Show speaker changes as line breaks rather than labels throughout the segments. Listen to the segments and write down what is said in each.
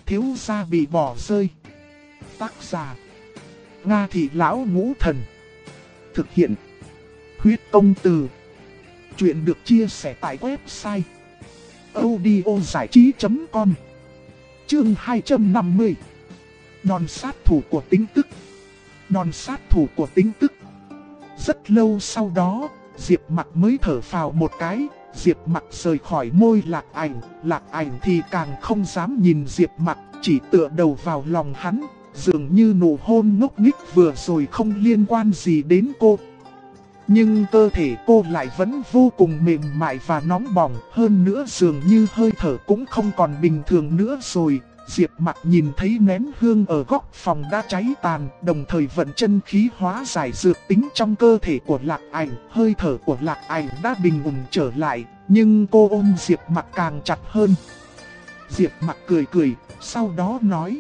thiếu gia bị bỏ rơi. Tác giả: Nga Thị Lão Ngũ Thần. Thực hiện: Huyết Công Từ. Chuyện được chia sẻ tại website audiozảichí.com. Chương 250. Đòn sát thủ của tính tức. Đòn sát thủ của tính tức. Rất lâu sau đó, Diệp Mặc mới thở phào một cái. Diệp Mặc rời khỏi môi Lạc Ảnh thì càng không dám nhìn Diệp Mặc, chỉ tựa đầu vào lòng hắn, dường như nụ hôn ngốc nghếch vừa rồi không liên quan gì đến cô. Nhưng cơ thể cô lại vẫn vô cùng mềm mại và nóng bỏng, hơn nữa dường như hơi thở cũng không còn bình thường nữa rồi. Diệp Mặc nhìn thấy nén hương ở góc phòng đã cháy tàn, đồng thời vận chân khí hóa giải dược tính trong cơ thể của Lạc Ảnh. Hơi thở của Lạc Ảnh đã bình ổn trở lại, nhưng cô ôm Diệp Mặc càng chặt hơn. Diệp Mặc cười, sau đó nói: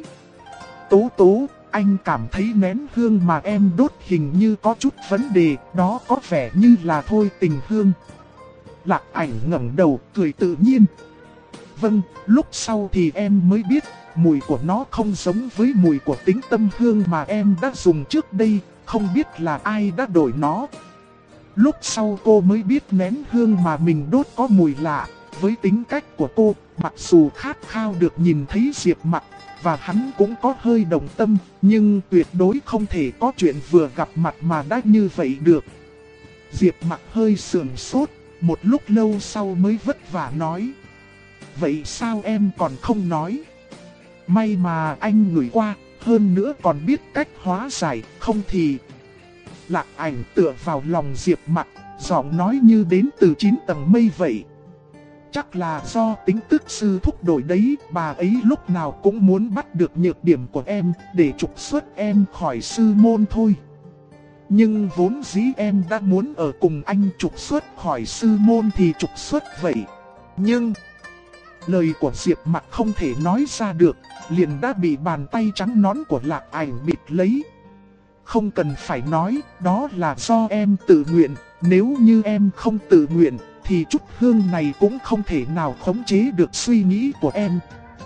Tố, anh cảm thấy nén hương mà em đốt hình như có chút vấn đề, đó có vẻ như là thôi tình hương. Lạc Ảnh ngẩng đầu, cười tự nhiên. Vâng, lúc sau thì em mới biết, mùi của nó không giống với mùi của tính tâm hương mà em đã dùng trước đây, không biết là ai đã đổi nó. Lúc sau cô mới biết nén hương mà mình đốt có mùi lạ. Với tính cách của cô, mặc dù khát khao được nhìn thấy Diệp Mặc, và hắn cũng có hơi đồng tâm, nhưng tuyệt đối không thể có chuyện vừa gặp mặt mà đã như vậy được. Diệp Mặc hơi sườn sốt, một lúc lâu sau mới vất vả nói: Vậy sao em còn không nói? May mà anh ngửi qua, hơn nữa còn biết cách hóa giải, không thì... Lạc Ảnh tựa vào lòng Diệp Mặc, giọng nói như đến từ 9 tầng mây vậy. Chắc là do tính tức sư thúc đổi đấy, bà ấy lúc nào cũng muốn bắt được nhược điểm của em để trục xuất em khỏi sư môn thôi. Nhưng vốn dĩ em đã muốn ở cùng anh, trục xuất khỏi sư môn thì trục xuất vậy. Nhưng... lời của Diệp Mặc không thể nói ra được, liền đã bị bàn tay trắng nõn của Lạc Ảnh bịt lấy. Không cần phải nói, đó là do em tự nguyện, nếu như em không tự nguyện, thì chút hương này cũng không thể nào khống chế được suy nghĩ của em.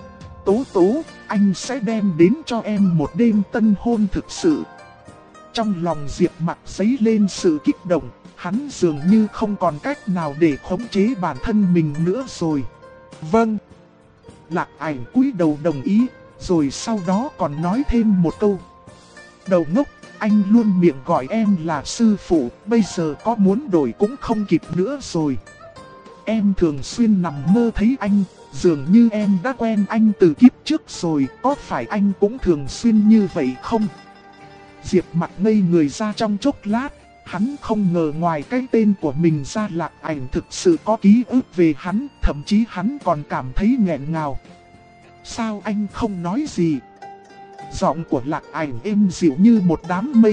Tố, anh sẽ đem đến cho em một đêm tân hôn thực sự. Trong lòng Diệp Mặc dấy lên sự kích động, hắn dường như không còn cách nào để khống chế bản thân mình nữa rồi. Vâng. Lạc Ảnh cúi đầu đồng ý, rồi sau đó còn nói thêm một câu: Đầu ngốc, anh luôn miệng gọi em là sư phụ, bây giờ có muốn đổi cũng không kịp nữa rồi. Em thường xuyên nằm mơ thấy anh, dường như em đã quen anh từ kiếp trước rồi, có phải anh cũng thường xuyên như vậy không? Diệp Mặc ngây người ra trong chốc lát, hắn không ngờ ngoài cái tên của mình ra Lạc Ảnh thực sự có ký ức về hắn, thậm chí hắn còn cảm thấy nghẹn ngào. Sao anh không nói gì? Giọng của Lạc Ảnh êm dịu như một đám mây.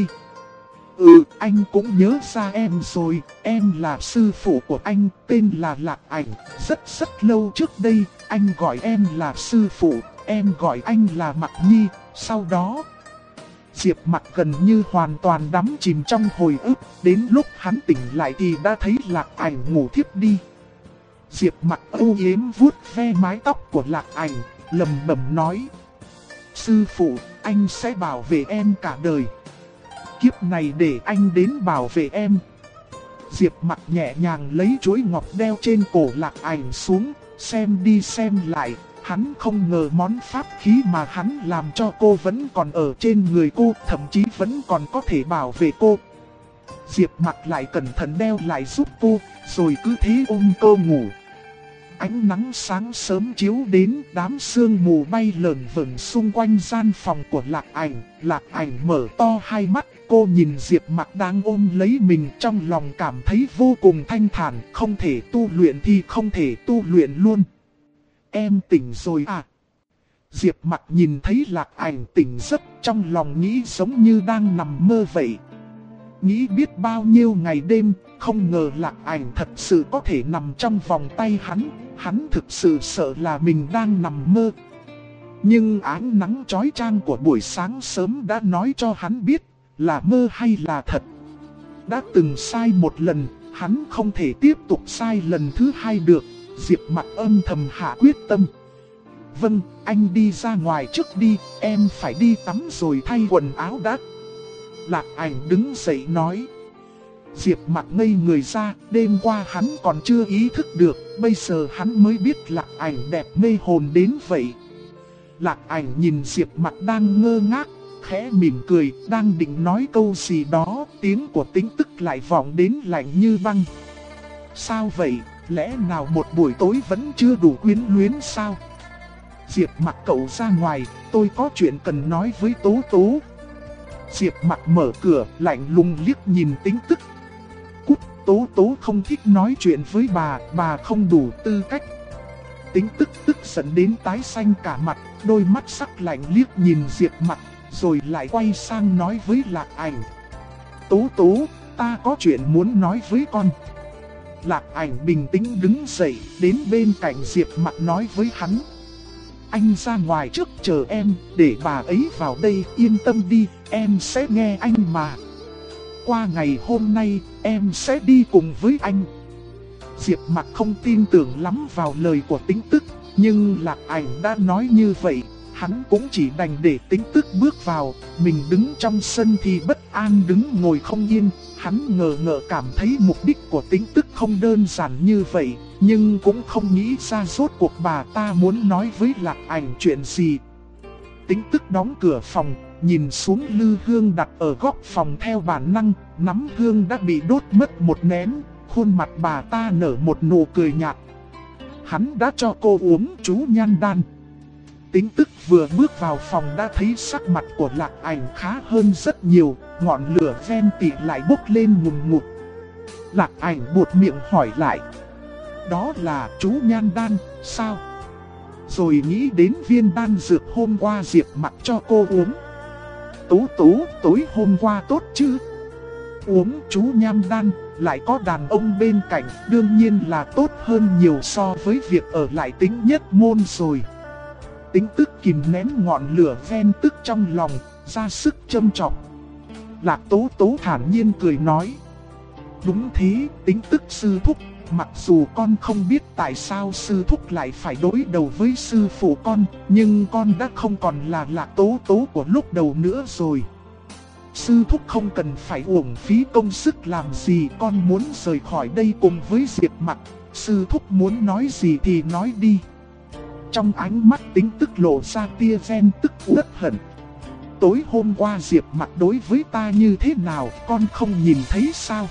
Anh cũng nhớ ra em rồi, em là sư phụ của anh, tên là Lạc Ảnh. Rất lâu trước đây, anh gọi em là sư phụ, em gọi anh là Mặc Nhi, sau đó... Diệp Mặc gần như hoàn toàn đắm chìm trong hồi ức, đến lúc hắn tỉnh lại thì đã thấy Lạc Ảnh ngủ thiếp đi. Diệp Mặc âu yếm vuốt ve mái tóc của Lạc Ảnh, lẩm bẩm nói: Sư phụ, anh sẽ bảo vệ em cả đời. Kiếp này để anh đến bảo vệ em. Diệp Mặc nhẹ nhàng lấy chuỗi ngọc đeo trên cổ Lạc Ảnh xuống, xem đi xem lại. Hắn không ngờ món pháp khí mà hắn làm cho cô vẫn còn ở trên người cô, thậm chí vẫn còn có thể bảo vệ cô. Diệp Mặc lại cẩn thận đeo lại giúp cô, rồi cứ thế ôm cô ngủ. Ánh nắng sáng sớm chiếu đến, đám sương mù bay lởn vởn xung quanh gian phòng của Lạc Ảnh. Lạc Ảnh mở to hai mắt, cô nhìn Diệp Mặc đang ôm lấy mình, trong lòng cảm thấy vô cùng thanh thản, không thể tu luyện thì không thể tu luyện luôn. Em tỉnh rồi à? Diệp Mặc nhìn thấy Lạc Ảnh tỉnh giấc, trong lòng nghĩ giống như đang nằm mơ vậy. Nghĩ biết bao nhiêu ngày đêm, không ngờ Lạc Ảnh thật sự có thể nằm trong vòng tay hắn thực sự sợ là mình đang nằm mơ. Nhưng ánh nắng chói chang của buổi sáng sớm đã nói cho hắn biết là mơ hay là thật. Đã từng sai một lần, hắn không thể tiếp tục sai lần thứ hai được. Diệp Mặc âm thầm hạ quyết tâm. Vâng, anh đi ra ngoài trước đi, em phải đi tắm rồi thay quần áo đã. Lạc Ảnh đứng dậy nói. Diệp Mặc ngây người ra, đêm qua hắn còn chưa ý thức được, bây giờ hắn mới biết Lạc Ảnh đẹp mê hồn đến vậy. Lạc Ảnh nhìn Diệp Mặc đang ngơ ngác, khẽ mỉm cười, đang định nói câu gì đó, tiếng của Tĩnh Tức lại vọng đến lạnh như băng. Sao vậy, lẽ nào một buổi tối vẫn chưa đủ quyến luyến sao? Diệp Mặc cậu ra ngoài, tôi có chuyện cần nói với Tố Tố. Diệp Mặc mở cửa, lạnh lùng liếc nhìn Tĩnh Tức. Cút, Tố Tố không thích nói chuyện với bà không đủ tư cách. Tĩnh Tức tức giận đến tái xanh cả mặt, đôi mắt sắc lạnh liếc nhìn Diệp Mặc, rồi lại quay sang nói với Lạc Ảnh. Tố Tố, ta có chuyện muốn nói với con. Lạc Ảnh bình tĩnh đứng dậy, đến bên cạnh Diệp Mặc nói với hắn. Anh ra ngoài trước chờ em, để bà ấy vào đây, yên tâm đi, em sẽ nghe anh mà. Qua ngày hôm nay, em sẽ đi cùng với anh. Diệp Mặc không tin tưởng lắm vào lời của Tĩnh Tức, nhưng Lạc Ảnh đã nói như vậy, hắn cũng chỉ đành để Tĩnh Tức bước vào. Mình đứng trong sân thì bất an đứng ngồi không yên, hắn ngờ ngợ cảm thấy mục đích của Tĩnh Tức không đơn giản như vậy, nhưng cũng không nghĩ ra rốt cuộc bà ta muốn nói với Lạc Ảnh chuyện gì. Tĩnh Tức đóng cửa phòng, nhìn xuống lư hương đặt ở góc phòng theo bản năng, nắm hương đã bị đốt mất một nén, khuôn mặt bà ta nở một nụ cười nhạt. Hắn đã cho cô uống chú nhan đan. Tĩnh Tức vừa bước vào phòng đã thấy sắc mặt của Lạc Ảnh khá hơn rất nhiều, ngọn lửa ven tị lại bốc lên ngùn ngụt. Lạc Ảnh buột miệng hỏi lại. Đó là chú nhan đan, sao? Rồi nghĩ đến viên đan dược hôm qua Diệp Mặc cho cô uống. Tố Tố, tối hôm qua tốt chứ? Uống chú nhan đan, lại có đàn ông bên cạnh, đương nhiên là tốt hơn nhiều so với việc ở lại Tĩnh Nhất Môn rồi. Tĩnh Tức kìm nén ngọn lửa ven tức trong lòng, ra sức châm chọc. Lạc Tố Tố thản nhiên cười nói. Đúng thế, Tĩnh Tức sư thúc, mặc dù con không biết tại sao sư thúc lại phải đối đầu với sư phụ con, nhưng con đã không còn là Lạc Tố Tố của lúc đầu nữa rồi. Sư thúc không cần phải uổng phí công sức làm gì, con muốn rời khỏi đây cùng với Diệp Mặc, sư thúc muốn nói gì thì nói đi. Trong ánh mắt Tĩnh Tức lộ ra tia ghen tức uất hận. Tối hôm qua Diệp Mặc đối với ta như thế nào, con không nhìn thấy sao?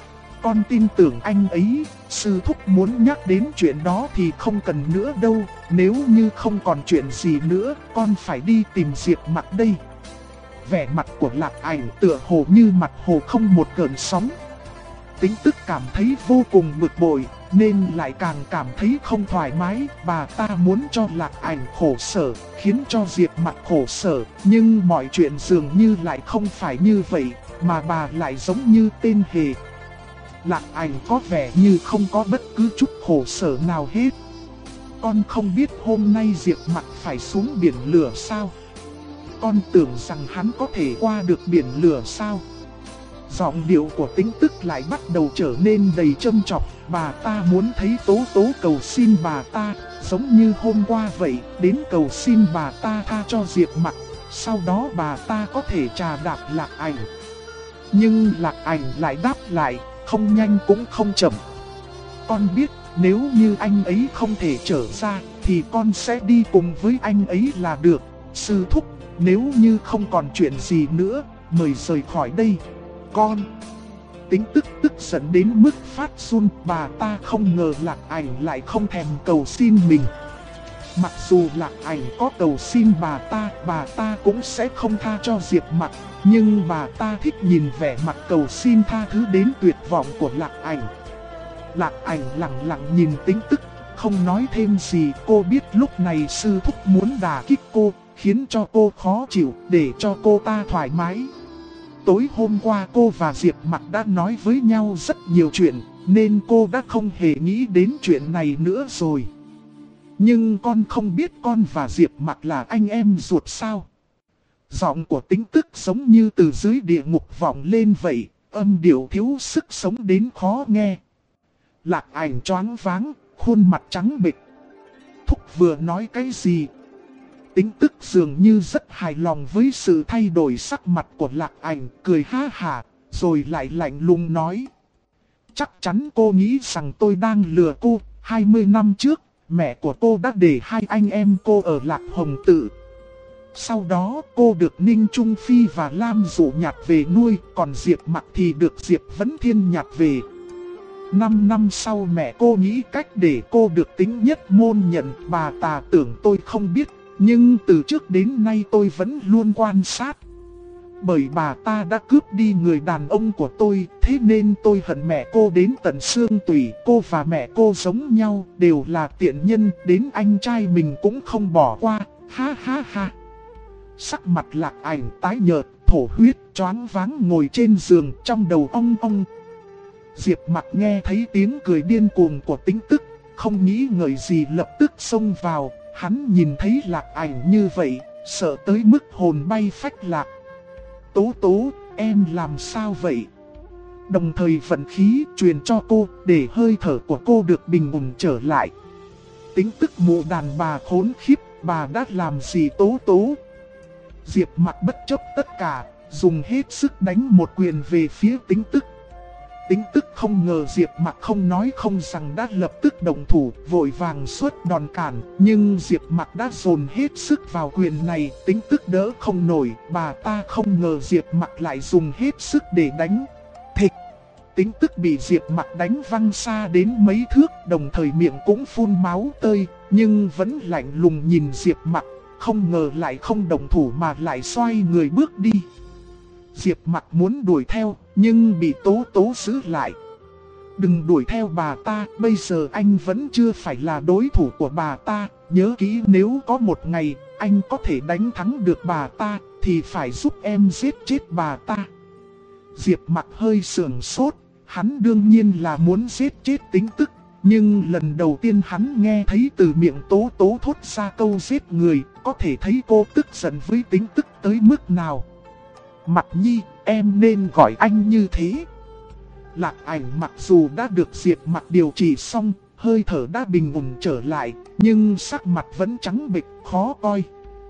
Con tin tưởng anh ấy, sư thúc muốn nhắc đến chuyện đó thì không cần nữa đâu, nếu như không còn chuyện gì nữa, con phải đi tìm Diệp Mặc đây. Vẻ mặt của Lạc Ảnh tựa hồ như mặt hồ không một gợn sóng. Tĩnh Tức cảm thấy vô cùng bực bội, nên lại càng cảm thấy không thoải mái. Bà ta muốn cho Lạc Ảnh khổ sở, khiến cho Diệp Mặc khổ sở, nhưng mọi chuyện dường như lại không phải như vậy, mà bà lại giống như tên hề. Lạc Ảnh có vẻ như không có bất cứ chút khổ sở nào hết. Con không biết hôm nay Diệp Mặc phải xuống biển lửa sao? Con tưởng rằng hắn có thể qua được biển lửa sao? Giọng điệu của Tĩnh Tức lại bắt đầu trở nên đầy châm chọc. Bà ta muốn thấy Tố Tố cầu xin bà ta, giống như hôm qua vậy, đến cầu xin bà ta tha cho Diệp Mặc. Sau đó bà ta có thể trà đạp Lạc Ảnh. Nhưng Lạc Ảnh lại đáp lại, không nhanh cũng không chậm. Con biết nếu như anh ấy không thể trở ra, thì con sẽ đi cùng với anh ấy là được. Sư thúc, nếu như không còn chuyện gì nữa, mời rời khỏi đây. Con. Tĩnh Tức tức giận đến mức phát run, bà ta không ngờ Lạc Ảnh lại không thèm cầu xin mình. Mặc dù Lạc Ảnh có cầu xin bà ta cũng sẽ không tha cho Diệp Mặc, nhưng bà ta thích nhìn vẻ mặt cầu xin tha thứ đến tuyệt vọng của Lạc Ảnh. Lạc Ảnh lặng lặng nhìn Tĩnh Tức, không nói thêm gì. Cô biết lúc này sư thúc muốn đả kích cô, khiến cho cô khó chịu, để cho cô ta thoải mái. Tối hôm qua cô và Diệp Mặc đã nói với nhau rất nhiều chuyện, nên cô đã không hề nghĩ đến chuyện này nữa rồi. Nhưng con không biết con và Diệp Mặc là anh em ruột sao? Giọng của Tĩnh Tức giống như từ dưới địa ngục vọng lên vậy, âm điệu thiếu sức sống đến khó nghe. Lạc Ảnh choáng váng, khuôn mặt trắng bệch. thúc vừa nói cái gì. Tính Tức dường như rất hài lòng với sự thay đổi sắc mặt của Lạc Ảnh, cười ha hả, rồi lại lạnh lùng nói. Chắc chắn cô nghĩ rằng tôi đang lừa cô. 20 năm trước, mẹ của cô đã để hai anh em cô ở Lạc Hồng Tự. Sau đó cô được Ninh Trung Phi và Lam Dụ nhặt về nuôi, còn Diệp Mặc thì được Diệp Vấn Thiên nhặt về. 5 năm sau mẹ cô nghĩ cách để cô được Tính Nhất Môn nhận. Bà ta tưởng tôi không biết, nhưng từ trước đến nay tôi vẫn luôn quan sát. Bởi bà ta đã cướp đi người đàn ông của tôi, thế nên tôi hận mẹ cô đến tận xương tủy. Cô và mẹ cô giống nhau, đều là tiện nhân, đến anh trai mình cũng không bỏ qua, ha ha ha. Sắc mặt Lạc Ảnh tái nhợt, thổ huyết, choáng váng ngồi trên giường, trong đầu ong ong. Diệp Mặc nghe thấy tiếng cười điên cuồng của Tính Tức, không nghĩ ngợi gì lập tức xông vào. Hắn nhìn thấy Lạc Ảnh như vậy, sợ tới mức hồn bay phách lạc. Tố Tố, em làm sao vậy? Đồng thời vận khí truyền cho cô, để hơi thở của cô được bình ổn trở lại. Tính Tức mụ đàn bà khốn khiếp, bà đã làm gì Tố Tố? Diệp Mặc bất chấp tất cả, dùng hết sức đánh một quyền về phía Tính Tức. Tính Tức không ngờ Diệp Mặc không nói không rằng đã lập tức động thủ, vội vàng xuất đòn cản. Nhưng Diệp Mặc đã dồn hết sức vào quyền này, Tính Tức đỡ không nổi. Bà ta không ngờ Diệp Mặc lại dùng hết sức để đánh. Thịch! Tính Tức bị Diệp Mặc đánh văng xa đến mấy thước, đồng thời miệng cũng phun máu tơi, nhưng vẫn lạnh lùng nhìn Diệp Mặc. Không ngờ lại không động thủ mà lại xoay người bước đi. Diệp Mặc muốn đuổi theo, nhưng bị Tố Tố giữ lại. Đừng đuổi theo bà ta, bây giờ anh vẫn chưa phải là đối thủ của bà ta. Nhớ kỹ, nếu có một ngày anh có thể đánh thắng được bà ta, thì phải giúp em giết chết bà ta. Diệp Mặc hơi sườn sốt, hắn đương nhiên là muốn giết chết Tính Tức. Nhưng lần đầu tiên hắn nghe thấy từ miệng Tố Tố thốt ra câu giết người, có thể thấy cô tức giận với Tính Tức tới mức nào. Mặc Nhi, em nên gọi anh như thế. Lạc Ảnh mặc dù đã được Diệp Mặc điều trị xong, hơi thở đã bình ổn trở lại, nhưng sắc mặt vẫn trắng bệch, khó coi.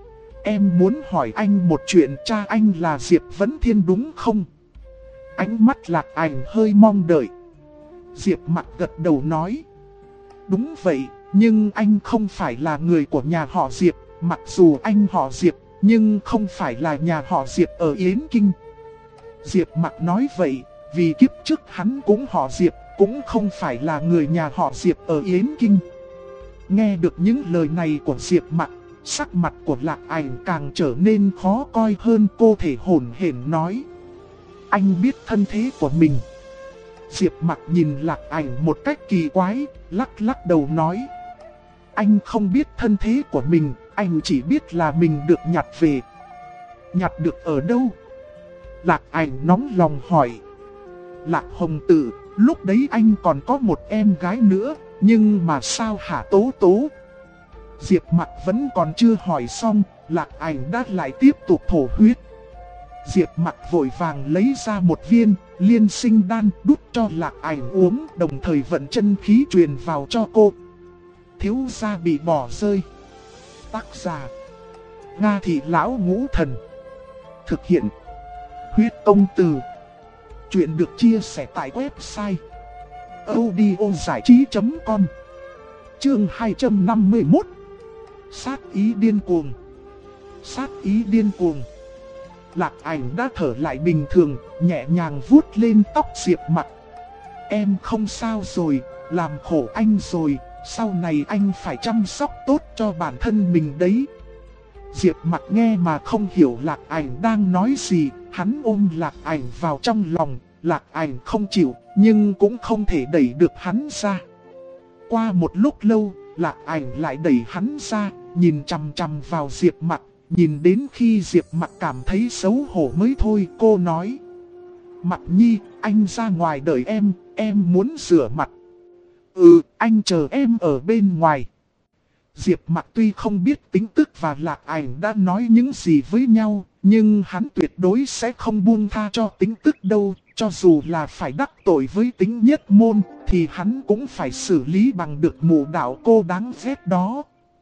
Em muốn hỏi anh một chuyện, cha anh là Diệp Vấn Thiên đúng không? Ánh mắt Lạc Ảnh hơi mong đợi. Diệp Mặc gật đầu nói. Đúng vậy, nhưng anh không phải là người của nhà họ Diệp. Mặc dù anh họ Diệp, nhưng không phải là nhà họ Diệp ở Yến Kinh. Diệp Mặc nói vậy, vì kiếp trước hắn cũng họ Diệp, cũng không phải là người nhà họ Diệp ở Yến Kinh. Nghe được những lời này của Diệp Mặc, sắc mặt của Lạc Ảnh càng trở nên khó coi hơn. Cô thể hổn hển nói. Anh biết thân thế của mình. Diệp Mặc nhìn Lạc Ảnh một cách kỳ quái, lắc lắc đầu nói. Anh không biết thân thế của mình, anh chỉ biết là mình được nhặt về. Nhặt được ở đâu? Lạc Ảnh nóng lòng hỏi. Lạc Hồng Tự, lúc đấy anh còn có một em gái nữa, nhưng mà sao hả Tố Tố? Diệp Mặc vẫn còn chưa hỏi xong, Lạc Ảnh đã lại tiếp tục thổ huyết. Diệp Mặc vội vàng lấy ra một viên liên sinh đan đút cho Lạc Ảnh uống, đồng thời vận chân khí truyền vào cho cô. Thiếu gia bị bỏ rơi. Tác giả Nga Thị Lão Ngũ Thần. Thực hiện Huyết Công Từ. Chuyện được chia sẻ tại website audiozảichí.com. Chương 251. Sát ý điên cuồng. Sát ý điên cuồng. Lạc Ảnh đã thở lại bình thường, nhẹ nhàng vuốt lên tóc Diệp Mặc. Em không sao rồi, làm khổ anh rồi, sau này anh phải chăm sóc tốt cho bản thân mình đấy. Diệp Mặc nghe mà không hiểu Lạc Ảnh đang nói gì, hắn ôm Lạc Ảnh vào trong lòng. Lạc Ảnh không chịu, nhưng cũng không thể đẩy được hắn ra. Qua một lúc lâu, Lạc Ảnh lại đẩy hắn ra, nhìn chằm chằm vào Diệp Mặc. Nhìn đến khi Diệp Mặc cảm thấy xấu hổ mới thôi, cô nói. Mặc Nhi, anh ra ngoài đợi em muốn rửa mặt. Ừ, anh chờ em ở bên ngoài. Diệp Mặc tuy không biết Tính Tức và Lạc Ảnh đã nói những gì với nhau, nhưng hắn tuyệt đối sẽ không buông tha cho Tính Tức đâu. Cho dù là phải đắc tội với Tính Nhất Môn, thì hắn cũng phải xử lý bằng được mụ đạo cô đáng ghét đó.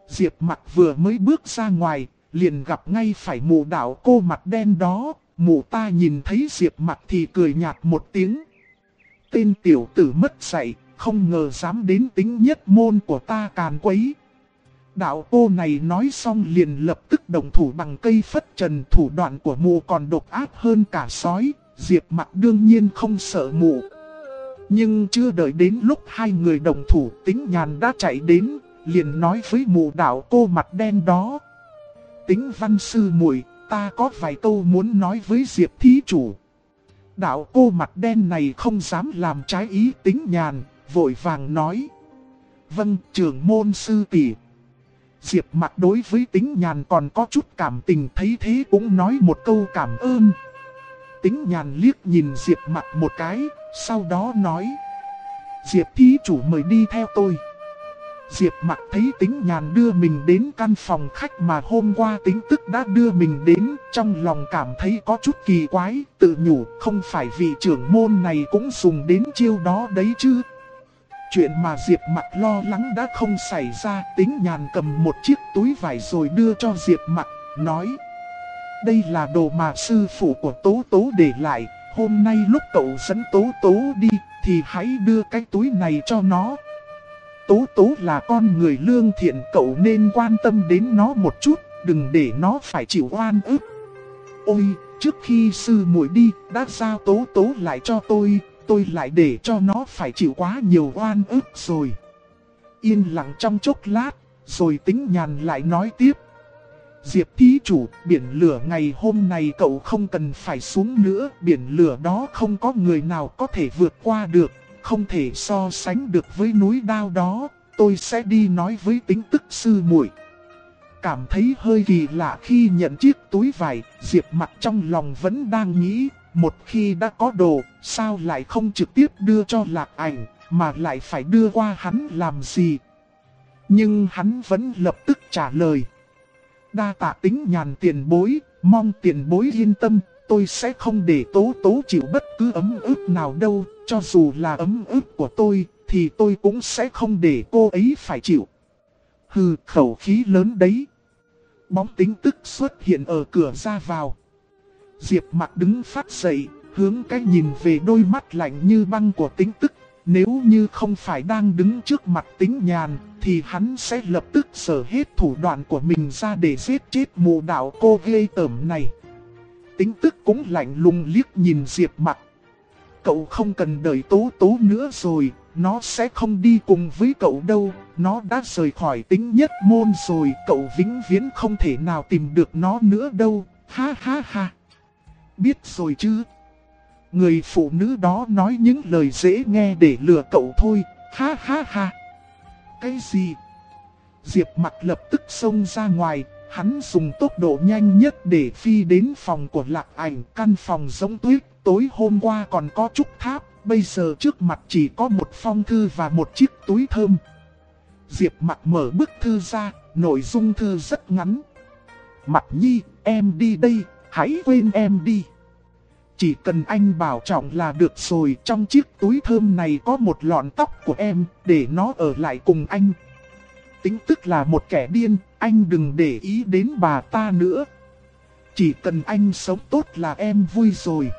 Diệp Mặc vừa mới bước ra ngoài, liền gặp ngay phải mụ đạo cô mặt đen đó. Mụ ta nhìn thấy Diệp Mặc thì cười nhạt một tiếng. Tên tiểu tử mất dạy, không ngờ dám đến Tính Nhất Môn của ta càn quấy. Đạo cô này nói xong liền lập tức động thủ bằng cây phất trần. Thủ đoạn của mụ còn độc ác hơn cả sói. Diệp Mặc đương nhiên không sợ mụ. Nhưng chưa đợi đến lúc hai người đồng thủ, Tính Nhàn đã chạy đến, liền nói với mụ đạo cô mặt đen đó. Tính Văn sư muội, ta có vài câu muốn nói với Diệp thí chủ. Đạo cô mặt đen này không dám làm trái ý Tính Nhàn, vội vàng nói. Vâng, trưởng môn sư tỷ. Diệp Mặc đối với Tính Nhàn còn có chút cảm tình, thấy thế cũng nói một câu cảm ơn. Tính Nhàn liếc nhìn Diệp Mặc một cái, sau đó nói. Diệp thí chủ mời đi theo tôi. Diệp Mặc thấy Tính Nhàn đưa mình đến căn phòng khách mà hôm qua Tính Tức đã đưa mình đến, trong lòng cảm thấy có chút kỳ quái, tự nhủ không phải vị trưởng môn này cũng dùng đến chiêu đó đấy chứ. Chuyện mà Diệp Mặc lo lắng đã không xảy ra. Tính Nhàn cầm một chiếc túi vải rồi đưa cho Diệp Mặc, nói. Đây là đồ mà sư phụ của Tố Tố để lại, hôm nay lúc cậu dẫn Tố Tố đi thì hãy đưa cái túi này cho nó. Tố Tố là con người lương thiện, cậu nên quan tâm đến nó một chút, đừng để nó phải chịu oan ức. Ôi, trước khi sư muội đi, đã giao Tố Tố lại cho tôi lại để cho nó phải chịu quá nhiều oan ức rồi. Yên lặng trong chốc lát, rồi Tính Nhàn lại nói tiếp. Diệp thí chủ, biển lửa ngày hôm nay cậu không cần phải xuống nữa, biển lửa đó không có người nào có thể vượt qua được. Không thể so sánh được với núi đao đó, tôi sẽ đi nói với Tính Tức sư muội. Cảm thấy hơi kỳ lạ khi nhận chiếc túi vải, Diệp Mặc trong lòng vẫn đang nghĩ, một khi đã có đồ, sao lại không trực tiếp đưa cho Lạc Ảnh, mà lại phải đưa qua hắn làm gì? Nhưng hắn vẫn lập tức trả lời. Đa tạ Tính Nhàn tiền bối, mong tiền bối yên tâm, tôi sẽ không để Tố Tố chịu bất cứ ấm ức nào đâu. Cho dù là ấm ức của tôi, thì tôi cũng sẽ không để cô ấy phải chịu. Hừ, khẩu khí lớn đấy. Bóng Tính Tức xuất hiện ở cửa ra vào. Diệp Mặc đứng phát dậy, hướng cái nhìn về đôi mắt lạnh như băng của Tính Tức. Nếu như không phải đang đứng trước mặt Tính Nhàn, thì hắn sẽ lập tức sở hết thủ đoạn của mình ra để giết chết mụ đạo cô ghê tởm này. Tính Tức cũng lạnh lùng liếc nhìn Diệp Mặc. Cậu không cần đợi Tố Tố nữa rồi, nó sẽ không đi cùng với cậu đâu, nó đã rời khỏi Tính Nhất Môn rồi, cậu vĩnh viễn không thể nào tìm được nó nữa đâu, ha ha ha. Biết rồi chứ. Người phụ nữ đó nói những lời dễ nghe để lừa cậu thôi, ha ha ha. Cái gì? Diệp Mặc lập tức xông ra ngoài, hắn dùng tốc độ nhanh nhất để phi đến phòng của Lạc Ảnh. Căn phòng giống tuyết, tối hôm qua còn có trúc tháp, bây giờ trước mặt chỉ có một phong thư và một chiếc túi thơm. Diệp Mặc mở bức thư ra, nội dung thư rất ngắn. Mặc Nhi, em đi đây, hãy quên em đi. Chỉ cần anh bảo trọng là được rồi, trong chiếc túi thơm này có một lọn tóc của em, để nó ở lại cùng anh. Tính Tức là một kẻ điên, anh đừng để ý đến bà ta nữa. Chỉ cần anh sống tốt là em vui rồi.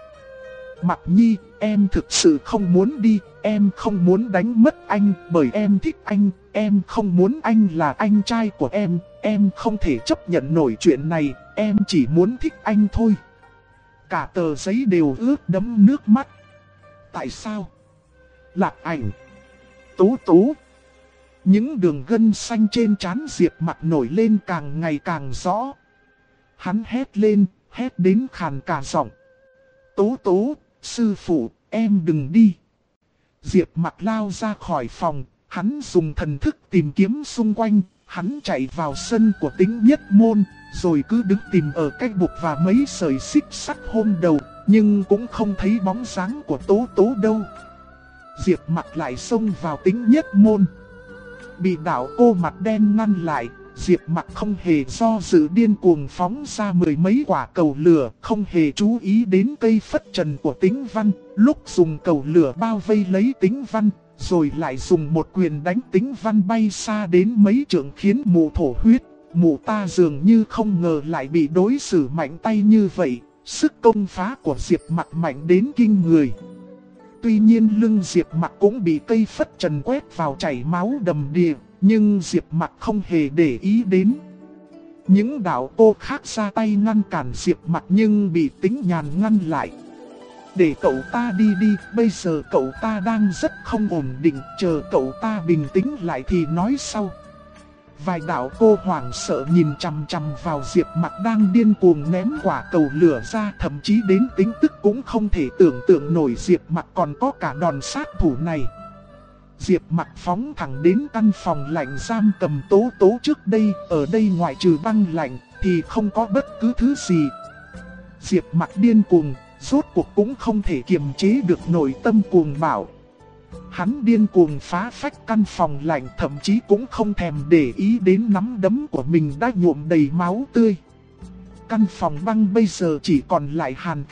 Mặc Nhi, em thực sự không muốn đi, em không muốn đánh mất anh, bởi em thích anh, em không muốn anh là anh trai của em không thể chấp nhận nổi chuyện này, em chỉ muốn thích anh thôi. Cả tờ giấy đều ướt đẫm nước mắt. Tại sao? Lạc Ảnh, Tố Tố. Những đường gân xanh trên trán Diệp Mặc nổi lên càng ngày càng rõ. Hắn hét lên, hét đến khàn cả giọng. Tố Tố, sư phụ, em đừng đi. Diệp Mặc lao ra khỏi phòng, hắn dùng thần thức tìm kiếm xung quanh. Hắn chạy vào sân của Tính Nhất Môn, rồi cứ đứng tìm ở cái bục và mấy sợi xích sắt hôm đầu, nhưng cũng không thấy bóng dáng của Tố Tố đâu. Diệp Mặc lại xông vào Tính Nhất Môn. Bị đạo cô mặt đen ngăn lại, Diệp Mặc không hề do dự điên cuồng phóng ra mười mấy quả cầu lửa, không hề chú ý đến cây phất trần của Tĩnh Văn. Lúc dùng cầu lửa bao vây lấy Tĩnh Văn, rồi lại dùng một quyền đánh Tĩnh Văn bay xa đến mấy trượng khiến mụ thổ huyết. Mụ ta dường như không ngờ lại bị đối xử mạnh tay như vậy, sức công phá của Diệp Mặc mạnh đến kinh người. Tuy nhiên lưng Diệp Mặc cũng bị cây phất trần quét vào chảy máu đầm đìa, nhưng Diệp Mặc không hề để ý đến. Những đạo cô khác ra tay ngăn cản Diệp Mặc nhưng bị Tĩnh Nhàn ngăn lại. Để cậu ta đi đi, bây giờ cậu ta đang rất không ổn định, chờ cậu ta bình tĩnh lại thì nói sau. Vài đạo cô hoảng sợ nhìn chằm chằm vào Diệp Mặc đang điên cuồng ném quả cầu lửa ra, thậm chí đến Tĩnh Tức cũng không thể tưởng tượng nổi Diệp Mặc còn có cả đòn sát thủ này. Diệp Mặc phóng thẳng đến căn phòng lạnh giam cầm Tố Tố trước đây, ở đây ngoại trừ băng lạnh thì không có bất cứ thứ gì. Diệp Mặc điên cuồng, rốt cuộc cũng không thể kiềm chế được nội tâm cuồng bạo. Hắn điên cuồng phá phách căn phòng lạnh, thậm chí cũng không thèm để ý đến nắm đấm của mình đã nhuộm đầy máu tươi. Căn phòng băng bây giờ chỉ còn lại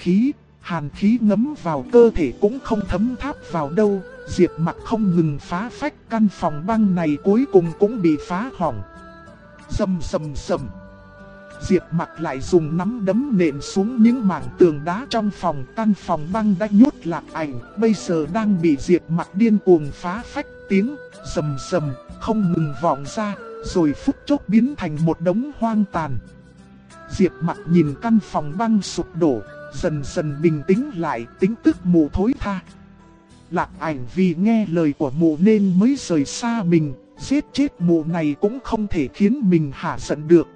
hàn khí ngấm vào cơ thể cũng không thấm tháp vào đâu. Diệp Mặc không ngừng phá phách, căn phòng băng này cuối cùng cũng bị phá hỏng. Rầm rầm rầm. Diệp Mặc lại dùng nắm đấm nện xuống những mảng tường đá trong phòng. Căn phòng băng đã nhốt Lạc Ảnh, bây giờ đang bị Diệp Mặc điên cuồng phá phách. Tiếng rầm rầm không ngừng vọng ra, rồi phút chốc biến thành một đống hoang tàn. Diệp Mặc nhìn căn phòng băng sụp đổ, dần dần bình tĩnh lại. Tính tức mụ thối tha. Lạc Ảnh vì nghe lời của mụ nên mới rời xa mình, giết chết mụ này cũng không thể khiến mình hả giận được.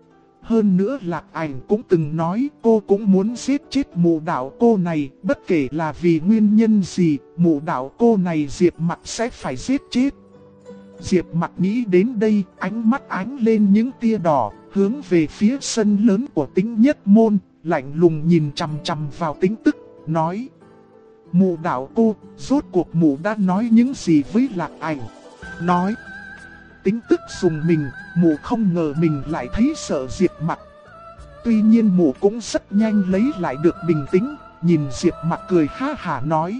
Hơn nữa Lạc Ảnh cũng từng nói cô cũng muốn giết chết mụ đạo cô này, bất kể là vì nguyên nhân gì, mụ đạo cô này Diệp Mặc sẽ phải giết chết. Diệp Mặc nghĩ đến đây, ánh mắt ánh lên những tia đỏ, hướng về phía sân lớn của Tĩnh Nhất Môn, lạnh lùng nhìn chằm chằm vào Tĩnh Tức, nói: Mụ đạo cô, rốt cuộc mụ đã nói những gì với Lạc Ảnh? Nói. Tĩnh Tức dùng mình, mụ không ngờ mình lại thấy sợ Diệp Mặc. Tuy nhiên mụ cũng rất nhanh lấy lại được bình tĩnh, nhìn Diệp Mặc cười ha hả nói: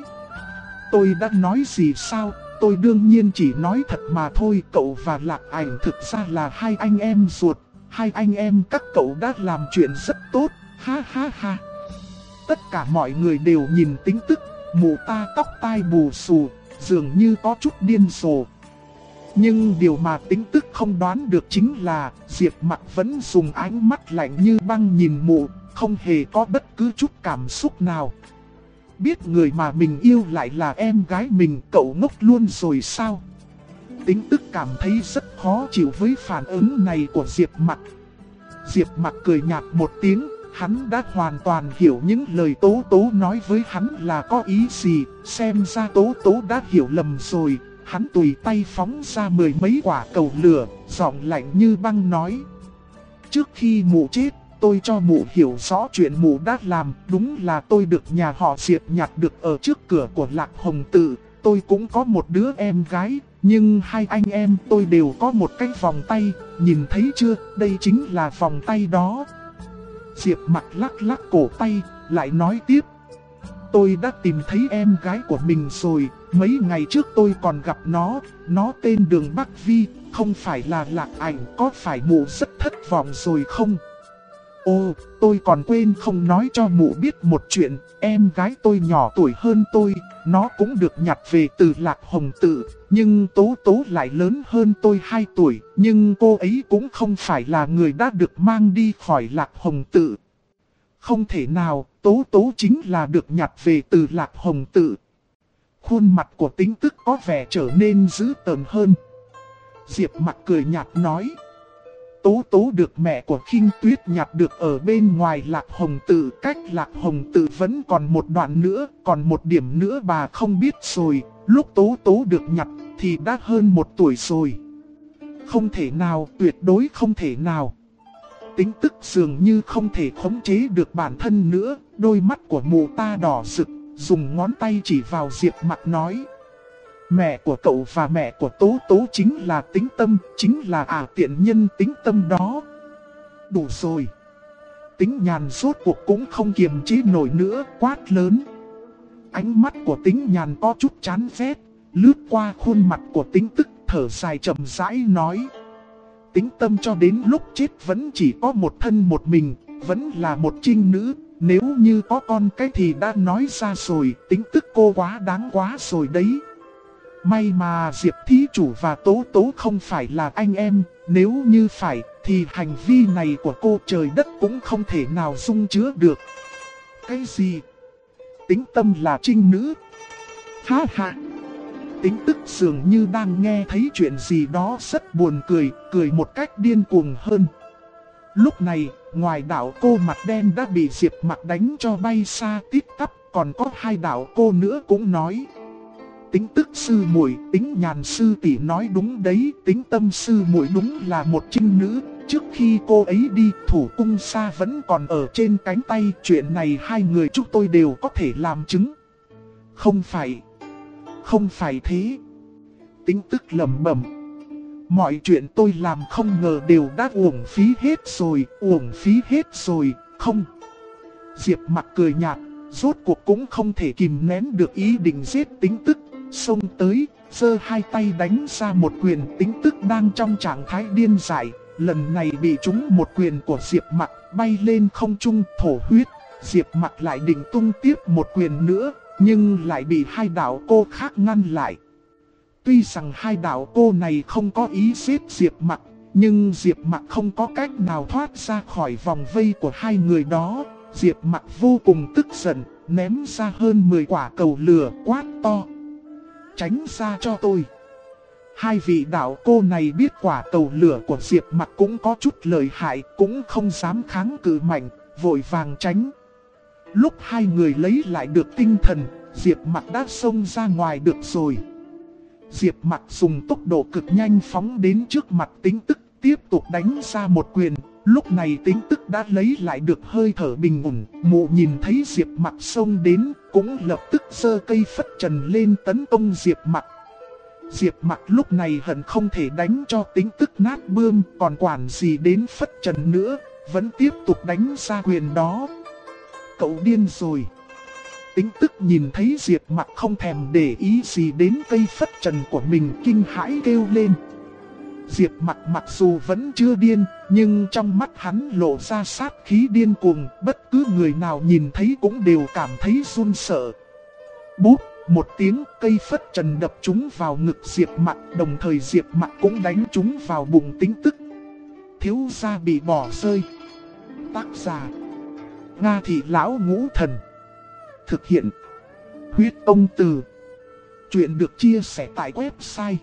Tôi đã nói gì sao, tôi đương nhiên chỉ nói thật mà thôi. Cậu và Lạc Ảnh thực ra là hai anh em ruột, hai anh em các cậu đã làm chuyện rất tốt, ha ha ha. Tất cả mọi người đều nhìn Tĩnh Tức, mụ ta tóc tai bù xù, dường như có chút điên rồ. Nhưng điều mà Tĩnh Tức không đoán được chính là Diệp Mặc vẫn dùng ánh mắt lạnh như băng nhìn mụ, không hề có bất cứ chút cảm xúc nào. Biết người mà mình yêu lại là em gái mình, cậu ngốc luôn rồi sao? Tĩnh Tức cảm thấy rất khó chịu với phản ứng này của Diệp Mặc. Diệp Mặc cười nhạt một tiếng, hắn đã hoàn toàn hiểu những lời Tố Tố nói với hắn là có ý gì, xem ra Tố Tố đã hiểu lầm rồi. Hắn tùy tay phóng ra mười mấy quả cầu lửa, giọng lạnh như băng nói: Trước khi mụ chết, tôi cho mụ hiểu rõ chuyện mụ đã làm. Đúng là tôi được nhà họ Diệp nhặt được ở trước cửa của Lạc Hồng Tự. Tôi cũng có một đứa em gái, nhưng hai anh em tôi đều có một cái vòng tay. Nhìn thấy chưa, đây chính là vòng tay đó. Diệp Mặc lắc lắc cổ tay, lại nói tiếp: Tôi đã tìm thấy em gái của mình rồi, mấy ngày trước tôi còn gặp nó tên Đường Bắc Vi, không phải là Lạc Ảnh, có phải mụ rất thất vọng rồi không? Ồ, tôi còn quên không nói cho mụ biết một chuyện, em gái tôi nhỏ tuổi hơn tôi, nó cũng được nhặt về từ Lạc Hồng Tự, nhưng Tố Tố lại lớn hơn tôi 2 tuổi, nhưng cô ấy cũng không phải là người đã được mang đi khỏi Lạc Hồng Tự. Không thể nào, Tố Tố chính là được nhặt về từ Lạc Hồng Tự. Khuôn mặt của Tĩnh Tức có vẻ trở nên dữ tợn hơn. Diệp Mặc cười nhạt nói: Tố Tố được mẹ của Khinh Tuyết nhặt được ở bên ngoài Lạc Hồng Tự, cách Lạc Hồng Tự vẫn còn một đoạn nữa, còn một điểm nữa bà không biết rồi. Lúc Tố Tố được nhặt thì đã hơn 1 tuổi rồi. Không thể nào, tuyệt đối không thể nào. Tĩnh Tức dường như không thể khống chế được bản thân nữa, đôi mắt của mụ ta đỏ rực, dùng ngón tay chỉ vào Diệp Mặc nói: Mẹ của cậu và mẹ của Tố Tố chính là Tĩnh Tâm, chính là tiện nhân Tĩnh Tâm đó. Đủ rồi. Tĩnh Nhàn rốt cuộc cũng không kiềm chế nổi nữa, quát lớn. Ánh mắt của Tĩnh Nhàn có chút chán ghét, lướt qua khuôn mặt của Tĩnh Tức, thở dài chậm rãi nói. Tĩnh Tâm cho đến lúc chết vẫn chỉ có một thân một mình, vẫn là một trinh nữ. Nếu như có con cái thì đã nói ra rồi, Tĩnh Tức cô quá đáng quá rồi đấy. May mà Diệp thí chủ và Tố Tố không phải là anh em, nếu như phải thì hành vi này của cô trời đất cũng không thể nào dung chứa được. Cái gì? Tĩnh Tâm là trinh nữ? Ha ha! Tĩnh Tức dường như đang nghe thấy chuyện gì đó rất buồn cười, cười một cách điên cuồng hơn. Lúc này, ngoài đạo cô mặt đen đã bị Diệp Mặc đánh cho bay xa tít tắp, còn có hai đạo cô nữa cũng nói. Tĩnh Tức sư muội, Tĩnh Nhàn sư tỷ nói đúng đấy, Tĩnh Tâm sư muội đúng là một trinh nữ. Trước khi cô ấy đi, thủ cung sa vẫn còn ở trên cánh tay, chuyện này hai người chúng tôi đều có thể làm chứng. Không phải thế. Tĩnh Tức lẩm bẩm. Mọi chuyện tôi làm không ngờ đều đã uổng phí hết rồi, không. Diệp Mặc cười nhạt, rốt cuộc cũng không thể kìm nén được ý định giết Tĩnh Tức, xông tới, giơ hai tay đánh ra một quyền. Tĩnh Tức đang trong trạng thái điên dại, lần này bị trúng một quyền của Diệp Mặc, bay lên không trung thổ huyết. Diệp Mặc lại định tung tiếp một quyền nữa, nhưng lại bị hai đạo cô khác ngăn lại. Tuy rằng hai đạo cô này không có ý giết Diệp Mặc, nhưng Diệp Mặc không có cách nào thoát ra khỏi vòng vây của hai người đó. Diệp Mặc vô cùng tức giận, ném ra hơn 10 quả cầu lửa, quát to. Tránh ra cho tôi. Hai vị đạo cô này biết quả cầu lửa của Diệp Mặc cũng có chút lợi hại, cũng không dám kháng cự mạnh, vội vàng tránh. Lúc hai người lấy lại được tinh thần, Diệp Mặc đã xông ra ngoài được rồi. Diệp Mặc dùng tốc độ cực nhanh phóng đến trước mặt Tĩnh Tức, tiếp tục đánh ra một quyền. Lúc này Tĩnh Tức đã lấy lại được hơi thở bình ổn, mụ nhìn thấy Diệp Mặc xông đến, cũng lập tức giơ cây phất trần lên tấn công Diệp Mặc. Diệp Mặc lúc này hận không thể đánh cho Tĩnh Tức nát bươm, còn quản gì đến phất trần nữa, vẫn tiếp tục đánh ra quyền đó. Cậu điên rồi. Tĩnh Tức nhìn thấy Diệp Mặc không thèm để ý gì đến cây phất trần của mình, kinh hãi kêu lên. Diệp Mặc mặc dù vẫn chưa điên, nhưng trong mắt hắn lộ ra sát khí điên cuồng, bất cứ người nào nhìn thấy cũng đều cảm thấy run sợ. Búp, một tiếng, cây phất trần đập trúng vào ngực Diệp Mặc, đồng thời Diệp Mặc cũng đánh trúng vào bụng Tĩnh Tức. Thiếu gia bị bỏ rơi. Tác giả: Nga Thị Lão Ngũ Thần. Thực hiện: Huyết Ông Từ. Chuyện được chia sẻ tại website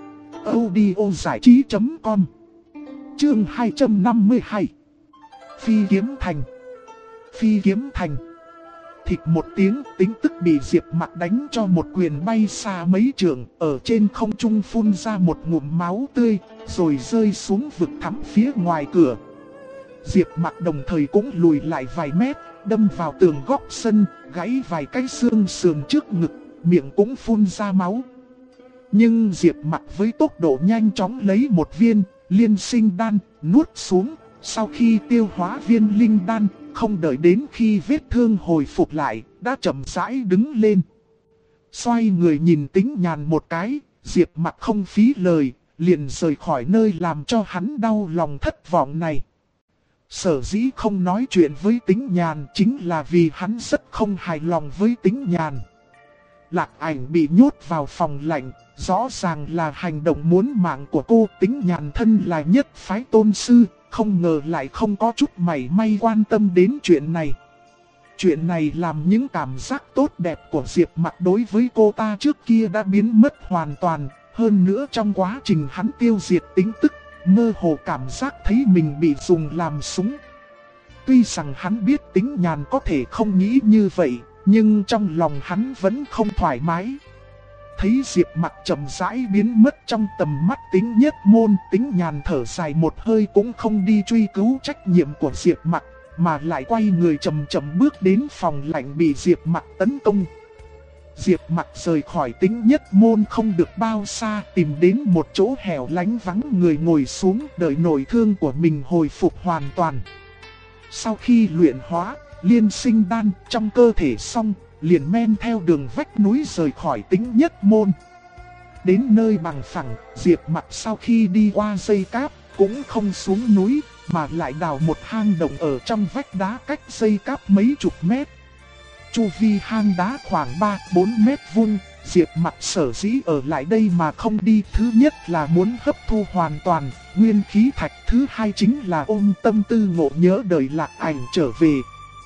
audiozảichí.com. Chương 252. Phi kiếm thành. Phi kiếm thành. Thịch một tiếng, Tĩnh Tức bị Diệp Mặc đánh cho một quyền bay xa mấy trượng, ở trên không trung phun ra một ngụm máu tươi, rồi rơi xuống vực thẳm phía ngoài cửa. Diệp Mặc đồng thời cũng lùi lại vài mét, đâm vào tường góc sân, gãy vài cái xương sườn trước ngực, miệng cũng phun ra máu. Nhưng Diệp Mặc với tốc độ nhanh chóng lấy một viên liên sinh đan, nuốt xuống. Sau khi tiêu hóa viên linh đan, không đợi đến khi vết thương hồi phục lại, đã chậm rãi đứng lên. Xoay người nhìn Tĩnh Nhàn một cái, Diệp Mặc không phí lời, liền rời khỏi nơi làm cho hắn đau lòng thất vọng này. Sở dĩ không nói chuyện với Tĩnh Nhàn chính là vì hắn rất không hài lòng với Tĩnh Nhàn. Lạc Ảnh bị nhốt vào phòng lạnh, rõ ràng là hành động muốn mạng của cô. Tĩnh Nhàn thân là nhất phái tôn sư, không ngờ lại không có chút mảy may quan tâm đến chuyện này. Chuyện này làm những cảm giác tốt đẹp của Diệp Mặc đối với cô ta trước kia đã biến mất hoàn toàn. Hơn nữa trong quá trình hắn tiêu diệt Tĩnh Tức, mơ hồ cảm giác thấy mình bị dùng làm súng. Tuy rằng hắn biết Tĩnh Nhàn có thể không nghĩ như vậy, nhưng trong lòng hắn vẫn không thoải mái. Thấy Diệp Mặc chậm rãi biến mất trong tầm mắt Tĩnh Nhất Môn, Tĩnh Nhàn thở dài một hơi cũng không đi truy cứu trách nhiệm của Diệp Mặc, mà lại quay người chậm chậm bước đến phòng lạnh bị Diệp Mặc tấn công. Diệp Mặc rời khỏi Tĩnh Nhất Môn không được bao xa, tìm đến một chỗ hẻo lánh vắng người ngồi xuống, đợi nội thương của mình hồi phục hoàn toàn. Sau khi luyện hóa liên sinh đan trong cơ thể xong, liền men theo đường vách núi rời khỏi Tĩnh Nhất Môn. Đến nơi bằng phẳng, Diệp Mặc sau khi đi qua dây cáp, cũng không xuống núi, mà lại đào một hang động ở trong vách đá cách dây cáp mấy chục mét. Chu vi hang đá khoảng 3-4 mét vuông, Diệp Mặc sở dĩ ở lại đây mà không đi. Thứ nhất là muốn hấp thu hoàn toàn nguyên khí thạch, thứ hai chính là ôm tâm tư ngộ nhớ đời Lạc Ảnh trở về.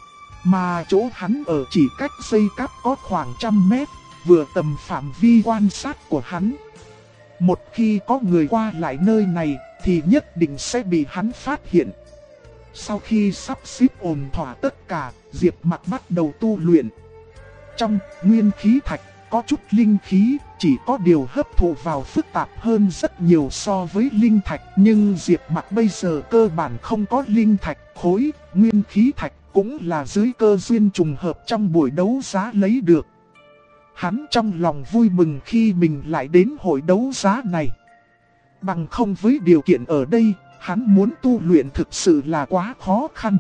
Mà chỗ hắn ở chỉ cách dây cáp có khoảng 100 mét, vừa tầm phạm vi quan sát của hắn. Một khi có người qua lại nơi này thì nhất định sẽ bị hắn phát hiện. Sau khi sắp xếp ổn thỏa tất cả, Diệp Mặc bắt đầu tu luyện. Trong nguyên khí thạch có chút linh khí, chỉ có điều hấp thụ vào phức tạp hơn rất nhiều so với linh thạch. Nhưng Diệp Mặc bây giờ cơ bản không có linh thạch khối, nguyên khí thạch cũng là dưới cơ duyên trùng hợp trong buổi đấu giá lấy được. Hắn trong lòng vui mừng khi mình lại đến hội đấu giá này. Bằng không với điều kiện ở đây, hắn muốn tu luyện thực sự là quá khó khăn.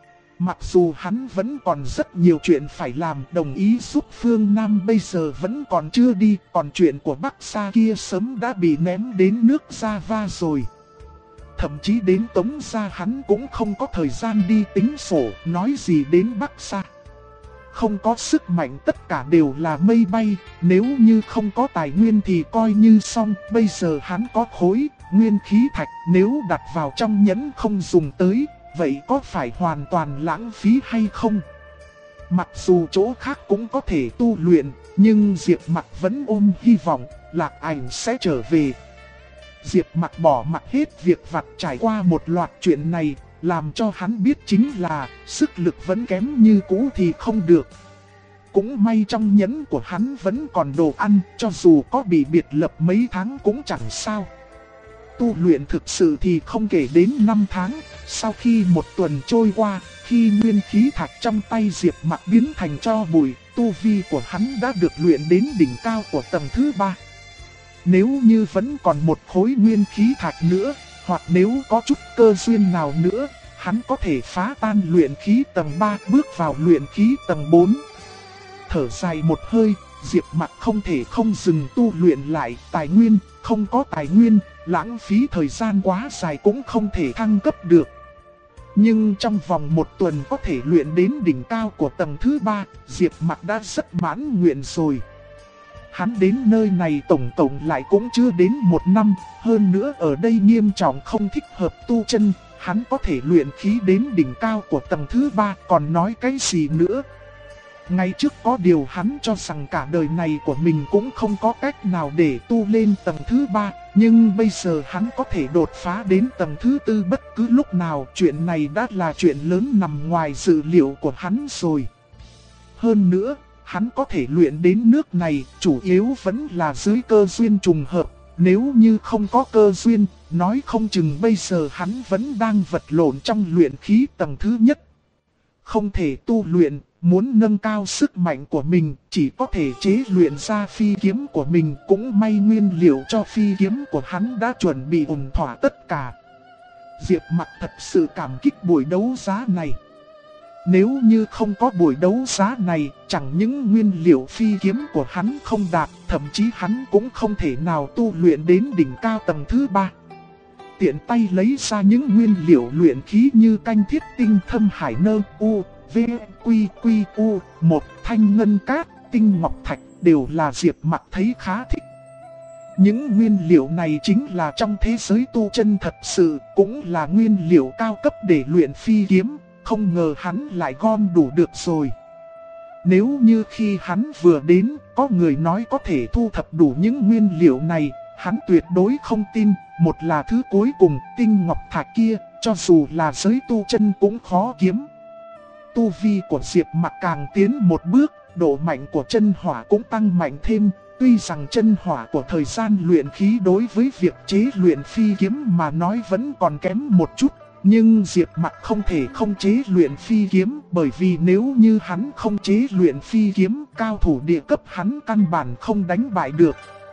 Mặc dù hắn vẫn còn rất nhiều chuyện phải làm, đồng ý giúp Phương Nam bây giờ vẫn còn chưa đi, còn chuyện của Bắc Sa kia sớm đã bị ném đến nước Java rồi. Thậm chí đến Tống Gia hắn cũng không có thời gian đi tính sổ, nói gì đến Bắc Sa. Không có sức mạnh tất cả đều là mây bay, nếu như không có tài nguyên thì coi như xong. Bây giờ hắn có khối nguyên khí thạch, nếu đặt vào trong nhẫn không dùng tới, vậy có phải hoàn toàn lãng phí hay không? Mặc dù chỗ khác cũng có thể tu luyện, nhưng Diệp Mặc vẫn ôm hy vọng Lạc Ảnh sẽ trở về. Diệp Mặc bỏ mặc hết việc vặt, trải qua một loạt chuyện này, làm cho hắn biết chính là sức lực vẫn kém như cũ thì không được. Cũng may trong nhẫn của hắn vẫn còn đồ ăn, cho dù có bị biệt lập mấy tháng cũng chẳng sao. Tu luyện thực sự thì không kể đến 5 tháng, sau khi một tuần trôi qua, khi nguyên khí thạch trong tay Diệp Mặc biến thành tro bụi, tu vi của hắn đã được luyện đến đỉnh cao của tầng thứ 3. Nếu như vẫn còn một khối nguyên khí thạch nữa, hoặc nếu có chút cơ duyên nào nữa, hắn có thể phá tan luyện khí tầng 3 bước vào luyện khí tầng 4. Thở dài một hơi, Diệp Mặc không thể không dừng tu luyện lại. Tài nguyên, không có tài nguyên, lãng phí thời gian quá dài cũng không thể thăng cấp được. Nhưng trong vòng một tuần có thể luyện đến đỉnh cao của tầng thứ 3, Diệp Mặc đã rất mãn nguyện rồi. Hắn đến nơi này tổng cộng lại cũng chưa đến 1 năm, hơn nữa ở đây nghiêm trọng không thích hợp tu chân, hắn có thể luyện khí đến đỉnh cao của tầng thứ 3, còn nói cái gì nữa. Ngày trước có điều hắn cho rằng cả đời này của mình cũng không có cách nào để tu lên tầng thứ 3, nhưng bây giờ hắn có thể đột phá đến tầng thứ 4 bất cứ lúc nào. Chuyện này đã là chuyện lớn nằm ngoài dự liệu của hắn rồi. Hơn nữa, hắn có thể luyện đến nước này, chủ yếu vẫn là dưới cơ duyên trùng hợp. Nếu như không có cơ duyên, nói không chừng bây giờ hắn vẫn đang vật lộn trong luyện khí tầng thứ nhất. Không thể tu luyện, muốn nâng cao sức mạnh của mình, chỉ có thể chế luyện ra phi kiếm của mình. Cũng may nguyên liệu cho phi kiếm của hắn đã chuẩn bị ổn thỏa tất cả. Diệp Mặc thật sự cảm kích buổi đấu giá này. Nếu như không có buổi đấu giá này, chẳng những nguyên liệu phi kiếm của hắn không đạt, thậm chí hắn cũng không thể nào tu luyện đến đỉnh cao tầng thứ 3. Tiện tay lấy ra những nguyên liệu luyện khí như canh thiết tinh thâm hải nơ, u, v, quy, quy, u, một thanh ngân cát, tinh ngọc thạch đều là Diệp Mặc thấy khá thích. Những nguyên liệu này chính là trong thế giới tu chân thật sự, cũng là nguyên liệu cao cấp để luyện phi kiếm. Không ngờ hắn lại gom đủ được rồi. Nếu như khi hắn vừa đến, có người nói có thể thu thập đủ những nguyên liệu này, hắn tuyệt đối không tin. Một là thứ cuối cùng, tinh ngọc thạch kia, cho dù là giới tu chân cũng khó kiếm. Tu vi của Diệp Mặc càng tiến một bước, độ mạnh của chân hỏa cũng tăng mạnh thêm. Tuy rằng chân hỏa của thời gian luyện khí đối với việc chế luyện phi kiếm mà nói vẫn còn kém một chút. Nhưng Diệp Mặc không thể không chế luyện phi kiếm, bởi vì nếu như hắn không chế luyện phi kiếm, cao thủ địa cấp hắn căn bản không đánh bại được.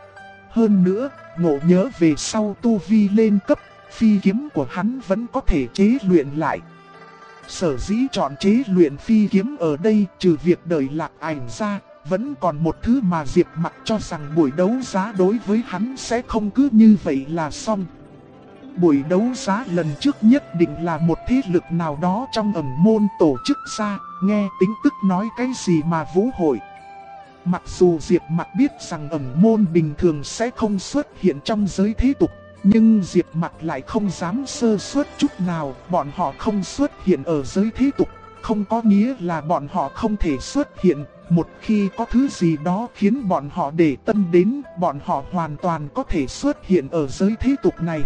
Hơn nữa, ngộ nhớ về sau tu vi lên cấp, phi kiếm của hắn vẫn có thể chế luyện lại. Sở dĩ chọn chế luyện phi kiếm ở đây, trừ việc đợi Lạc Ảnh ra, Vẫn còn một thứ mà Diệp Mặc cho rằng buổi đấu giá đối với hắn sẽ không cứ như vậy là xong. Buổi đấu giá lần trước nhất định là một thế lực nào đó trong ẩn môn tổ chức ra, nghe tính tức nói cái gì mà vũ hội. Mặc dù Diệp Mặc biết rằng ẩn môn bình thường sẽ không xuất hiện trong giới thế tục, nhưng Diệp Mặc lại không dám sơ suất chút nào. Bọn họ không xuất hiện ở giới thế tục, không có nghĩa là bọn họ không thể xuất hiện. Một khi có thứ gì đó khiến bọn họ để tâm đến, bọn họ hoàn toàn có thể xuất hiện ở giới thế tục này.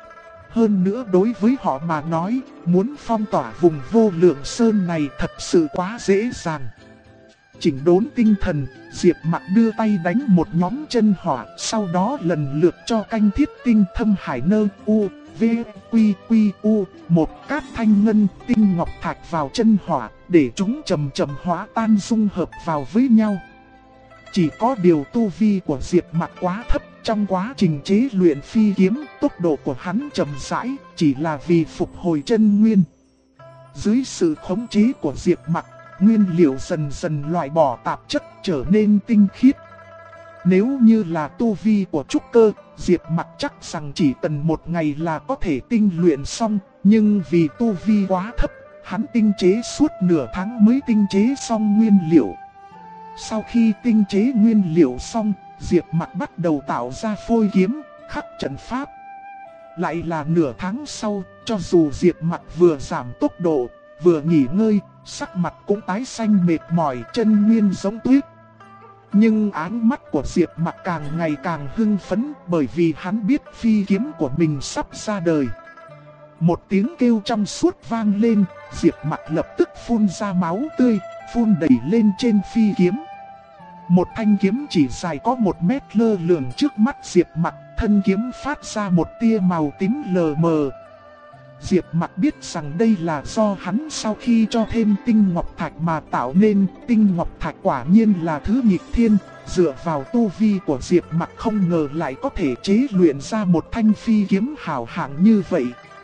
Hơn nữa đối với họ mà nói, muốn phong tỏa vùng Vô Lượng Sơn này thật sự quá dễ dàng. Chỉnh đốn tinh thần, Diệp Mặc đưa tay đánh một nhóm chân hỏa, sau đó lần lượt cho canh thiết tinh thâm hải nơ u, v, quy quy u, một cát thanh ngân tinh ngọc thạch vào chân hỏa, để chúng chậm chậm hóa tan dung hợp vào với nhau. Chỉ có điều tu vi của Diệp Mặc quá thấp, trong quá trình chế luyện phi kiếm, tốc độ của hắn chậm rãi, chỉ là vì phục hồi chân nguyên. Dưới sự khống chế của Diệp Mặc, nguyên liệu dần dần loại bỏ tạp chất trở nên tinh khiết. Nếu như là tu vi của trúc cơ, Diệp Mặc chắc rằng chỉ cần một ngày là có thể tinh luyện xong, nhưng vì tu vi quá thấp, hắn tinh chế suốt nửa tháng mới tinh chế xong nguyên liệu. Sau khi tinh chế nguyên liệu xong, Diệp Mặc bắt đầu tạo ra phôi kiếm, khắc trận pháp. Lại là nửa tháng sau, cho dù Diệp Mặc vừa giảm tốc độ, vừa nghỉ ngơi, sắc mặt cũng tái xanh mệt mỏi, chân nguyên giống tuyết. Nhưng ánh mắt của Diệp Mặc càng ngày càng hưng phấn, bởi vì hắn biết phi kiếm của mình sắp ra đời. Một tiếng kêu trong suốt vang lên, Diệp Mặc lập tức phun ra máu tươi, phun đầy lên trên phi kiếm. Một thanh kiếm chỉ dài có 1 mét lơ lửng trước mắt Diệp Mặc, thân kiếm phát ra một tia màu tím lờ mờ. Diệp Mặc biết rằng đây là do hắn sau khi cho thêm tinh ngọc thạch mà tạo nên. Tinh ngọc thạch quả nhiên là thứ nghịch thiên, dựa vào tu vi của Diệp Mặc không ngờ lại có thể chế luyện ra một thanh phi kiếm hảo hạng như vậy.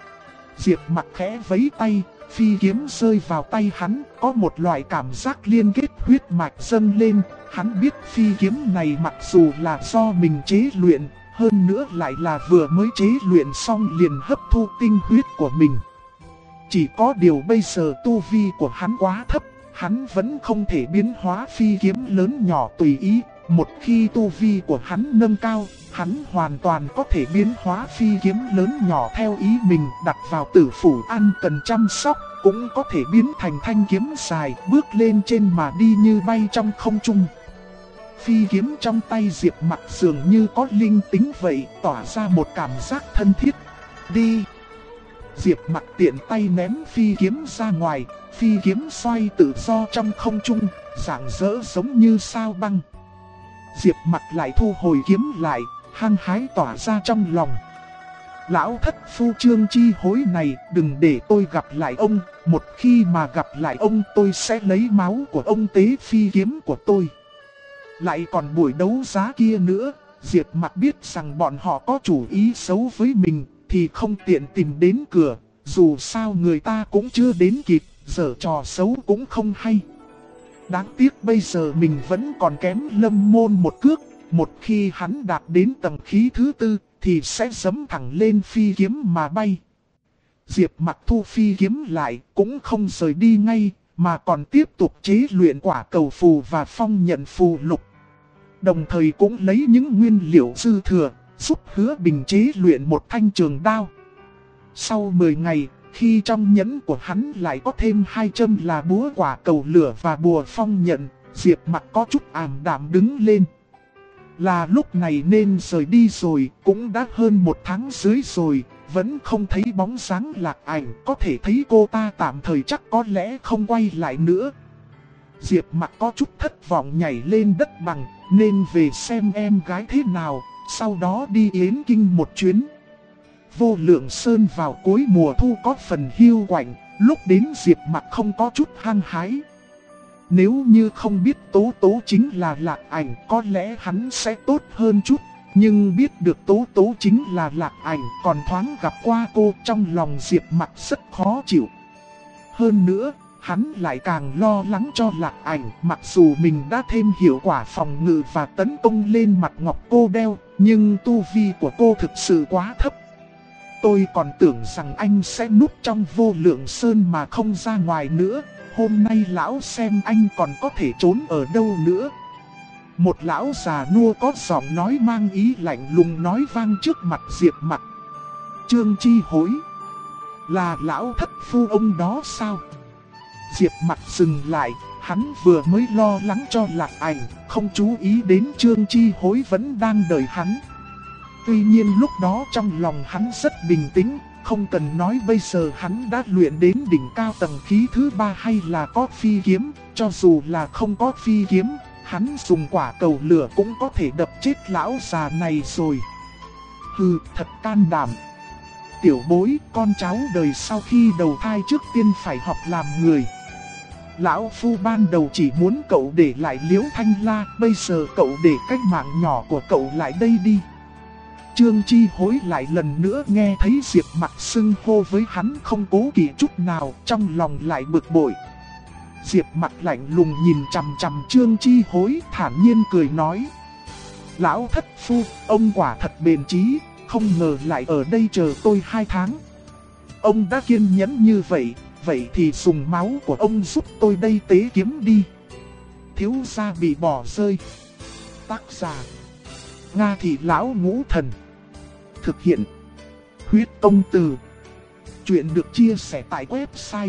Diệp Mặc khẽ vẫy tay, phi kiếm rơi vào tay hắn, có một loại cảm giác liên kết huyết mạch dâng lên. Hắn biết phi kiếm này mặc dù là do mình chế luyện, hơn nữa lại là vừa mới chế luyện xong liền hấp thu tinh huyết của mình. Chỉ có điều bây giờ tu vi của hắn quá thấp, hắn vẫn không thể biến hóa phi kiếm lớn nhỏ tùy ý. Một khi tu vi của hắn nâng cao, hắn hoàn toàn có thể biến hóa phi kiếm lớn nhỏ theo ý mình, đặt vào tử phủ ăn cần chăm sóc, cũng có thể biến thành thanh kiếm dài, bước lên trên mà đi như bay trong không trung. Phi kiếm trong tay Diệp Mặc dường như có linh tính vậy, tỏa ra một cảm giác thân thiết. Đi! Diệp Mặc tiện tay ném phi kiếm ra ngoài, phi kiếm xoay tự do trong không trung, rạng rỡ giống như sao băng. Diệp Mặc lại thu hồi kiếm lại, hăng hái tỏa ra trong lòng. Lão thất phu Trương Chi Hối này, đừng để tôi gặp lại ông, một khi mà gặp lại ông tôi sẽ lấy máu của ông tế phi kiếm của tôi. Lại còn buổi đấu giá kia nữa, Diệp Mặc biết rằng bọn họ có chủ ý xấu với mình, thì không tiện tìm đến cửa, dù sao người ta cũng chưa đến kịp, giở trò xấu cũng không hay. Đáng tiếc bây giờ mình vẫn còn kém Lâm Môn một cước, một khi hắn đạt đến tầng khí thứ 4, thì sẽ giẫm thẳng lên phi kiếm mà bay. Diệp Mặc thu phi kiếm lại, cũng không rời đi ngay, mà còn tiếp tục chế luyện quả cầu phù và phong nhận phù lục. Đồng thời cũng lấy những nguyên liệu dư thừa, giúp Hứa Bình chế luyện một thanh trường đao. Sau 10 ngày, khi trong nhẫn của hắn lại có thêm 2 châm là búa quả cầu lửa và bùa phong nhận, Diệp Mặc có chút ảm đạm đứng lên. Là lúc này nên rời đi rồi, cũng đã hơn 1 tháng dưới rồi, vẫn không thấy bóng dáng Lạc Ảnh, có thể thấy cô ta tạm thời chắc có lẽ không quay lại nữa. Diệp Mặc có chút thất vọng nhảy lên đất bằng, nên về xem em gái thế nào, sau đó đi Yến Kinh một chuyến. Vô Lượng Sơn vào cuối mùa thu có phần hiu quạnh, lúc đến Diệp Mặc không có chút hăng hái. Nếu như không biết Tố Tố chính là Lạc Ảnh, có lẽ hắn sẽ tốt hơn chút. Nhưng biết được Tố Tố chính là Lạc Ảnh, còn thoáng gặp qua cô, trong lòng Diệp Mặc rất khó chịu. Hơn nữa, hắn lại càng lo lắng cho Lạc Ảnh. Mặc dù mình đã thêm hiệu quả phòng ngự và tấn công lên mặt ngọc cô đeo, nhưng tu vi của cô thực sự quá thấp. Tôi còn tưởng rằng anh sẽ núp trong vô lượng sơn mà không ra ngoài nữa. Hôm nay lão xem anh còn có thể trốn ở đâu nữa. Một lão già nua có giọng nói mang ý lạnh lùng nói vang trước mặt Diệp Mặc. Trương Chi Hối, là lão thất phu ông đó sao? Diệp Mặc dừng lại, hắn vừa mới lo lắng cho Lạc Ảnh, không chú ý đến Trương Chi Hối vẫn đang đợi hắn. Tuy nhiên lúc đó trong lòng hắn rất bình tĩnh, không cần nói bây giờ hắn đã luyện đến đỉnh cao tầng khí thứ 3 hay là có phi kiếm, cho dù là không có phi kiếm, hắn dùng quả cầu lửa cũng có thể đập chết lão già này rồi. Hừ, thật can đảm. Tiểu bối, con cháu đời sau khi đầu thai trước tiên phải học làm người. Lão phu ban đầu chỉ muốn cậu để lại Liễu Thanh La, bây giờ cậu để cái mạng nhỏ của cậu lại đây đi. Trương Chi Hối lại lần nữa nghe thấy Diệp Mặc xưng hô với hắn không cố kỵ chút nào, trong lòng lại bực bội. Diệp Mặc lạnh lùng nhìn chằm chằm Trương Chi Hối, thản nhiên cười nói: Lão thất phu, ông quả thật bền chí, không ngờ lại ở đây chờ tôi 2 tháng. Ông đã kiên nhẫn như vậy, vậy thì dùng máu của ông giúp tôi đây tế kiếm đi. Thiếu gia bị bỏ rơi. Tác giả: Nga Thị Lão Ngũ Thần. Thực hiện: Huyết Công Từ. Chuyện được chia sẻ tại website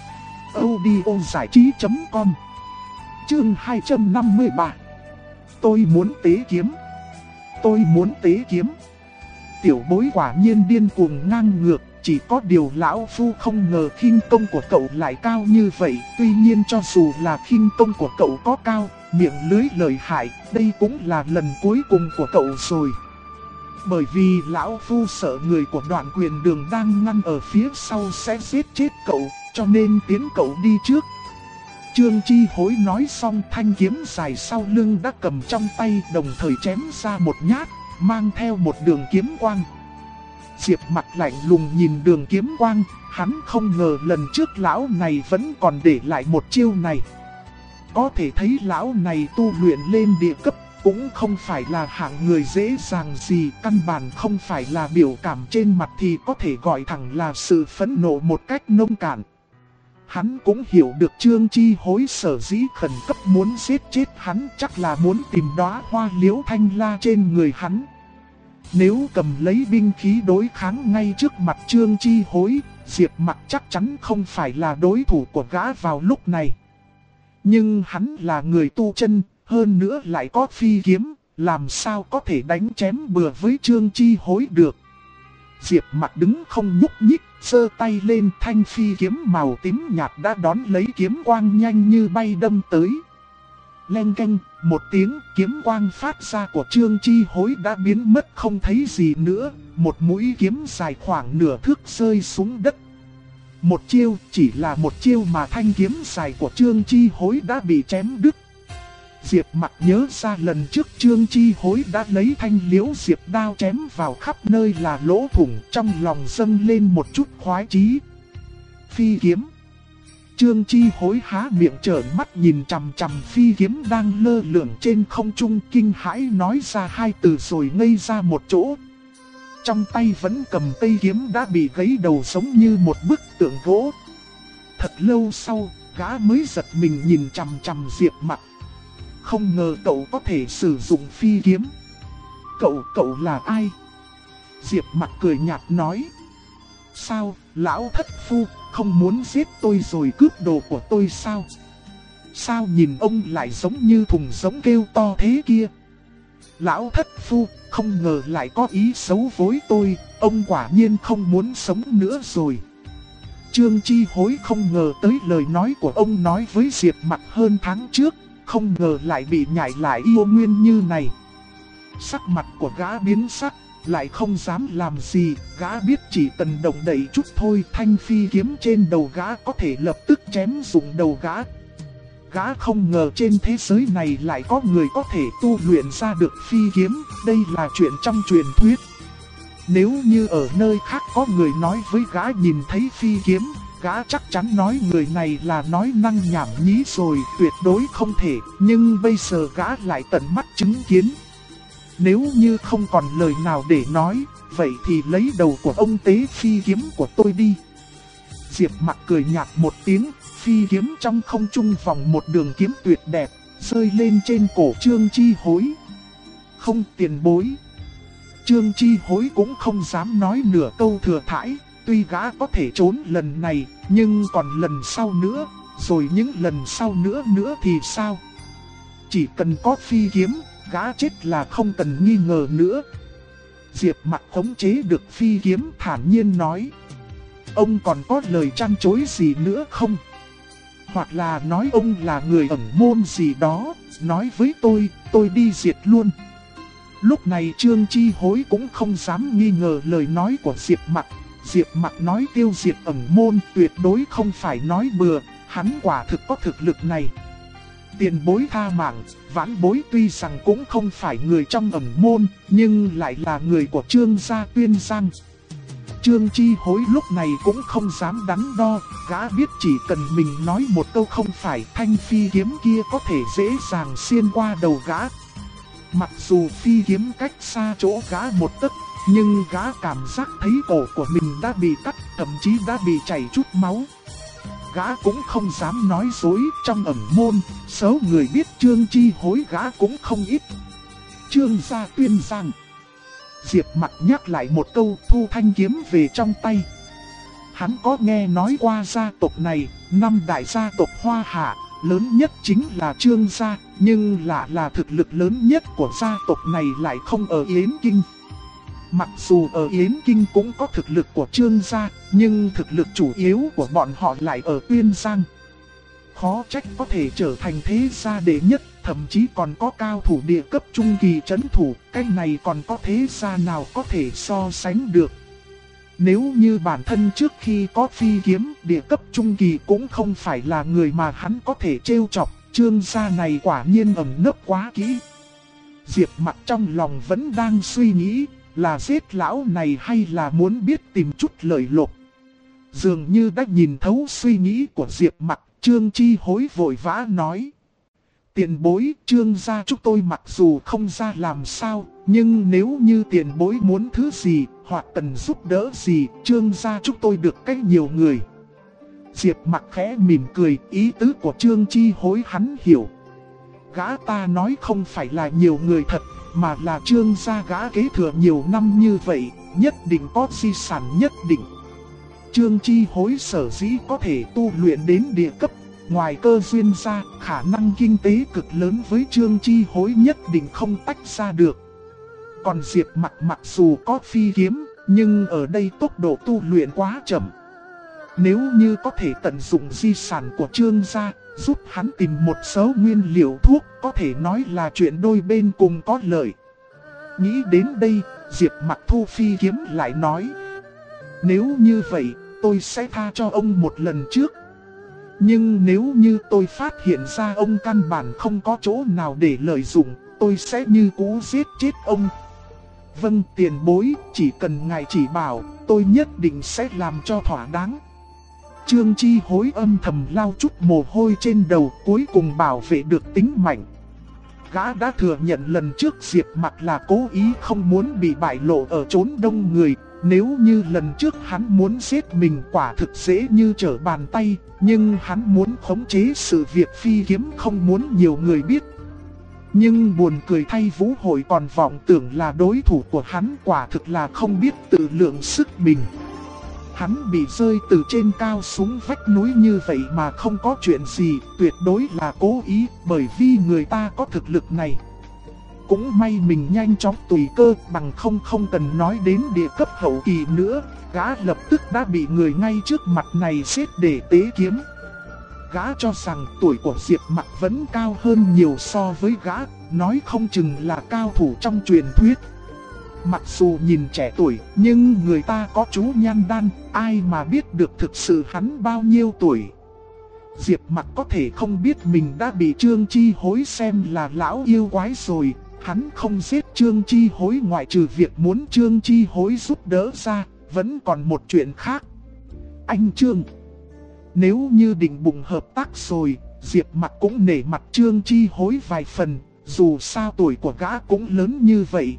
audiozảichí.com. Chương 253. Tôi muốn tế kiếm. Tôi muốn tế kiếm. Tiểu bối quả nhiên điên cuồng ngang ngược, chỉ có điều lão phu không ngờ khinh công của cậu lại cao như vậy. Tuy nhiên cho dù là khinh công của cậu có cao, miệng lưới lợi hại, đây cũng là lần cuối cùng của cậu rồi. Bởi vì lão phu sợ người của Đoạn Quyền Đường đang ngăn ở phía sau sẽ giết chết cậu, cho nên tiến cậu đi trước. Trương Chi Hối nói xong, thanh kiếm dài sau lưng đã cầm trong tay, đồng thời chém ra một nhát, mang theo một đường kiếm quang. Diệp Mặc lạnh lùng nhìn đường kiếm quang, hắn không ngờ lần trước lão này vẫn còn để lại một chiêu này. Có thể thấy lão này tu luyện lên địa cấp, cũng không phải là hạng người dễ dàng gì, căn bản không phải là biểu cảm trên mặt thì có thể gọi thẳng là sự phẫn nộ một cách nông cạn. Hắn cũng hiểu được Trương Chi Hối sở dĩ khẩn cấp muốn giết chết hắn, chắc là muốn tìm đóa hoa Liễu Thanh La trên người hắn. Nếu cầm lấy binh khí đối kháng ngay trước mặt Trương Chi Hối, Diệp Mặc chắc chắn không phải là đối thủ của gã vào lúc này. Nhưng hắn là người tu chân, hơn nữa lại có phi kiếm, làm sao có thể đánh chém bừa với Trương Chi Hối được. Diệp Mặc đứng không nhúc nhích, giơ tay lên, thanh phi kiếm màu tím nhạt đã đón lấy kiếm quang nhanh như bay đâm tới. Leng keng, một tiếng, kiếm quang phát ra của Trương Chi Hối đã biến mất không thấy gì nữa, một mũi kiếm dài khoảng nửa thước rơi xuống đất. Một chiêu, chỉ là một chiêu mà thanh kiếm dài của Trương Chi Hối đã bị chém đứt. Diệp Mặc nhớ ra lần trước Trương Chi Hối đã lấy thanh liễu diệp đao chém vào khắp nơi là lỗ thủng, trong lòng dâng lên một chút khoái chí. Phi kiếm. Trương Chi Hối há miệng trợn mắt nhìn chằm chằm phi kiếm đang lơ lửng trên không trung, kinh hãi nói ra 2 từ rồi ngây ra một chỗ. Trong tay vẫn cầm cây kiếm đã bị gãy đầu giống như một bức tượng gỗ. Thật lâu sau, gã mới giật mình nhìn chằm chằm Diệp Mặc. Không ngờ cậu có thể sử dụng phi kiếm. Cậu là ai? Diệp Mặc cười nhạt nói. Sao, lão thất phu, không muốn giết tôi rồi cướp đồ của tôi sao? Sao nhìn ông lại giống như thùng giống kêu to thế kia? Lão thất phu, không ngờ lại có ý xấu với tôi, ông quả nhiên không muốn sống nữa rồi. Trương Chi Hối không ngờ tới lời nói của ông nói với Diệp Mặc hơn tháng trước, không ngờ lại bị nhảy lại yêu nguyên như này. Sắc mặt của gã biến sắc, lại không dám làm gì, gã biết chỉ cần động đậy chút thôi, thanh phi kiếm trên đầu gã có thể lập tức chém rụng đầu gã. Gã không ngờ trên thế giới này lại có người có thể tu luyện ra được phi kiếm, đây là chuyện trong truyền thuyết. Nếu như ở nơi khác có người nói với gã nhìn thấy phi kiếm, Gã chắc chắn nói người này là nói năng nhảm nhí rồi, tuyệt đối không thể, nhưng bây giờ gã lại tận mắt chứng kiến. Nếu như không còn lời nào để nói, vậy thì lấy đầu của ông tế phi kiếm của tôi đi. Diệp Mặc cười nhạt một tiếng, phi kiếm trong không trung vòng một đường kiếm tuyệt đẹp, rơi lên trên cổ Trương Chi Hối. Không, tiền bối. Trương Chi Hối cũng không dám nói nửa câu thừa thãi, tuy gã có thể trốn lần này, nhưng còn lần sau nữa, rồi những lần sau nữa thì sao? Chỉ cần có phi kiếm, gã chết là không cần nghi ngờ nữa. Diệp Mặc khống chế được phi kiếm thản nhiên nói. Ông còn có lời trăn trối gì nữa không? Hoặc là nói ông là người ẩn môn gì đó, nói với tôi đi diệt luôn. Lúc này Trương Chi Hối cũng không dám nghi ngờ lời nói của Diệp Mặc. Diệp Mặc nói tiêu diệt ẩn môn tuyệt đối không phải nói bừa, hắn quả thực có thực lực này. Tiền bối tha mạng, vãn bối tuy rằng cũng không phải người trong ẩn môn, nhưng lại là người của Trương gia Tuyên Giang. Trương Chi Hối lúc này cũng không dám đắn đo, gã biết chỉ cần mình nói một câu không phải, thanh phi kiếm kia có thể dễ dàng xuyên qua đầu gã. Mặc dù phi kiếm cách xa chỗ gã một tấc, nhưng gã cảm giác thấy cổ của mình đã bị cắt, thậm chí đã bị chảy chút máu. Gã cũng không dám nói dối, trong ẩn môn, số người biết Trương Chi Hối gã cũng không ít. Trương gia Tuyên Giang. Diệp Mặc nhắc lại một câu, thu thanh kiếm về trong tay. Hắn có nghe nói qua gia tộc này, 5 đại gia tộc Hoa Hạ, lớn nhất chính là Trương gia, nhưng lạ là thực lực lớn nhất của gia tộc này lại không ở Yến Kinh. Mặc dù ở Yến Kinh cũng có thực lực của Trương gia, nhưng thực lực chủ yếu của bọn họ lại ở Tuyên Giang. Khó trách có thể trở thành thế gia đệ nhất, thậm chí còn có cao thủ địa cấp trung kỳ trấn thủ, cái này còn có thế gia nào có thể so sánh được. Nếu như bản thân trước khi có phi kiếm, địa cấp trung kỳ cũng không phải là người mà hắn có thể trêu chọc, Trương gia này quả nhiên ẩn nấp quá kỹ. Diệp Mặc trong lòng vẫn đang suy nghĩ, là giết lão này hay là muốn biết tìm chút lợi lộc. Dường như đã nhìn thấu suy nghĩ của Diệp Mặc, Trương Chi Hối vội vã nói. Tiền bối, Trương gia chúng tôi mặc dù không ra làm sao, nhưng nếu như tiền bối muốn thứ gì, hoặc cần giúp đỡ gì, Trương gia chúng tôi được cách nhiều người. Diệp Mặc khẽ mỉm cười, ý tứ của Trương Chi Hối hắn hiểu. Gã ta nói không phải là nhiều người thật, mà là Trương gia gã kế thừa nhiều năm như vậy, nhất định có di sản nhất định. Trương Chi Hối sở dĩ có thể tu luyện đến địa cấp, ngoài cơ duyên ra, khả năng kinh tế cực lớn với Trương Chi Hối nhất định không tách ra được. Còn Diệp Mặc mặc dù có phi kiếm, nhưng ở đây tốc độ tu luyện quá chậm. Nếu như có thể tận dụng di sản của Trương gia, giúp hắn tìm một số nguyên liệu thuốc, có thể nói là chuyện đôi bên cùng có lợi. Nghĩ đến đây, Diệp Mặc thu phi kiếm lại nói. Nếu như vậy, tôi sẽ tha cho ông một lần trước. Nhưng nếu như tôi phát hiện ra ông căn bản không có chỗ nào để lợi dụng, tôi sẽ như cũ giết chết ông. Vâng, tiền bối, chỉ cần ngài chỉ bảo, tôi nhất định sẽ làm cho thỏa đáng. Trương Chi Hối âm thầm lau chút mồ hôi trên đầu, cuối cùng bảo vệ được tính mạnh. Gã đã thừa nhận lần trước Diệp Mặc là cố ý không muốn bị bại lộ ở chốn đông người. Nếu như lần trước hắn muốn giết mình quả thực dễ như trở bàn tay, nhưng hắn muốn khống chế sự việc phi kiếm không muốn nhiều người biết. Nhưng buồn cười thay, Vũ Hội còn vọng tưởng là đối thủ của hắn, quả thực là không biết tự lượng sức mình. Hắn bị rơi từ trên cao xuống vách núi như vậy mà không có chuyện gì, tuyệt đối là cố ý, bởi vì người ta có thực lực này. Cũng may mình nhanh chóng tùy cơ, bằng không cần nói đến địa cấp hậu kỳ nữa, gã lập tức đã bị người ngay trước mặt này xếp để tế kiếm. Gã cho rằng tuổi của Diệp Mặc vẫn cao hơn nhiều so với gã, nói không chừng là cao thủ trong truyền thuyết. Mặc dù nhìn trẻ tuổi, nhưng người ta có chú nhan đan, ai mà biết được thực sự hắn bao nhiêu tuổi. Diệp Mặc có thể không biết mình đã bị Trương Chi Hối xem là lão yêu quái rồi. Hắn không giết Trương Chi Hối ngoại trừ việc muốn Trương Chi Hối giúp đỡ ra, vẫn còn một chuyện khác. Anh Trương, Nếu như định bụng hợp tác rồi, Diệp Mặc cũng nể mặt Trương Chi Hối vài phần, dù sao tuổi của gã cũng lớn như vậy.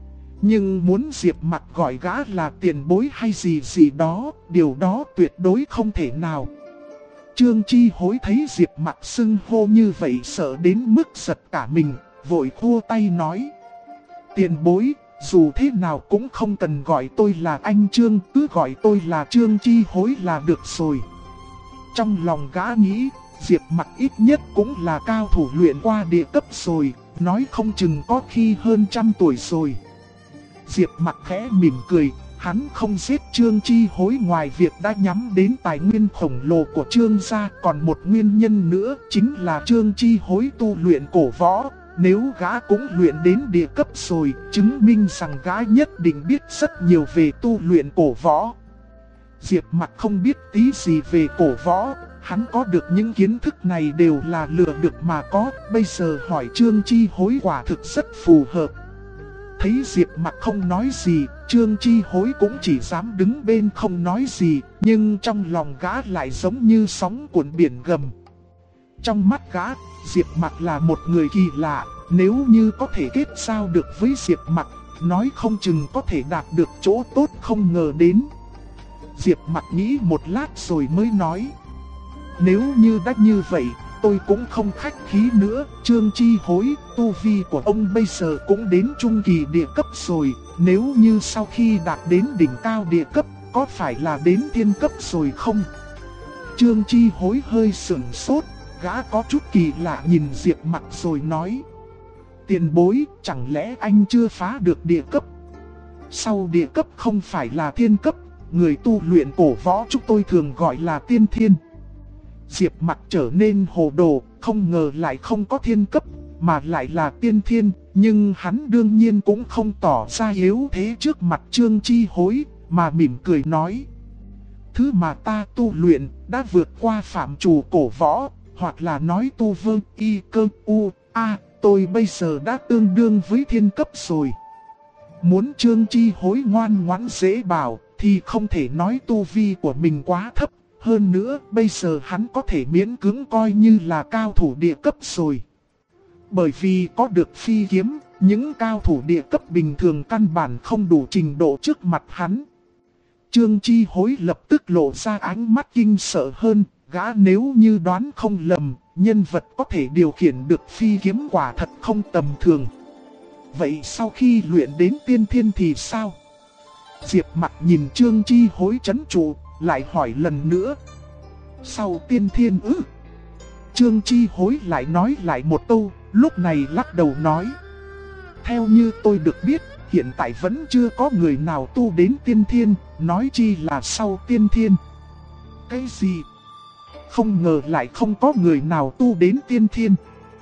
Nhưng muốn Diệp Mặc gọi gã là tiền bối hay gì gì đó, điều đó tuyệt đối không thể nào. Trương Chi Hối thấy Diệp Mặc xưng hô như vậy sợ đến mức giật cả mình, vội khua tay nói: tiền bối, dù thế nào cũng không cần gọi tôi là anh Trương, cứ gọi tôi là Trương Chi Hối là được rồi. Trong lòng gã nghĩ, Diệp Mặc ít nhất cũng là cao thủ luyện qua địa cấp rồi, nói không chừng có khi hơn 100 tuổi rồi. Diệp Mặc khẽ mỉm cười, hắn không giết Trương Chi Hối ngoài việc đã nhắm đến tài nguyên khổng lồ của Trương gia, còn một nguyên nhân nữa chính là Trương Chi Hối tu luyện cổ võ. Nếu gã cũng luyện đến địa cấp rồi, chứng minh rằng gã nhất định biết rất nhiều về tu luyện cổ võ. Diệp Mặc không biết tí gì về cổ võ, hắn có được những kiến thức này đều là lừa được mà có, bây giờ hỏi Trương Chi Hối quả thực rất phù hợp. Thấy Diệp Mặc không nói gì, Trương Chi Hối cũng chỉ dám đứng bên không nói gì, nhưng trong lòng gã lại giống như sóng cuộn biển gầm. Trong mắt gã, Diệp Mặc là một người kỳ lạ, nếu như có thể kết giao được với Diệp Mặc, nói không chừng có thể đạt được chỗ tốt không ngờ đến. Diệp Mặc nghĩ một lát rồi mới nói: nếu như đã như vậy, tôi cũng không khách khí nữa. Trương Chi Hối, tu vi của ông bây giờ cũng đến trung kỳ địa cấp rồi, nếu như sau khi đạt đến đỉnh cao địa cấp, có phải là đến thiên cấp rồi không? Trương Chi Hối hơi sửng sốt, gã có chút kỳ lạ nhìn Diệp Mặc rồi nói: tiền bối, chẳng lẽ anh chưa phá được địa cấp? Sau địa cấp không phải là thiên cấp, người tu luyện cổ võ chúng tôi thường gọi là tiên thiên. Diệp Mặc trở nên hồ đồ, không ngờ lại không có thiên cấp, mà lại là tiên thiên, nhưng hắn đương nhiên cũng không tỏ ra yếu thế trước mặt Trương Chi Hối, mà mỉm cười nói: thứ mà ta tu luyện đã vượt qua phạm trù cổ võ, hoặc là nói tu vương y cơ u a, tôi bây giờ đã tương đương với thiên cấp rồi. Muốn Trương Chi Hối ngoan ngoãn dễ bảo, thì không thể nói tu vi của mình quá thấp. Hơn nữa, bây giờ hắn có thể miễn cưỡng coi như là cao thủ địa cấp rồi. Bởi vì có được phi kiếm, những cao thủ địa cấp bình thường căn bản không đủ trình độ trước mặt hắn. Trương Chi Hối lập tức lộ ra ánh mắt kinh sợ hơn, gã nếu như đoán không lầm, nhân vật có thể điều khiển được phi kiếm quả thật không tầm thường. Vậy sau khi luyện đến tiên thiên thì sao? Diệp Mặc nhìn Trương Chi Hối trấn trụ, lại hỏi lần nữa: sau tiên thiên ư? Trương Chi Hối lại nói lại một câu, lúc này lắc đầu nói: theo như tôi được biết, hiện tại vẫn chưa có người nào tu đến tiên thiên, nói chi là sau tiên thiên. Cái gì? Không ngờ lại không có người nào tu đến tiên thiên.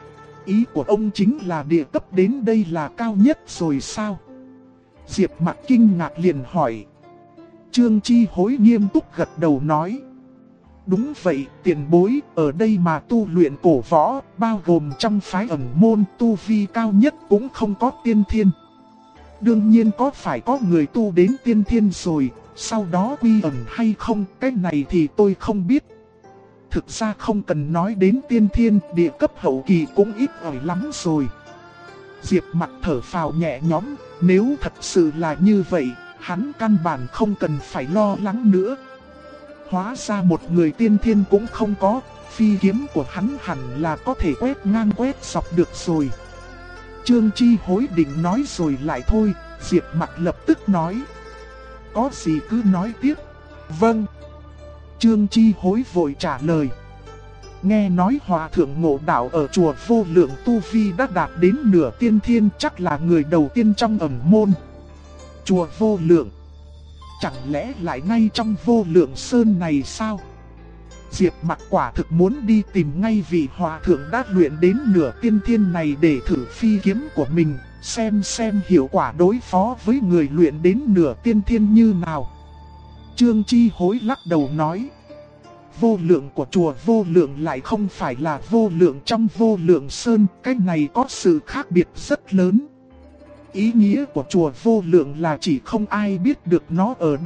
Ý của ông chính là địa cấp đến đây là cao nhất rồi sao? Diệp Mặc kinh ngạc liền hỏi. Trương Chi Hối nghiêm túc gật đầu nói: đúng vậy, tiền bối, ở đây mà tu luyện cổ võ, bao gồm trong phái ẩn môn, tu vi cao nhất cũng không có tiên thiên. Đương nhiên có phải có người tu đến tiên thiên rồi, sau đó quy ẩn hay không, cái này thì tôi không biết. Thực ra không cần nói đến tiên thiên, địa cấp hậu kỳ cũng ít ỏi lắm rồi. Diệp Mặc thở phào nhẹ nhõm, nếu thật sự là như vậy, hắn căn bản không cần phải lo lắng nữa. Hóa ra một người tiên thiên cũng không có, phi kiếm của hắn hẳn là có thể quét ngang quét dọc được rồi. Trương Chi Hối định nói rồi lại thôi, Diệp Mặc lập tức nói: có gì cứ nói tiếp. Vâng. Trương Chi Hối vội trả lời: nghe nói Hòa Thượng Ngộ Đạo ở chùa Vô Lượng tu vi đã đạt đến nửa tiên thiên, chắc là người đầu tiên trong ẩn môn. Chùa Vô Lượng? Chẳng lẽ lại ngay trong Vô Lượng Sơn này sao? Diệp Mặc quả thực muốn đi tìm ngay vị Hòa Thượng đã luyện đến nửa tiên thiên này để thử phi kiếm của mình, xem hiệu quả đối phó với người luyện đến nửa tiên thiên như nào. Trương Chi Hối lắc đầu nói: Vô Lượng của chùa Vô Lượng lại không phải là Vô Lượng trong Vô Lượng Sơn, cái này có sự khác biệt rất lớn. Ý nghĩa của chùa Vô Lượng là chỉ không ai biết được nó ở đâu,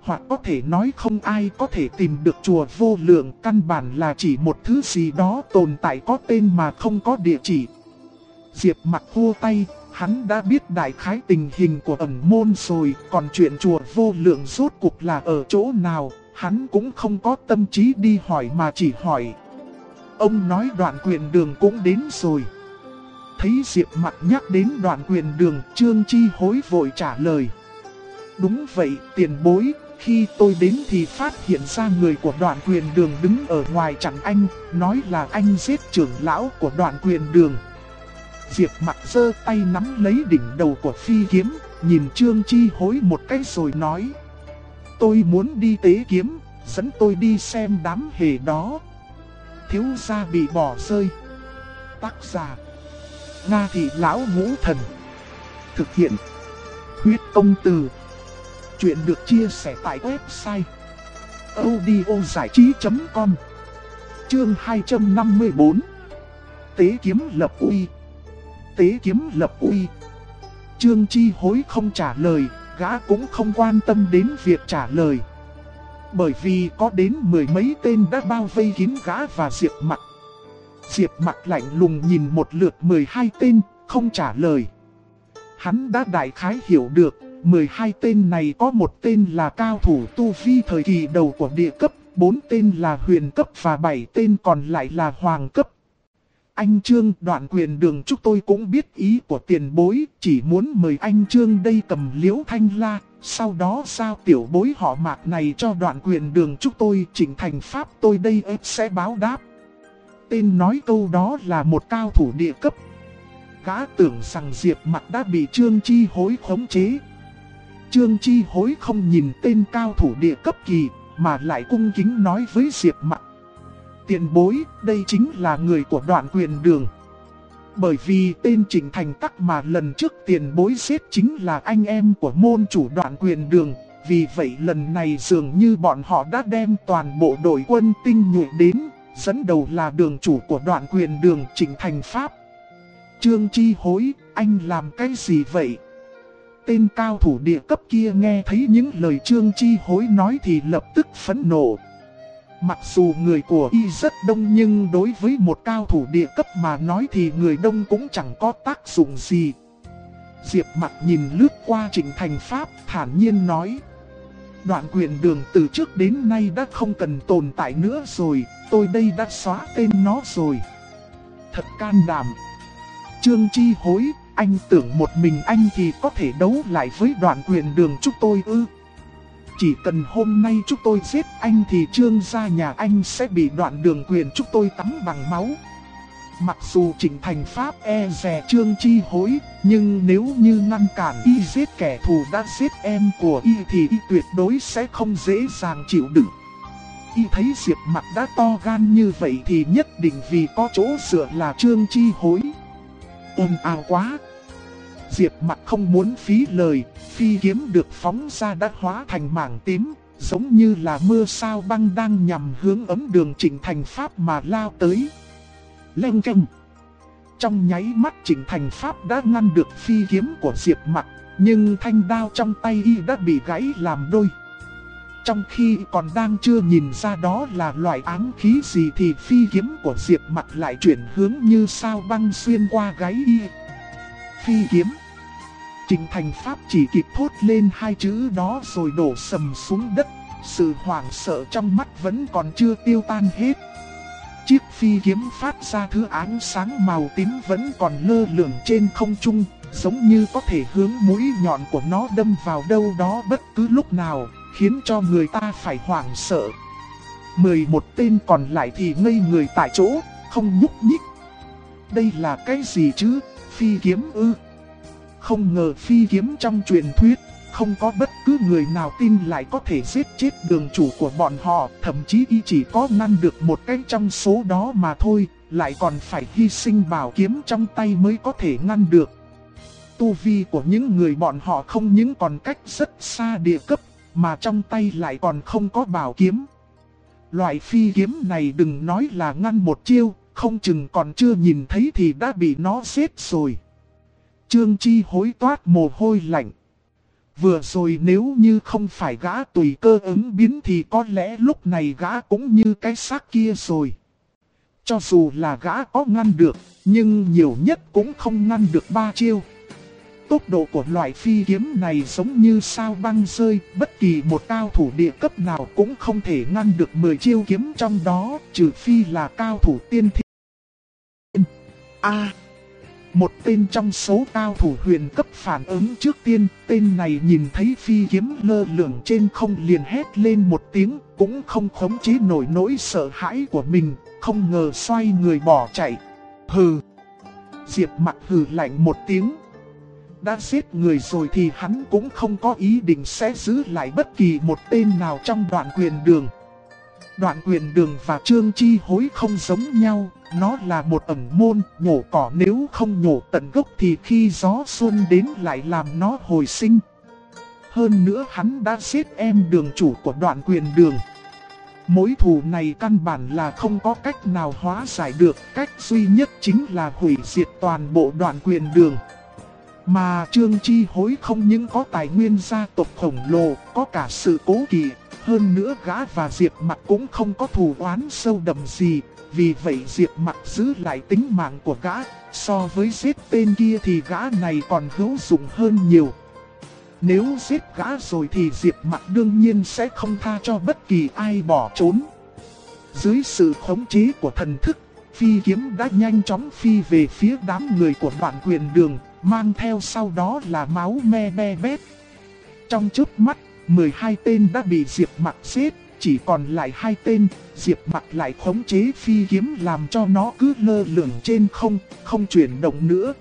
Hoặc có thể nói không ai có thể tìm được chùa Vô Lượng, căn bản là chỉ một thứ gì đó tồn tại có tên mà không có địa chỉ. Diệp Mặc khua tay, hắn đã biết đại khái tình hình của ẩn môn rồi, còn chuyện chùa Vô Lượng rốt cuộc là ở chỗ nào, hắn cũng không có tâm trí đi hỏi mà chỉ hỏi. Ông nói Đoạn Quyền Đường cũng đến rồi. Thấy Diệp Mặc nhắc đến Đoạn Quyền Đường, Trương Chi Hối vội trả lời. Đúng vậy, tiền bối, khi tôi đến thì phát hiện ra người của Đoạn Quyền Đường đứng ở ngoài chặn anh, nói là anh giết trưởng lão của Đoạn Quyền Đường. Diệp Mặc giơ tay nắm lấy đỉnh đầu của phi kiếm, nhìn Trương Chi Hối một cái rồi nói. Tôi muốn đi tế kiếm, dẫn tôi đi xem đám hề đó. Thiếu gia bị bỏ rơi. Tác giả Nga Thị Lão Ngũ Thần. Thực hiện Huyết Công Từ. Chuyện được chia sẻ tại website audiozảichí.com. Chương 254. Tế kiếm lập uy. Tế kiếm lập uy. Trương Chi Hối không trả lời, gã cũng không quan tâm đến việc trả lời. Bởi vì có đến mười mấy tên đã bao vây kín gã và Diệp Mặc. Diệp Mặc lạnh lùng nhìn một lượt 12 tên, không trả lời. Hắn đã đại khái hiểu được, 12 tên này có một tên là cao thủ tu vi thời kỳ đầu của địa cấp, 4 tên là huyền cấp và 7 tên còn lại là hoàng cấp. Anh Trương, Đoạn Quyền Đường chúng tôi cũng biết ý của tiền bối, chỉ muốn mời anh Trương đây cầm liễu thanh la, sau đó giao tiểu bối họ Mạc này cho Đoạn Quyền Đường chúng tôi, Trịnh Thành Pháp tôi đây sẽ báo đáp. Tên nói câu đó là một cao thủ địa cấp. Gã tưởng rằng Diệp Mặc đã bị Trương Chi Hối khống chế. Trương Chi Hối không nhìn tên cao thủ địa cấp kỳ, mà lại cung kính nói với Diệp Mặc. Tiền bối, đây chính là người của Đoạn Quyền Đường. Bởi vì tên Trịnh Thành Tắc mà lần trước tiền bối giết chính là anh em của môn chủ Đoạn Quyền Đường. Vì vậy lần này dường như bọn họ đã đem toàn bộ đội quân tinh nhuệ đến, dẫn đầu là đường chủ của Đoạn Quyền Đường Trịnh Thành Pháp. Trương Chi Hối, anh làm cái gì vậy? Tên cao thủ địa cấp kia nghe thấy những lời Trương Chi Hối nói thì lập tức phẫn nộ. Mặc dù người của y rất đông nhưng đối với một cao thủ địa cấp mà nói thì người đông cũng chẳng có tác dụng gì. Diệp Mặc nhìn lướt qua Trịnh Thành Pháp, thản nhiên nói. Đoạn Quyền Đường từ trước đến nay đã không cần tồn tại nữa rồi, tôi đây đã xóa tên nó rồi. Thật can đảm. Trương Chi Hối, anh tưởng một mình anh thì có thể đấu lại với Đoạn Quyền Đường chúng tôi ư? Chỉ cần hôm nay chúng tôi giết anh thì Trương gia nhà anh sẽ bị Đoạn Đường Quyền chúng tôi tắm bằng máu. Mặc dù Trịnh Thành Pháp e dè Trương Chi Hối, nhưng nếu như ngăn cản y giết kẻ thù đã giết em của y thì y tuyệt đối sẽ không dễ dàng chịu đựng. Y thấy Diệp Mặc đã to gan như vậy thì nhất định vì có chỗ dựa là Trương Chi Hối. Ồn ào quá. Diệp Mặc không muốn phí lời, phi kiếm được phóng ra đã hóa thành mảng tím, giống như là mưa sao băng đang nhằm hướng ấm đường Trịnh Thành Pháp mà lao tới. Leng keng. Trong nháy mắt Trịnh Thành Pháp đã ngăn được phi kiếm của Diệp Mặc, nhưng thanh đao trong tay y đã bị gãy làm đôi. Trong khi còn đang chưa nhìn ra đó là loại ám khí gì thì phi kiếm của Diệp Mặc lại chuyển hướng như sao băng xuyên qua gáy y. Phi kiếm. Trịnh Thành Pháp chỉ kịp thốt lên hai chữ đó rồi đổ sầm xuống đất, sự hoảng sợ trong mắt vẫn còn chưa tiêu tan hết. Chiếc phi kiếm phát ra thứ ánh sáng màu tím vẫn còn lơ lửng trên không trung, giống như có thể hướng mũi nhọn của nó đâm vào đâu đó bất cứ lúc nào, khiến cho người ta phải hoảng sợ. 11 tên còn lại thì ngây người tại chỗ, không nhúc nhích. Đây là cái gì chứ? Phi kiếm ư? Không ngờ phi kiếm trong truyền thuyết, không có bất cứ người nào tin lại có thể giết chết đường chủ của bọn họ. Thậm chí y chỉ có ngăn được một cái trong số đó mà thôi, lại còn phải hy sinh bảo kiếm trong tay mới có thể ngăn được. Tu vi của những người bọn họ không những còn cách rất xa địa cấp, mà trong tay lại còn không có bảo kiếm. Loại phi kiếm này đừng nói là ngăn một chiêu, không chừng còn chưa nhìn thấy thì đã bị nó giết rồi. Trương Chi Hối toát mồ hôi lạnh. Vừa rồi nếu như không phải gã tùy cơ ứng biến thì có lẽ lúc này gã cũng như cái xác kia rồi. Cho dù là gã có ngăn được, nhưng nhiều nhất cũng không ngăn được 3 chiêu. Tốc độ của loại phi kiếm này giống như sao băng rơi, bất kỳ một cao thủ địa cấp nào cũng không thể ngăn được 10 chiêu kiếm trong đó, trừ phi là cao thủ tiên thiên. Một tên trong số cao thủ huyền cấp phản ứng trước tiên, tên này nhìn thấy phi kiếm lơ lửng trên không liền hét lên một tiếng, cũng không khống chế nổi nỗi sợ hãi của mình, không ngờ xoay người bỏ chạy. Hừ! Diệp Mặc hừ lạnh một tiếng. Đã giết người rồi thì hắn cũng không có ý định sẽ giữ lại bất kỳ một tên nào trong Đoạn Quyền Đường. Đoạn Quyền Đường và Trương Chi Hối không giống nhau, nó là một ẩn môn, nhổ cỏ nếu không nhổ tận gốc thì khi gió xuân đến lại làm nó hồi sinh. Hơn nữa hắn đã giết em đường chủ của Đoạn Quyền Đường. Mối thù này căn bản là không có cách nào hóa giải được, cách duy nhất chính là hủy diệt toàn bộ Đoạn Quyền Đường. Mà Trương Chi Hối không những có tài nguyên gia tộc khổng lồ, có cả sự cố kỵ, hơn nữa gã và Diệp Mặc cũng không có thù oán sâu đậm gì, vì vậy Diệp Mặc giữ lại tính mạng của gã, so với giết tên kia thì gã này còn hữu dụng hơn nhiều. Nếu giết gã rồi thì Diệp Mặc đương nhiên sẽ không tha cho bất kỳ ai bỏ trốn. Dưới sự khống chế của thần thức, phi kiếm đã nhanh chóng phi về phía đám người của Đoạn Quyền Đường, mang theo sau đó là máu me be bét. Trong chớp mắt, 12 tên đã bị Diệp Mặc giết, chỉ còn lại 2 tên, Diệp Mặc lại khống chế phi kiếm làm cho nó cứ lơ lửng trên không, không chuyển động nữa.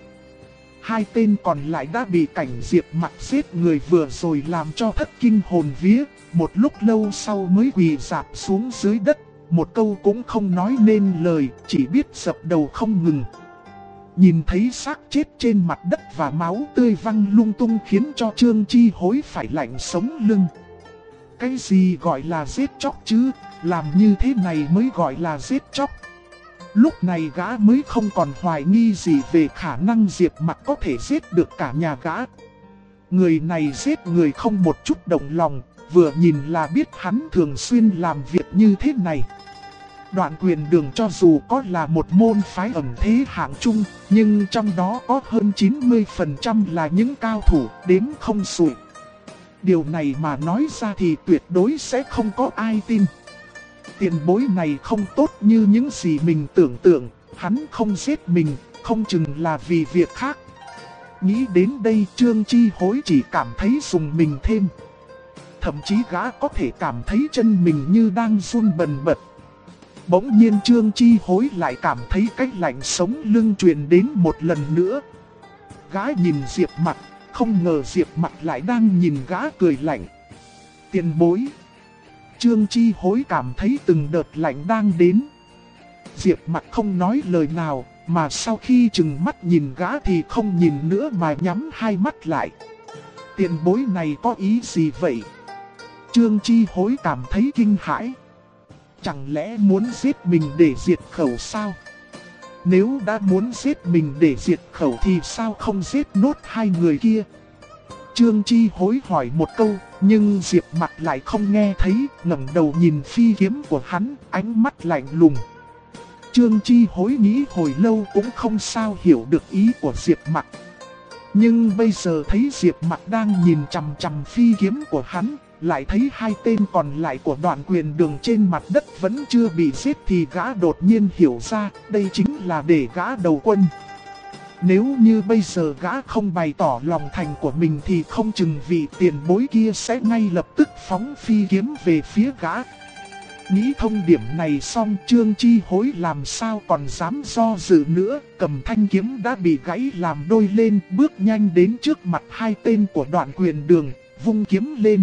2 tên còn lại đã bị cảnh Diệp Mặc giết người vừa rồi làm cho thất kinh hồn vía, một lúc lâu sau mới quỳ rạp xuống dưới đất, một câu cũng không nói nên lời, chỉ biết dập đầu không ngừng. Nhìn thấy xác chết trên mặt đất và máu tươi văng lung tung khiến cho Trương Chi Hối phải lạnh sống lưng. Cái gì gọi là giết chóc chứ, làm như thế này mới gọi là giết chóc. Lúc này gã mới không còn hoài nghi gì về khả năng Diệp Mặc có thể giết được cả nhà gã. Người này giết người không một chút động lòng, vừa nhìn là biết hắn thường xuyên làm việc như thế này. Đoạn Quyền Đường cho dù có là một môn phái ẩn thế hạng trung, nhưng trong đó có hơn 90% là những cao thủ đếm không xuể. Điều này mà nói ra thì tuyệt đối sẽ không có ai tin. Tiền bối này không tốt như những gì mình tưởng tượng, hắn không giết mình, không chừng là vì việc khác. Nghĩ đến đây Trương Chi Hối chỉ cảm thấy rùng mình thêm. Thậm chí gã có thể cảm thấy chân mình như đang run bần bật. Bỗng nhiên Trương Chi Hối lại cảm thấy cái lạnh sống lưng truyền đến một lần nữa. Gã nhìn Diệp Mặc, không ngờ Diệp Mặc lại đang nhìn gã cười lạnh. Tiền bối. Trương Chi Hối cảm thấy từng đợt lạnh đang đến. Diệp Mặc không nói lời nào, mà sau khi chừng mắt nhìn gã thì không nhìn nữa mà nhắm hai mắt lại. Tiền bối này có ý gì vậy? Trương Chi Hối cảm thấy kinh hãi. Chẳng lẽ muốn giết mình để diệt khẩu sao? Nếu đã muốn giết mình để diệt khẩu thì sao không giết nốt 2 người kia? Trương Chi Hối hỏi một câu, nhưng Diệp Mặc lại không nghe thấy, ngẩng đầu nhìn phi kiếm của hắn, ánh mắt lạnh lùng. Trương Chi Hối nghĩ hồi lâu cũng không sao hiểu được ý của Diệp Mặc. Nhưng bây giờ thấy Diệp Mặc đang nhìn chằm chằm phi kiếm của hắn, lại thấy 2 tên còn lại của Đoạn Quyền Đường trên mặt đất vẫn chưa bị giết thì gã đột nhiên hiểu ra đây chính là để gã đầu quân. Nếu như bây giờ gã không bày tỏ lòng thành của mình thì không chừng vị tiền bối kia sẽ ngay lập tức phóng phi kiếm về phía gã. Nghĩ thông điểm này xong Trương Chi Hối làm sao còn dám do dự nữa, cầm thanh kiếm đã bị gãy làm đôi lên, bước nhanh đến trước mặt 2 tên của Đoạn Quyền Đường, vung kiếm lên.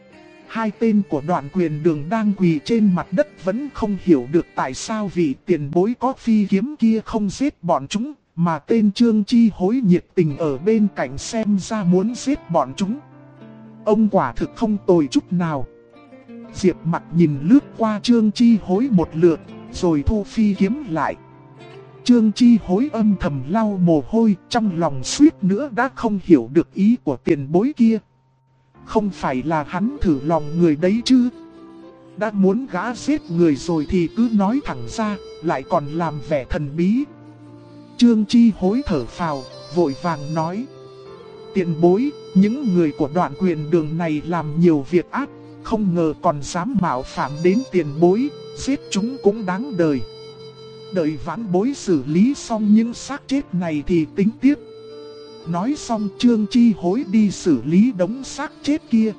2 tên của Đoạn Quyền Đường đang quỳ trên mặt đất vẫn không hiểu được tại sao vị tiền bối có phi kiếm kia không giết bọn chúng, mà tên Trương Chi Hối nhiệt tình ở bên cạnh xem ra muốn giết bọn chúng. Ông quả thực không tồi chút nào. Diệp Mặc nhìn lướt qua Trương Chi Hối một lượt, rồi thu phi kiếm lại. Trương Chi Hối âm thầm lau mồ hôi, trong lòng suýt nữa đã không hiểu được ý của tiền bối kia. Không phải là hắn thử lòng người đấy chứ. Đã muốn gã giết người rồi thì cứ nói thẳng ra, lại còn làm vẻ thần bí. Trương Chi Hối thở phào, vội vàng nói. Tiền bối, những người của Đoạn Quyền Đường này làm nhiều việc ác, không ngờ còn dám mạo phạm đến tiền bối, giết chúng cũng đáng đời. Đợi vãn bối xử lý xong những xác chết này thì tính tiếp. Nói xong Trương Chi Hối đi xử lý đống xác chết kia.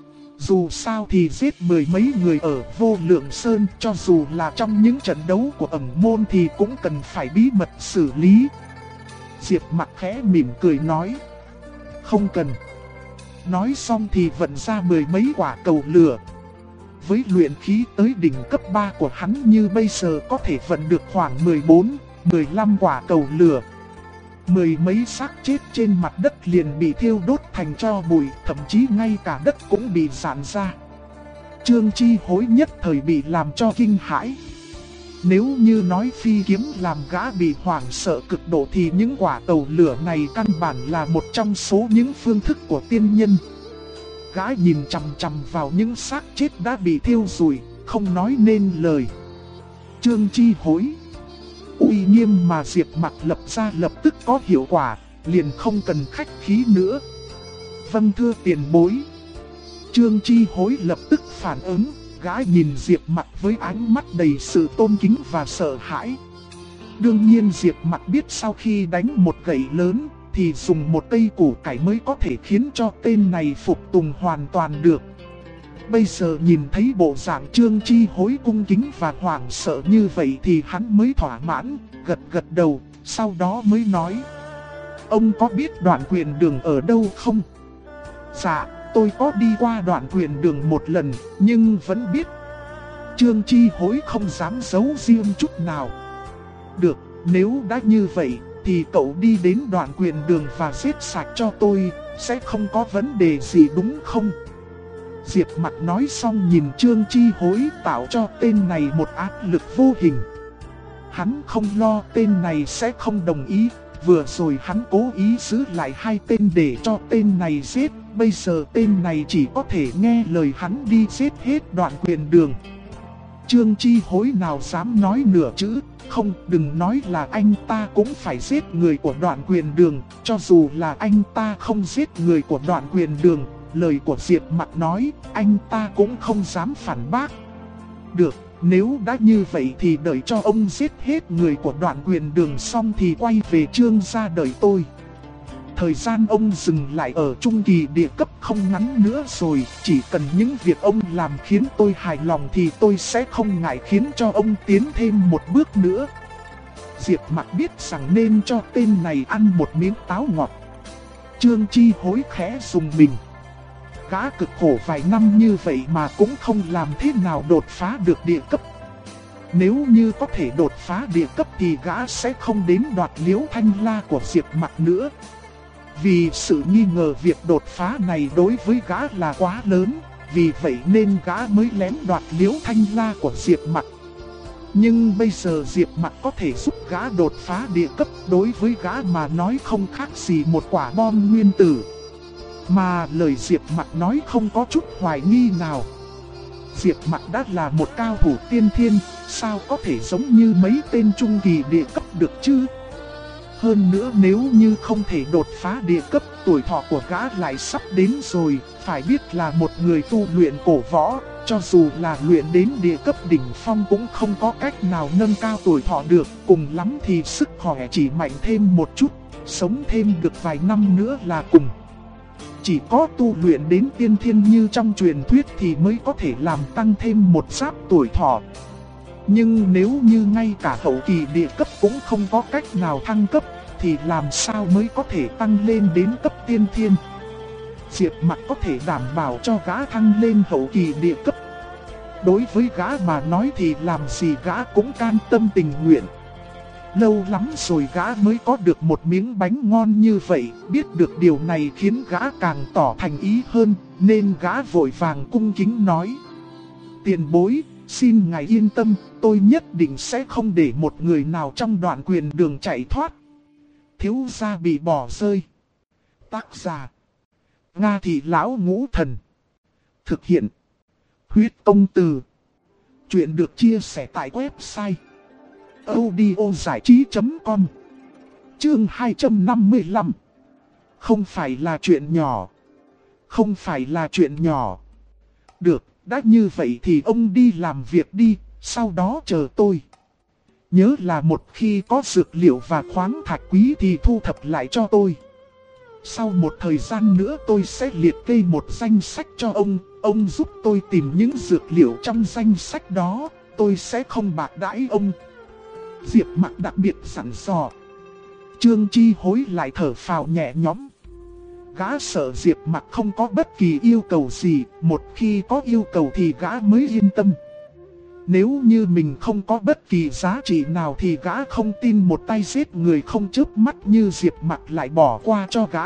Dù sao thì giết mười mấy người ở Vô Lượng Sơn, cho dù là trong những trận đấu của ẩn môn thì cũng cần phải bí mật xử lý. Diệp Mặc khẽ mỉm cười nói. Không cần. Nói xong thì vận ra mười mấy quả cầu lửa. Với luyện khí tới đỉnh cấp 3 của hắn như bây giờ có thể vận được khoảng 14-15 quả cầu lửa. Mười mấy xác chết trên mặt đất liền bị thiêu đốt thành tro bụi, thậm chí ngay cả đất cũng bị rạn ra. Trương Chi Hối nhất thời bị làm cho kinh hãi. Nếu như nói phi kiếm làm gã bị hoảng sợ cực độ thì những quả cầu lửa này căn bản là một trong số những phương thức của tiên nhân. Gã nhìn chằm chằm vào những xác chết đã bị thiêu rụi, không nói nên lời. Trương Chi Hối. Uy nghiêm mà Diệp Mặc lập ra lập tức có hiệu quả, liền không cần khách khí nữa. Vâng thưa tiền bối. Trương Chi Hối lập tức phản ứng, gã nhìn Diệp Mặc với ánh mắt đầy sự tôn kính và sợ hãi. Đương nhiên Diệp Mặc biết sau khi đánh một gậy lớn thì dùng một cây củ cải mới có thể khiến cho tên này phục tùng hoàn toàn được. Bây giờ nhìn thấy bộ dạng Trương Chi Hối cung kính và hoảng sợ như vậy thì hắn mới thỏa mãn, gật đầu, sau đó mới nói. Ông có biết Đoạn Quyền Đường ở đâu không? Dạ, tôi có đi qua Đoạn Quyền Đường một lần, nhưng vẫn biết. Trương Chi Hối không dám giấu riêng chút nào. Được, nếu đã như vậy, thì cậu đi đến Đoạn Quyền Đường và giết sạch cho tôi, sẽ không có vấn đề gì đúng không? Diệp Mặc nói xong nhìn Trương Chi Hối tạo cho tên này một áp lực vô hình. Hắn không lo tên này sẽ không đồng ý, vừa rồi hắn cố ý giữ lại hai tên để cho tên này giết, bây giờ tên này chỉ có thể nghe lời hắn đi giết hết Đoạn Quyền Đường. Trương Chi Hối nào dám nói nửa chữ, không, đừng nói là anh ta cũng phải giết người của Đoạn Quyền Đường, cho dù là anh ta không giết người của Đoạn Quyền Đường. Lời của Diệp Mặc nói, anh ta cũng không dám phản bác. Được, nếu đã như vậy thì đợi cho ông giết hết người của Đoạn Quyền Đường xong thì quay về Trương gia đợi tôi. Thời gian ông dừng lại ở trung kỳ địa cấp không ngắn nữa rồi, chỉ cần những việc ông làm khiến tôi hài lòng thì tôi sẽ không ngại khiến cho ông tiến thêm một bước nữa. Diệp Mặc biết rằng nên cho tên này ăn một miếng táo ngọt. Trương Chi Hối khẽ rùng mình. Gã cực khổ vài năm như vậy mà cũng không làm thế nào đột phá được địa cấp. Nếu như có thể đột phá địa cấp thì gã sẽ không đến đoạt Liễu Thanh La của Diệp Mặc nữa. Vì sự nghi ngờ việc đột phá này đối với gã là quá lớn, vì vậy nên gã mới lén đoạt Liễu Thanh La của Diệp Mặc. Nhưng bây giờ Diệp Mặc có thể giúp gã đột phá địa cấp, đối với gã mà nói không khác gì một quả bom nguyên tử. Mà lời Diệp Mặc nói không có chút hoài nghi nào. Diệp Mặc đã là một cao thủ tiên thiên, sao có thể giống như mấy tên trung kỳ địa cấp được chứ? Hơn nữa nếu như không thể đột phá địa cấp, tuổi thọ của gã lại sắp đến rồi. Phải biết là một người tu luyện cổ võ, cho dù là luyện đến địa cấp đỉnh phong cũng không có cách nào nâng cao tuổi thọ được. Cùng lắm thì sức khỏe chỉ mạnh thêm một chút, sống thêm được vài năm nữa là cùng. Chỉ có tu luyện đến tiên thiên như trong truyền thuyết thì mới có thể làm tăng thêm một giáp tuổi thọ. Nhưng nếu như ngay cả hậu kỳ địa cấp cũng không có cách nào thăng cấp, thì làm sao mới có thể tăng lên đến cấp tiên thiên? Diệp Mặc có thể đảm bảo cho gã thăng lên hậu kỳ địa cấp. Đối với gã mà nói thì làm gì gã cũng can tâm tình nguyện. Lâu lắm rồi gã mới có được một miếng bánh ngon như vậy, biết được điều này khiến gã càng tỏ thành ý hơn, nên gã vội vàng cung kính nói. Tiền bối, xin ngài yên tâm, tôi nhất định sẽ không để một người nào trong Đoạn Quyền Đường chạy thoát. Thiếu gia bị bỏ rơi. Tác giả Nga Thị Lão Ngũ Thần. Thực hiện. Huyết Công Từ. Chuyện được chia sẻ tại website audiozảichí.com. Chương 255. Không phải là chuyện nhỏ. Không phải là chuyện nhỏ. Được, đã như vậy thì ông đi làm việc đi, sau đó chờ tôi. Nhớ là một khi có dược liệu và khoáng thạch quý thì thu thập lại cho tôi. Sau một thời gian nữa tôi sẽ liệt kê một danh sách cho ông giúp tôi tìm những dược liệu trong danh sách đó, tôi sẽ không bạc đãi ông. Diệp Mặc đặc biệt dặn dò. Trương Chi Hối lại thở phào nhẹ nhõm. Gã sợ Diệp Mặc không có bất kỳ yêu cầu gì, một khi có yêu cầu thì gã mới yên tâm. Nếu như mình không có bất kỳ giá trị nào thì gã không tin một tay giết người không chớp mắt như Diệp Mặc lại bỏ qua cho gã.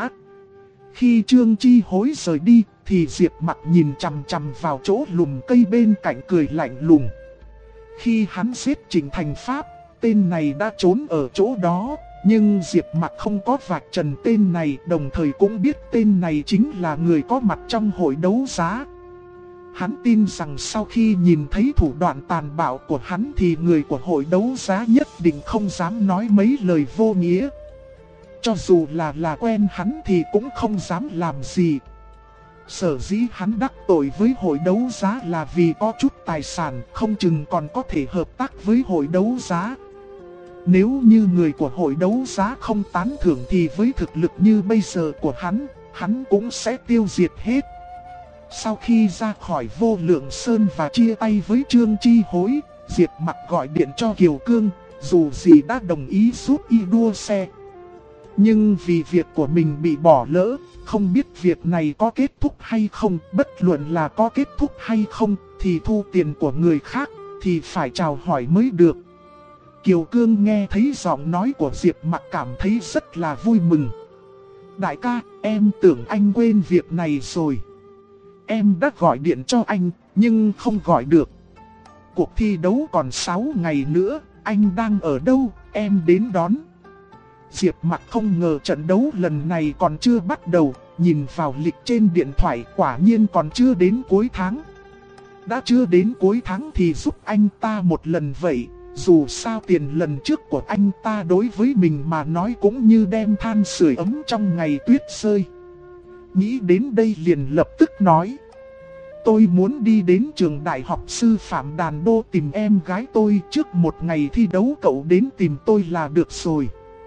Khi Trương Chi Hối rời đi thì Diệp Mặc nhìn chằm chằm vào chỗ lùm cây bên cạnh cười lạnh lùng. Khi hắn giết Trịnh Thành Pháp, tên này đã trốn ở chỗ đó, nhưng Diệp Mặc không có vạch trần tên này, đồng thời cũng biết tên này chính là người có mặt trong hội đấu giá. Hắn tin rằng sau khi nhìn thấy thủ đoạn tàn bạo của hắn thì người của hội đấu giá nhất định không dám nói mấy lời vô nghĩa. Cho dù là quen hắn thì cũng không dám làm gì. Sở dĩ hắn đắc tội với hội đấu giá là vì có chút tài sản, không chừng còn có thể hợp tác với hội đấu giá. Nếu như người của hội đấu giá không tán thưởng thì với thực lực như bây giờ của hắn cũng sẽ tiêu diệt hết. Sau khi ra khỏi Vô Lượng Sơn và chia tay với Trương Chi Hối, Diệp Mặc gọi điện cho Kiều Cương, dù gì đã đồng ý giúp y đua xe. Nhưng vì việc của mình bị bỏ lỡ, không biết việc này có kết thúc hay không, bất luận là có kết thúc hay không, thì thu tiền của người khác, thì phải chào hỏi mới được. Kiều Cương nghe thấy giọng nói của Diệp Mặc cảm thấy rất là vui mừng. Đại ca, em tưởng anh quên việc này rồi. Em đã gọi điện cho anh, nhưng không gọi được. Cuộc thi đấu còn 6 ngày nữa, anh đang ở đâu, em đến đón. Diệp Mặc không ngờ trận đấu lần này còn chưa bắt đầu, nhìn vào lịch trên điện thoại quả nhiên còn chưa đến cuối tháng. Đã chưa đến cuối tháng thì giúp anh ta một lần vậy, dù sao tiền lần trước của anh ta đối với mình mà nói cũng như đem than sưởi ấm trong ngày tuyết rơi. Nghĩ đến đây liền lập tức nói. Tôi muốn đi đến trường đại học sư phạm Đàn Đô tìm em gái tôi, trước một ngày thi đấu cậu đến tìm tôi là được rồi.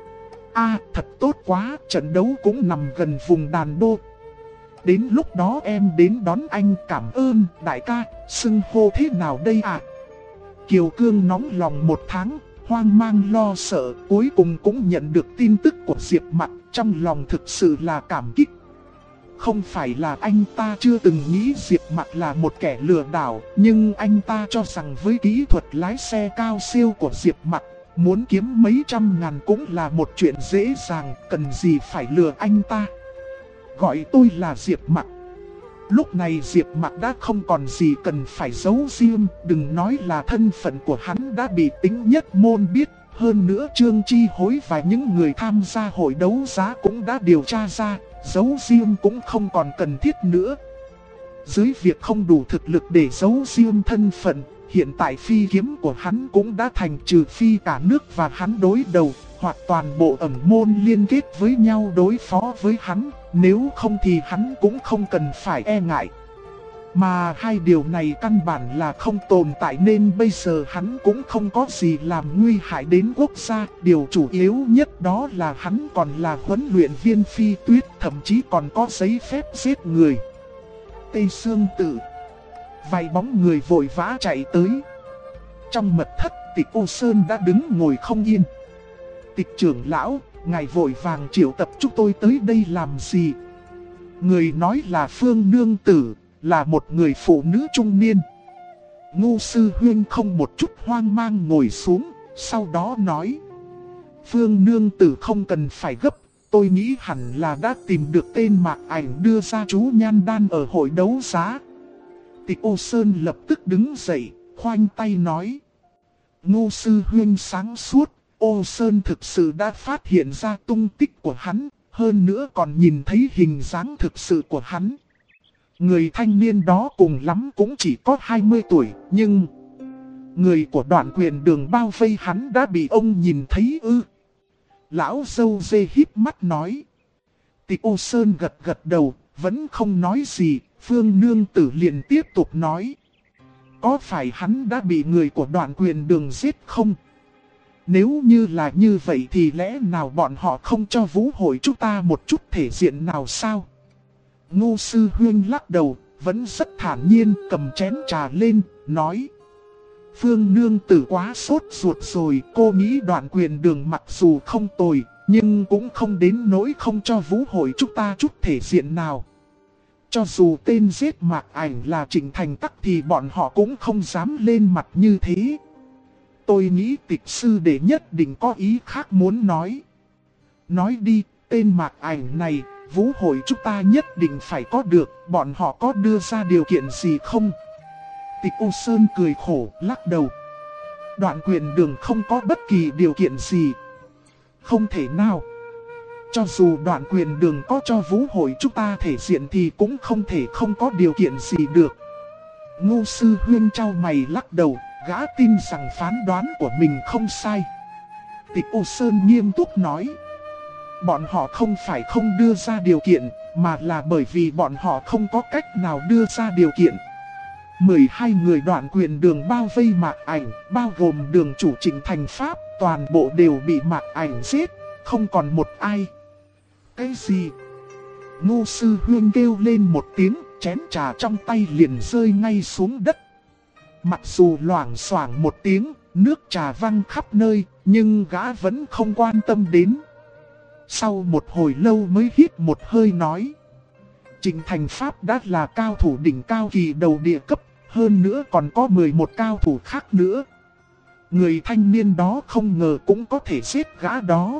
Thật tốt quá, trận đấu cũng nằm gần vùng Đàn Đô. Đến lúc đó em đến đón anh. Cảm ơn đại ca, xưng hô thế nào đây ạ? Kiều Cương nóng lòng một tháng, hoang mang lo sợ, cuối cùng cũng nhận được tin tức của Diệp Mặc, trong lòng thực sự là cảm kích. Không phải là anh ta chưa từng nghĩ Diệp Mặc là một kẻ lừa đảo, nhưng anh ta cho rằng với kỹ thuật lái xe cao siêu của Diệp Mặc, muốn kiếm mấy trăm ngàn cũng là một chuyện dễ dàng, cần gì phải lừa anh ta. Gọi tôi là Diệp Mặc. Lúc này Diệp Mặc đã không còn gì cần phải giấu riêng, đừng nói là thân phận của hắn đã bị Tính Nhất Môn biết. Hơn nữa Trương Chi Hối và những người tham gia hội đấu giá cũng đã điều tra ra, giấu riêng cũng không còn cần thiết nữa. Dưới việc không đủ thực lực để giấu riêng thân phận, hiện tại phi kiếm của hắn cũng đã thành trừ phi cả nước và hắn đối đầu, hoặc toàn bộ ẩn môn liên kết với nhau đối phó với hắn, nếu không thì hắn cũng không cần phải e ngại. Mà hai điều này căn bản là không tồn tại nên bây giờ hắn cũng không có gì làm nguy hại đến quốc gia. Điều chủ yếu nhất đó là hắn còn là huấn luyện viên phi tuyết, thậm chí còn có giấy phép giết người. Tây Sương Tử. Vài bóng người vội vã chạy tới. Trong mật thất, Tịch Ô Sơn đã đứng ngồi không yên. Tịch trưởng lão, ngài vội vàng triệu tập chúng tôi tới đây làm gì? Người nói là Phương Nương Tử, là một người phụ nữ trung niên. Ngô Sư Huyên không một chút hoang mang ngồi xuống, sau đó nói. Phương Nương Tử không cần phải gấp, tôi nghĩ hẳn là đã tìm được tên Mạc Ảnh đưa ra chú nhan đan ở hội đấu giá. Tịch Ô Sơn lập tức đứng dậy, khoanh tay nói. Ngô Sư Huyên sáng suốt, Ô Sơn thực sự đã phát hiện ra tung tích của hắn. hơn nữa còn nhìn thấy hình dáng thực sự của hắn. Người thanh niên đó cùng lắm cũng chỉ có 20 tuổi, nhưng người của Đoạn Quyền Đường bao vây hắn đã bị ông nhìn thấy ư? Lão dâu dê híp mắt nói. Tịch Ô Sơn gật gật đầu, vẫn không nói gì. Phương Nương Tử liền tiếp tục nói. Có phải hắn đã bị người của Đoạn Quyền Đường giết không? Nếu như là như vậy thì lẽ nào bọn họ không cho vũ hội chúng ta một chút thể diện nào sao? Ngô Sư Huynh lắc đầu, vẫn rất thản nhiên cầm chén trà lên, nói. Phương Nương Tử quá sốt ruột rồi, cô nghĩ Đoạn Quyền Đường mặc dù không tồi, nhưng cũng không đến nỗi không cho vũ hội chúng ta chút thể diện nào. Cho dù tên giết Mạc Ảnh là Trịnh Thành Tắc thì bọn họ cũng không dám lên mặt như thế. Tôi nghĩ Tịch sư đệ nhất định có ý khác muốn nói. Nói đi, tên Mạc Ảnh này, vũ hội chúng ta nhất định phải có được, bọn họ có đưa ra điều kiện gì không? Tịch Ô Sơn cười khổ, lắc đầu. Đoạn Quyền Đường không có bất kỳ điều kiện gì. Không thể nào. Cho dù Đoạn Quyền Đường có cho vũ hội chúng ta thể diện thì cũng không thể không có điều kiện gì được. Ngô Sư Huynh trao mày lắc đầu, gã tin rằng phán đoán của mình không sai. Tịch Ô Sơn nghiêm túc nói. Bọn họ không phải không đưa ra điều kiện, mà là bởi vì bọn họ không có cách nào đưa ra điều kiện. 12 người Đoạn Quyền Đường bao vây Mạc Ảnh, bao gồm đường chủ Trịnh Thành Pháp, toàn bộ đều bị Mạc Ảnh giết, không còn một ai. Cái gì? Ngô Sư Huynh kêu lên một tiếng, chén trà trong tay liền rơi ngay xuống đất. Mặc dù loảng xoảng một tiếng, nước trà văng khắp nơi, nhưng gã vẫn không quan tâm đến. Sau một hồi lâu mới hít một hơi nói. Trịnh Thành Pháp đã là cao thủ đỉnh cao kỳ đầu địa cấp, hơn nữa còn có 11 cao thủ khác nữa. Người thanh niên đó không ngờ cũng có thể giết gã đó.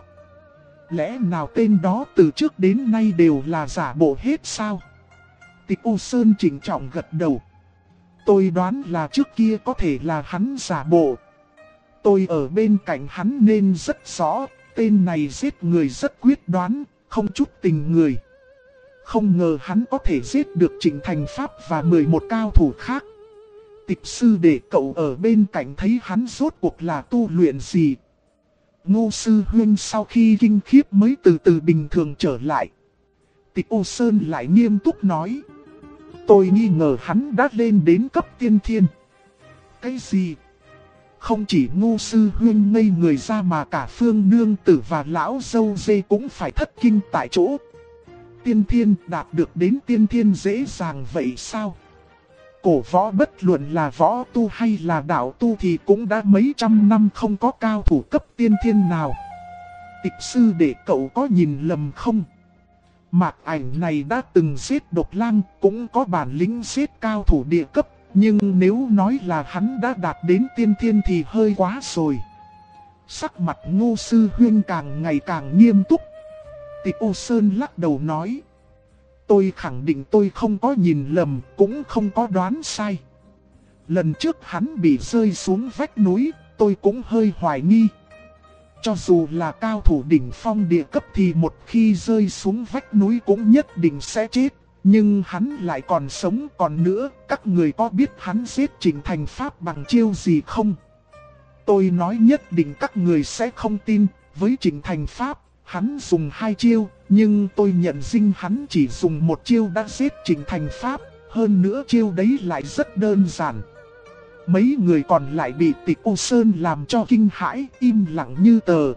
Lẽ nào tên đó từ trước đến nay đều là giả bộ hết sao? Tịch Ô Sơn trịnh trọng gật đầu. Tôi đoán là trước kia có thể là hắn giả bộ. Tôi ở bên cạnh hắn nên rất rõ, tên này giết người rất quyết đoán, không chút tình người. Không ngờ hắn có thể giết được Trịnh Thành Pháp và 11 cao thủ khác. Tịch sư để cậu ở bên cạnh thấy hắn rốt cuộc là tu luyện gì. Ngô Sư Huynh sau khi kinh khiếp mới từ từ bình thường trở lại. Tịch Ô Sơn lại nghiêm túc nói. Tôi nghi ngờ hắn đã lên đến cấp tiên thiên. Cái gì? Không chỉ Ngô Sư Huynh ngây người ra mà cả Phương Nương Tử và lão dâu dê cũng phải thất kinh tại chỗ. Tiên thiên đạt được đến tiên thiên dễ dàng vậy sao? Cổ võ bất luận là võ tu hay là đạo tu thì cũng đã mấy trăm năm không có cao thủ cấp tiên thiên nào. Tịch sư để cậu có nhìn lầm không? Mạc Ảnh này đã từng giết Độc Lang, cũng có bản lĩnh giết cao thủ địa cấp. Nhưng nếu nói là hắn đã đạt đến tiên thiên thì hơi quá rồi. Sắc mặt Ngô Sư Huynh càng ngày càng nghiêm túc. Tịch Ô Sơn lắc đầu nói. Tôi khẳng định tôi không có nhìn lầm, cũng không có đoán sai. Lần trước hắn bị rơi xuống vách núi, tôi cũng hơi hoài nghi. Cho dù là cao thủ đỉnh phong địa cấp thì một khi rơi xuống vách núi cũng nhất định sẽ chết. Nhưng hắn lại còn sống. Còn nữa, các người có biết hắn giết Trịnh Thành Pháp bằng chiêu gì không? Tôi nói nhất định các người sẽ không tin. Với Trịnh Thành Pháp, hắn dùng 2 chiêu, nhưng tôi nhận dinh hắn chỉ dùng 1 chiêu đã giết Trịnh Thành Pháp. Hơn nữa chiêu đấy lại rất đơn giản. Mấy người còn lại bị Tịch Ô Sơn làm cho kinh hãi, im lặng như tờ.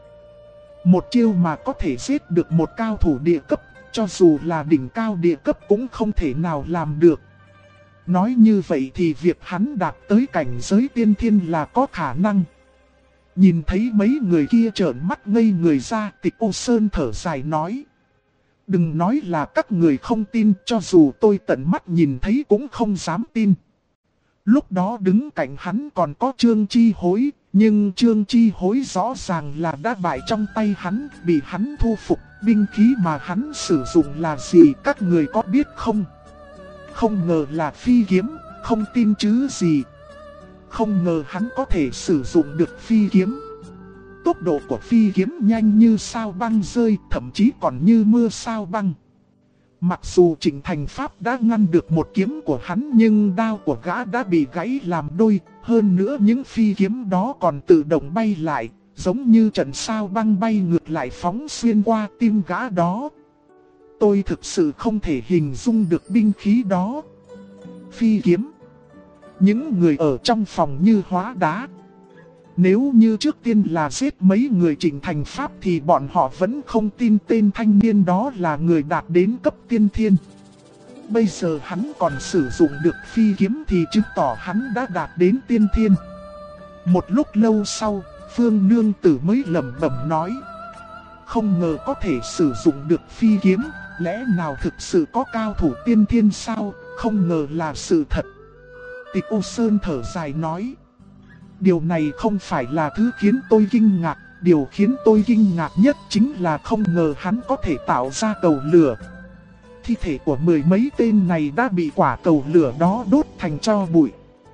1 chiêu mà có thể giết được một cao thủ địa cấp, cho dù là đỉnh cao địa cấp cũng không thể nào làm được. Nói như vậy thì việc hắn đạt tới cảnh giới tiên thiên là có khả năng. Nhìn thấy mấy người kia trợn mắt ngây người ra, Tịch Ô Sơn thở dài nói. Đừng nói là các người không tin, cho dù tôi tận mắt nhìn thấy cũng không dám tin. Lúc đó đứng cạnh hắn còn có Trương Chi Hối, nhưng Trương Chi Hối rõ ràng là đã bại trong tay hắn, bị hắn thu phục. Binh khí mà hắn sử dụng là gì các người có biết không? Không ngờ là phi kiếm, không tin chứ gì. Không ngờ hắn có thể sử dụng được phi kiếm. Tốc độ của phi kiếm nhanh như sao băng rơi, thậm chí còn như mưa sao băng. Mặc dù Trịnh Thành Pháp đã ngăn được một kiếm của hắn, nhưng đao của gã đã bị gãy làm đôi. Hơn nữa những phi kiếm đó còn tự động bay lại, giống như trận sao băng bay ngược lại phóng xuyên qua tim gã đó. Tôi thực sự không thể hình dung được binh khí đó. Phi kiếm. Những người ở trong phòng như hóa đá. Nếu như trước tiên là giết mấy người Trịnh Thành Pháp thì bọn họ vẫn không tin tên thanh niên đó là người đạt đến cấp tiên thiên. Bây giờ hắn còn sử dụng được phi kiếm thì chứng tỏ hắn đã đạt đến tiên thiên. Một lúc lâu sau, Phương Nương Tử mới lẩm bẩm nói: không ngờ có thể sử dụng được phi kiếm, lẽ nào thực sự có cao thủ tiên thiên sao, không ngờ là sự thật. Tịch Ô Sơn thở dài nói: điều này không phải là thứ khiến tôi kinh ngạc, điều khiến tôi kinh ngạc nhất chính là không ngờ hắn có thể tạo ra cầu lửa. Thi thể của mười mấy tên này đã bị quả cầu lửa đó đốt thành tro bụi.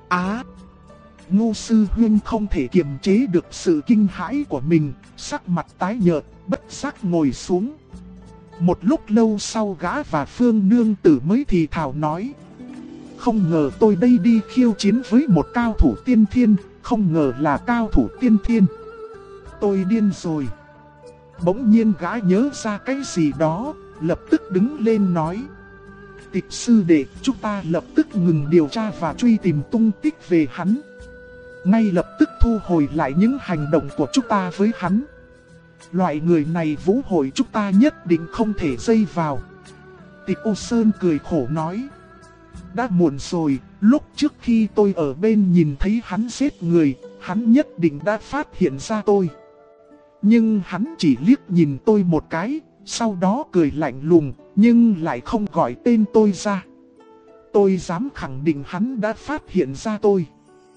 Ngô Sư Huynh không thể kiềm chế được sự kinh hãi của mình, sắc mặt tái nhợt, bất giác ngồi xuống. Một lúc lâu sau gã và Phương Nương Tử mới thì thào nói: không ngờ tôi đây đi khiêu chiến với một cao thủ tiên thiên, không ngờ là cao thủ tiên thiên. Tôi điên rồi. Bỗng nhiên gã nhớ ra cái gì đó, lập tức đứng lên nói: Tịch sư đệ, chúng ta lập tức ngừng điều tra và truy tìm tung tích về hắn. Ngay lập tức thu hồi lại những hành động của chúng ta với hắn. Loại người này vũ hội chúng ta nhất định không thể dây vào. Tịch Ô Sơn cười khổ nói: đã muộn rồi, lúc trước khi tôi ở bên nhìn thấy hắn giết người, hắn nhất định đã phát hiện ra tôi. Nhưng hắn chỉ liếc nhìn tôi một cái, sau đó cười lạnh lùng, nhưng lại không gọi tên tôi ra. Tôi dám khẳng định hắn đã phát hiện ra tôi.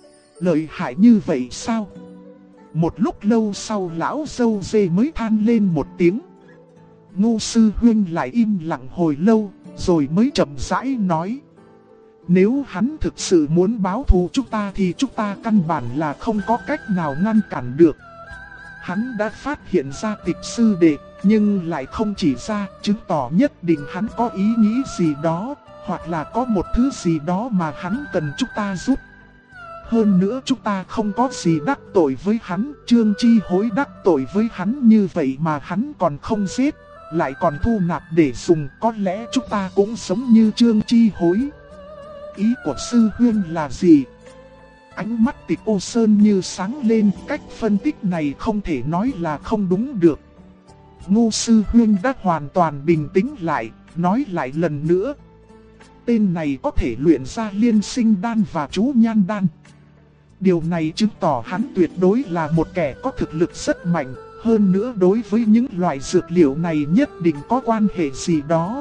Lợi hại như vậy sao? Một lúc lâu sau lão dâu dê mới than lên một tiếng. Ngô Sư Huynh lại im lặng hồi lâu, rồi mới chậm rãi nói: nếu hắn thực sự muốn báo thù chúng ta thì chúng ta căn bản là không có cách nào ngăn cản được. Hắn đã phát hiện ra Tịch sư đệ, nhưng lại không chỉ ra, chứng tỏ nhất định hắn có ý nghĩ gì đó, hoặc là có một thứ gì đó mà hắn cần chúng ta giúp. Hơn nữa chúng ta không có gì đắc tội với hắn, Trương Chi Hối đắc tội với hắn như vậy mà hắn còn không giết, lại còn thu nạp để dùng, có lẽ chúng ta cũng giống như Trương Chi Hối. Ý của sư huynh là gì? Ánh mắt Tịch Ô Sơn như sáng lên, cách phân tích này không thể nói là không đúng được. Ngô sư huynh đã hoàn toàn bình tĩnh lại, nói lại lần nữa: tên này có thể luyện ra liên sinh đan và chú nhan đan. Điều này chứng tỏ hắn tuyệt đối là một kẻ có thực lực rất mạnh, hơn nữa đối với những loại dược liệu này nhất định có quan hệ gì đó.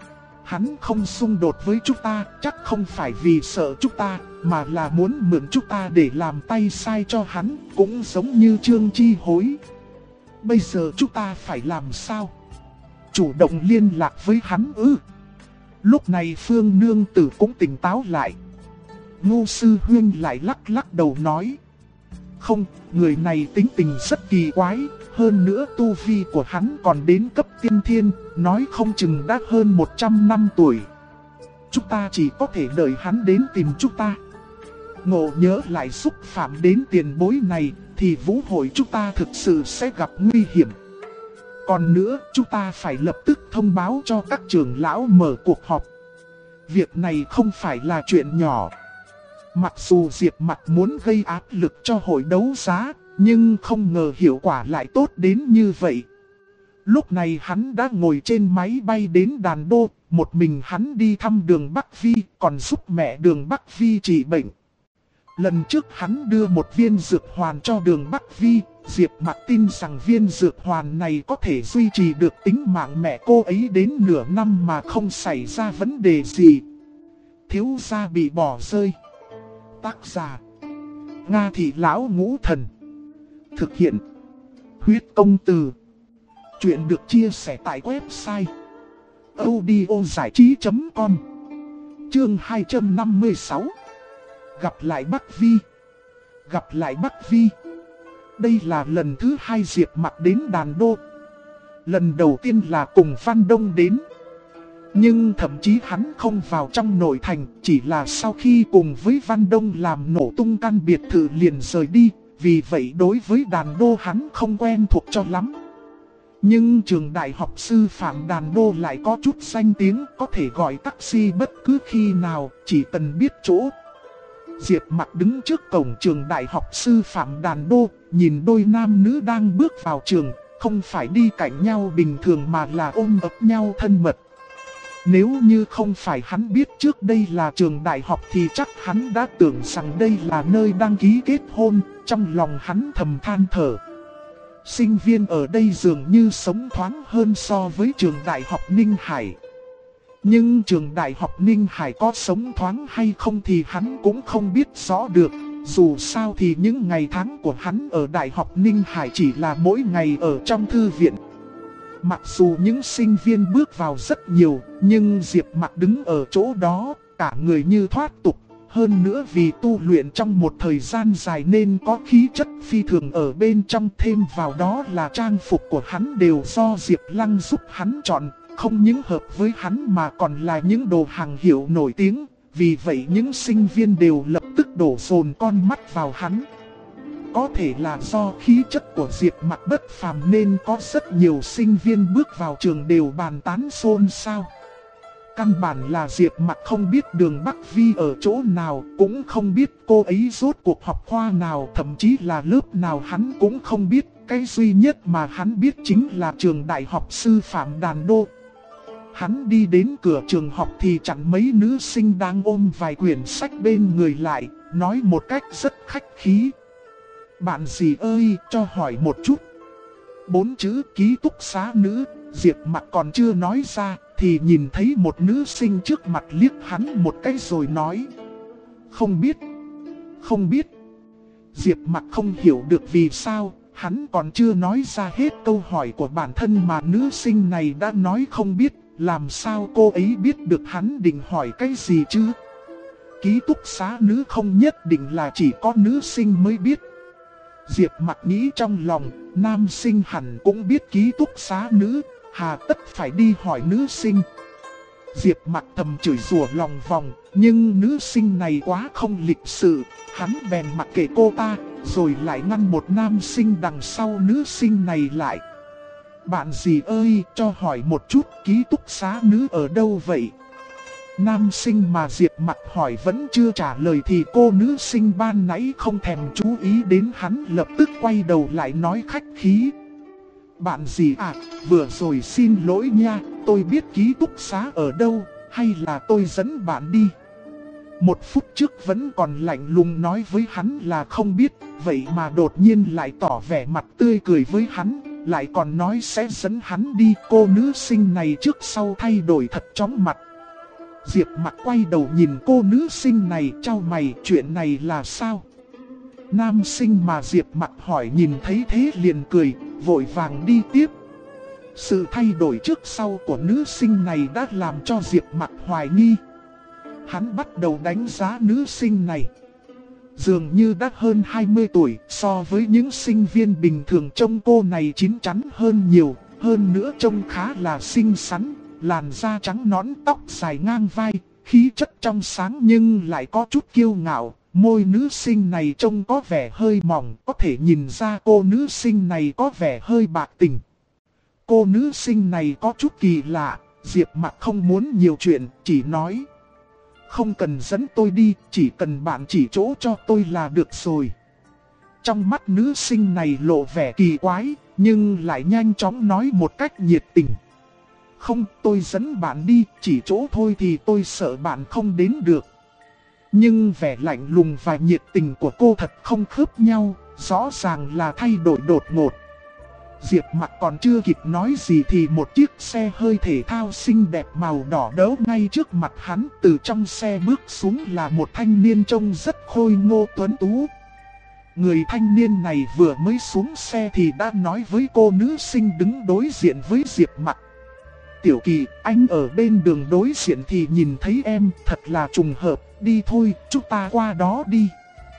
Hắn không xung đột với chúng ta, chắc không phải vì sợ chúng ta, mà là muốn mượn chúng ta để làm tay sai cho hắn, cũng giống như Trương Chi Hối. Bây giờ chúng ta phải làm sao? Chủ động liên lạc với hắn ư? Lúc này Phương Nương Tử cũng tỉnh táo lại. Ngô Sư Huynh lại lắc đầu nói: không, người này tính tình rất kỳ quái, hơn nữa tu vi của hắn còn đến cấp tiên thiên, nói không chừng đã hơn 100 năm tuổi. Chúng ta chỉ có thể đợi hắn đến tìm chúng ta. Ngộ nhớ lại xúc phạm đến tiền bối này, thì vũ hội chúng ta thực sự sẽ gặp nguy hiểm. Còn nữa, chúng ta phải lập tức thông báo cho các trưởng lão mở cuộc họp. Việc này không phải là chuyện nhỏ. Mặc dù Diệp Mặc muốn gây áp lực cho hội đấu giá, nhưng không ngờ hiệu quả lại tốt đến như vậy. Lúc này hắn đã ngồi trên máy bay đến Đàn Đô, một mình hắn đi thăm Đường Bắc Vi, còn giúp mẹ Đường Bắc Vi trị bệnh. Lần trước hắn đưa một viên dược hoàn cho Đường Bắc Vi, Diệp Mặc tin rằng viên dược hoàn này có thể duy trì được tính mạng mẹ cô ấy đến nửa năm mà không xảy ra vấn đề gì. Thiếu gia bị bỏ rơi. Tác giả: Nga Thị Lão Ngũ Thần. Thực hiện: Huyết Công Từ. Chuyện được chia sẻ tại website audiozảichí.com. Chương 256. Gặp lại Bắc Vi. Gặp lại Bắc Vi. đây là lần thứ 2 Diệp Mặc đến Đàn Đô. Lần đầu tiên là cùng Văn Đông đến. Nhưng thậm chí hắn không vào trong nội thành, chỉ là sau khi cùng với Văn Đông làm nổ tung căn biệt thự liền rời đi. Vì vậy đối với Đàn Đô hắn không quen thuộc cho lắm. Nhưng trường đại học sư phạm Đàn Đô lại có chút danh tiếng, có thể gọi taxi bất cứ khi nào, chỉ cần biết chỗ. Diệp Mặc đứng trước cổng trường đại học sư phạm Đàn Đô, nhìn đôi nam nữ đang bước vào trường, không phải đi cạnh nhau bình thường mà là ôm ấp nhau thân mật. Nếu như không phải hắn biết trước đây là trường đại học thì chắc hắn đã tưởng rằng đây là nơi đăng ký kết hôn, trong lòng hắn thầm than thở. Sinh viên ở đây dường như sống thoáng hơn so với trường đại học Ninh Hải. Nhưng trường đại học Ninh Hải có sống thoáng hay không thì hắn cũng không biết rõ được. Dù sao thì những ngày tháng của hắn ở đại học Ninh Hải chỉ là mỗi ngày ở trong thư viện. Mặc dù những sinh viên bước vào rất nhiều, nhưng Diệp Mặc đứng ở chỗ đó, cả người như thoát tục. Hơn nữa vì tu luyện trong một thời gian dài nên có khí chất phi thường ở bên trong, thêm vào đó là trang phục của hắn đều do Diệp Lăng giúp hắn chọn, không những hợp với hắn mà còn là những đồ hàng hiệu nổi tiếng. Vì vậy những sinh viên đều lập tức đổ dồn con mắt vào hắn. Có thể là do khí chất của Diệp Mặc bất phàm nên có rất nhiều sinh viên bước vào trường đều bàn tán xôn xao. Căn bản là Diệp Mặc không biết đường Bắc Vi ở chỗ nào, cũng không biết cô ấy rốt cuộc học khoa nào, thậm chí là lớp nào hắn cũng không biết. Cái duy nhất mà hắn biết chính là trường đại học sư phạm Đàn Đô. Hắn đi đến cửa trường học thì chặn mấy nữ sinh đang ôm vài quyển sách bên người lại, nói một cách rất khách khí. Bạn gì ơi, cho hỏi một chút. 4 chữ ký túc xá nữ, Diệp Mặc còn chưa nói ra, thì nhìn thấy một nữ sinh trước mặt liếc hắn một cái rồi nói. Không biết, không biết. Diệp Mặc không hiểu được vì sao, hắn còn chưa nói ra hết câu hỏi của bản thân mà nữ sinh này đã nói không biết. Làm sao cô ấy biết được hắn định hỏi cái gì chứ? Ký túc xá nữ không nhất định là chỉ có nữ sinh mới biết. Diệp Mặc nghĩ trong lòng, nam sinh hẳn cũng biết ký túc xá nữ, hà tất phải đi hỏi nữ sinh. Diệp Mặc thầm chửi rủa lòng vòng, nhưng nữ sinh này quá không lịch sự, hắn bèn mặc kệ cô ta, rồi lại ngăn một nam sinh đằng sau nữ sinh này lại. Bạn gì ơi, cho hỏi một chút, ký túc xá nữ ở đâu vậy? Nam sinh mà Diệp Mặc hỏi vẫn chưa trả lời thì cô nữ sinh ban nãy không thèm chú ý đến hắn, lập tức quay đầu lại nói khách khí. Bạn gì à, vừa rồi xin lỗi nha, tôi biết ký túc xá ở đâu, hay là tôi dẫn bạn đi? 1 phút trước vẫn còn lạnh lùng nói với hắn là không biết, vậy mà đột nhiên lại tỏ vẻ mặt tươi cười với hắn, lại còn nói sẽ dẫn hắn đi. Cô nữ sinh này trước sau thay đổi thật chóng mặt. Diệp Mặc quay đầu nhìn cô nữ sinh này, chau mày, chuyện này là sao? Nam sinh mà Diệp Mặc hỏi nhìn thấy thế liền cười, vội vàng đi tiếp. Sự thay đổi trước sau của nữ sinh này đã làm cho Diệp Mặc hoài nghi. Hắn bắt đầu đánh giá nữ sinh này. Dường như đã hơn 20 tuổi, so với những sinh viên bình thường trông cô này chín chắn hơn nhiều, hơn nữa trông khá là xinh xắn, làn da trắng nõn, tóc dài ngang vai, khí chất trong sáng nhưng lại có chút kiêu ngạo, môi nữ sinh này trông có vẻ hơi mỏng, có thể nhìn ra cô nữ sinh này có vẻ hơi bạc tình. Cô nữ sinh này có chút kỳ lạ, Diệp Mặc không muốn nhiều chuyện, chỉ nói. Không cần dẫn tôi đi, chỉ cần bạn chỉ chỗ cho tôi là được rồi. Trong mắt nữ sinh này lộ vẻ kỳ quái, nhưng lại nhanh chóng nói một cách nhiệt tình. Không, tôi dẫn bạn đi, chỉ chỗ thôi thì tôi sợ bạn không đến được. Nhưng vẻ lạnh lùng và nhiệt tình của cô thật không khớp nhau, rõ ràng là thay đổi đột ngột. Diệp Mặc còn chưa kịp nói gì thì một chiếc xe hơi thể thao xinh đẹp màu đỏ đỗ ngay trước mặt hắn. Từ trong xe bước xuống là một thanh niên trông rất khôi ngô tuấn tú. Người thanh niên này vừa mới xuống xe thì đã nói với cô nữ sinh đứng đối diện với Diệp Mặc. Tiểu Kỳ, anh ở bên đường đối diện thì nhìn thấy em, thật là trùng hợp, đi thôi, chúng ta qua đó đi.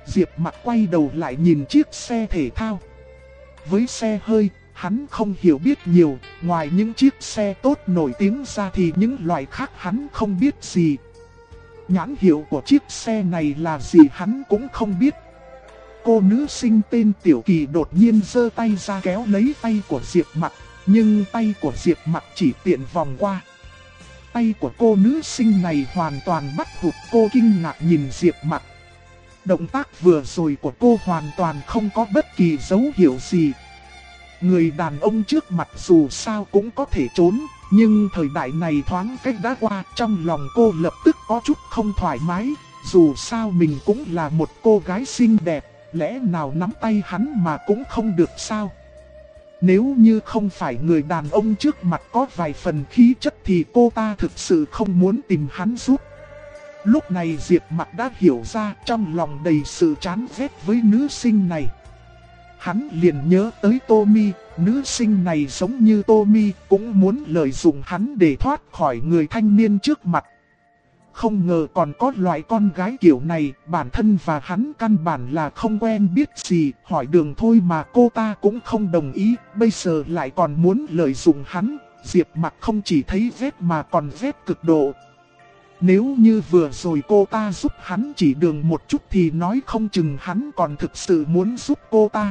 Diệp Mặc quay đầu lại nhìn chiếc xe thể thao. Với xe hơi, hắn không hiểu biết nhiều, ngoài những chiếc xe tốt nổi tiếng ra thì những loại khác hắn không biết gì. Nhãn hiệu của chiếc xe này là gì hắn cũng không biết. Cô nữ sinh tên Tiểu Kỳ đột nhiên giơ tay ra kéo lấy tay của Diệp Mặc, nhưng tay của Diệp Mặc chỉ tiện vòng qua. Tay của cô nữ sinh này hoàn toàn bắt hụt, cô kinh ngạc nhìn Diệp Mặc. Động tác vừa rồi của cô hoàn toàn không có bất kỳ dấu hiệu gì. Người đàn ông trước mặt dù sao cũng có thể trốn, nhưng thời đại này thoáng cách đã qua, trong lòng cô lập tức có chút không thoải mái. Dù sao mình cũng là một cô gái xinh đẹp, lẽ nào nắm tay hắn mà cũng không được sao? Nếu như không phải người đàn ông trước mặt có vài phần khí chất thì cô ta thực sự không muốn tìm hắn giúp. Lúc này Diệp Mặc đã hiểu ra, trong lòng đầy sự chán ghét với nữ sinh này. Hắn liền nhớ tới Tommy, nữ sinh này giống như Tommy, cũng muốn lợi dụng hắn để thoát khỏi người thanh niên trước mặt. Không ngờ còn có loại con gái kiểu này, bản thân và hắn căn bản là không quen biết gì, hỏi đường thôi mà cô ta cũng không đồng ý, bây giờ lại còn muốn lợi dụng hắn. Diệp Mặc không chỉ thấy ghét mà còn ghét cực độ. Nếu như vừa rồi cô ta giúp hắn chỉ đường một chút thì nói không chừng hắn còn thực sự muốn giúp cô ta.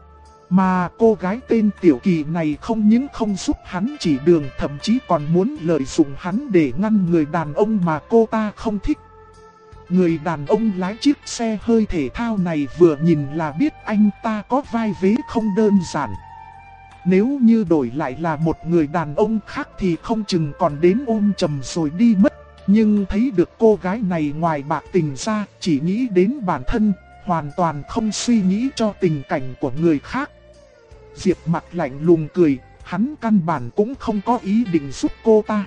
Mà cô gái tên Tiểu Kỳ này không những không giúp hắn chỉ đường, thậm chí còn muốn lợi dụng hắn để ngăn người đàn ông mà cô ta không thích. Người đàn ông lái chiếc xe hơi thể thao này vừa nhìn là biết anh ta có vai vế không đơn giản. Nếu như đổi lại là một người đàn ông khác thì không chừng còn đến ôm chầm rồi đi mất. Nhưng thấy được cô gái này ngoài bạc tình ra, chỉ nghĩ đến bản thân, hoàn toàn không suy nghĩ cho tình cảnh của người khác. Diệp Mặc lạnh lùng cười, hắn căn bản cũng không có ý định giúp cô ta.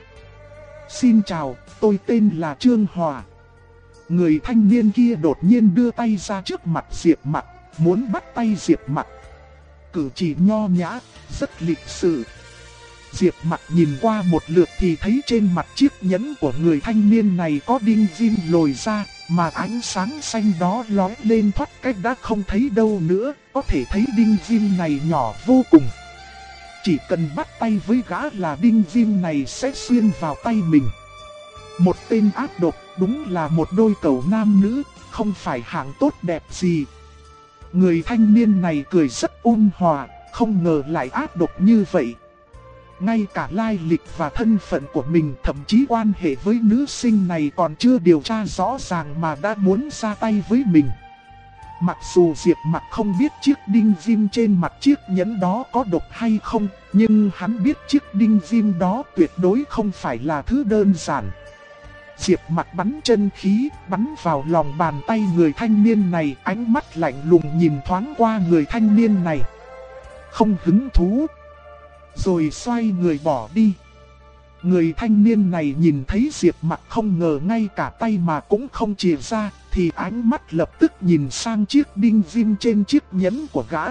Xin chào, tôi tên là Trương Hòa. Người thanh niên kia đột nhiên đưa tay ra trước mặt Diệp Mặc, muốn bắt tay Diệp Mặc. Cử chỉ nho nhã, rất lịch sự. Diệp Mặc nhìn qua một lượt thì thấy trên mặt chiếc nhẫn của người thanh niên này có đinh ghim lồi ra, mà ánh sáng xanh đó lóe lên thoát cách đã không thấy đâu nữa, có thể thấy đinh ghim này nhỏ vô cùng. Chỉ cần bắt tay với gã là đinh ghim này sẽ xuyên vào tay mình. Một tên ác độc, đúng là một đôi cẩu nam nữ, không phải hạng tốt đẹp gì. Người thanh niên này cười rất ôn hòa, không ngờ lại ác độc như vậy. Ngay cả lai lịch và thân phận của mình, thậm chí quan hệ với nữ sinh này còn chưa điều tra rõ ràng mà đã muốn ra tay với mình. Mặc dù Diệp Mặc không biết chiếc đinh ghim trên mặt chiếc nhẫn đó có độc hay không, nhưng hắn biết chiếc đinh ghim đó tuyệt đối không phải là thứ đơn giản. Diệp Mặc bắn chân khí, bắn vào lòng bàn tay người thanh niên này, ánh mắt lạnh lùng nhìn thoáng qua người thanh niên này. Không hứng thú. Rồi xoay người bỏ đi. Người thanh niên này nhìn thấy Diệp Mặc không ngờ ngay cả tay mà cũng không chìa ra, thì ánh mắt lập tức nhìn sang chiếc đinh ghim trên chiếc nhẫn của gã.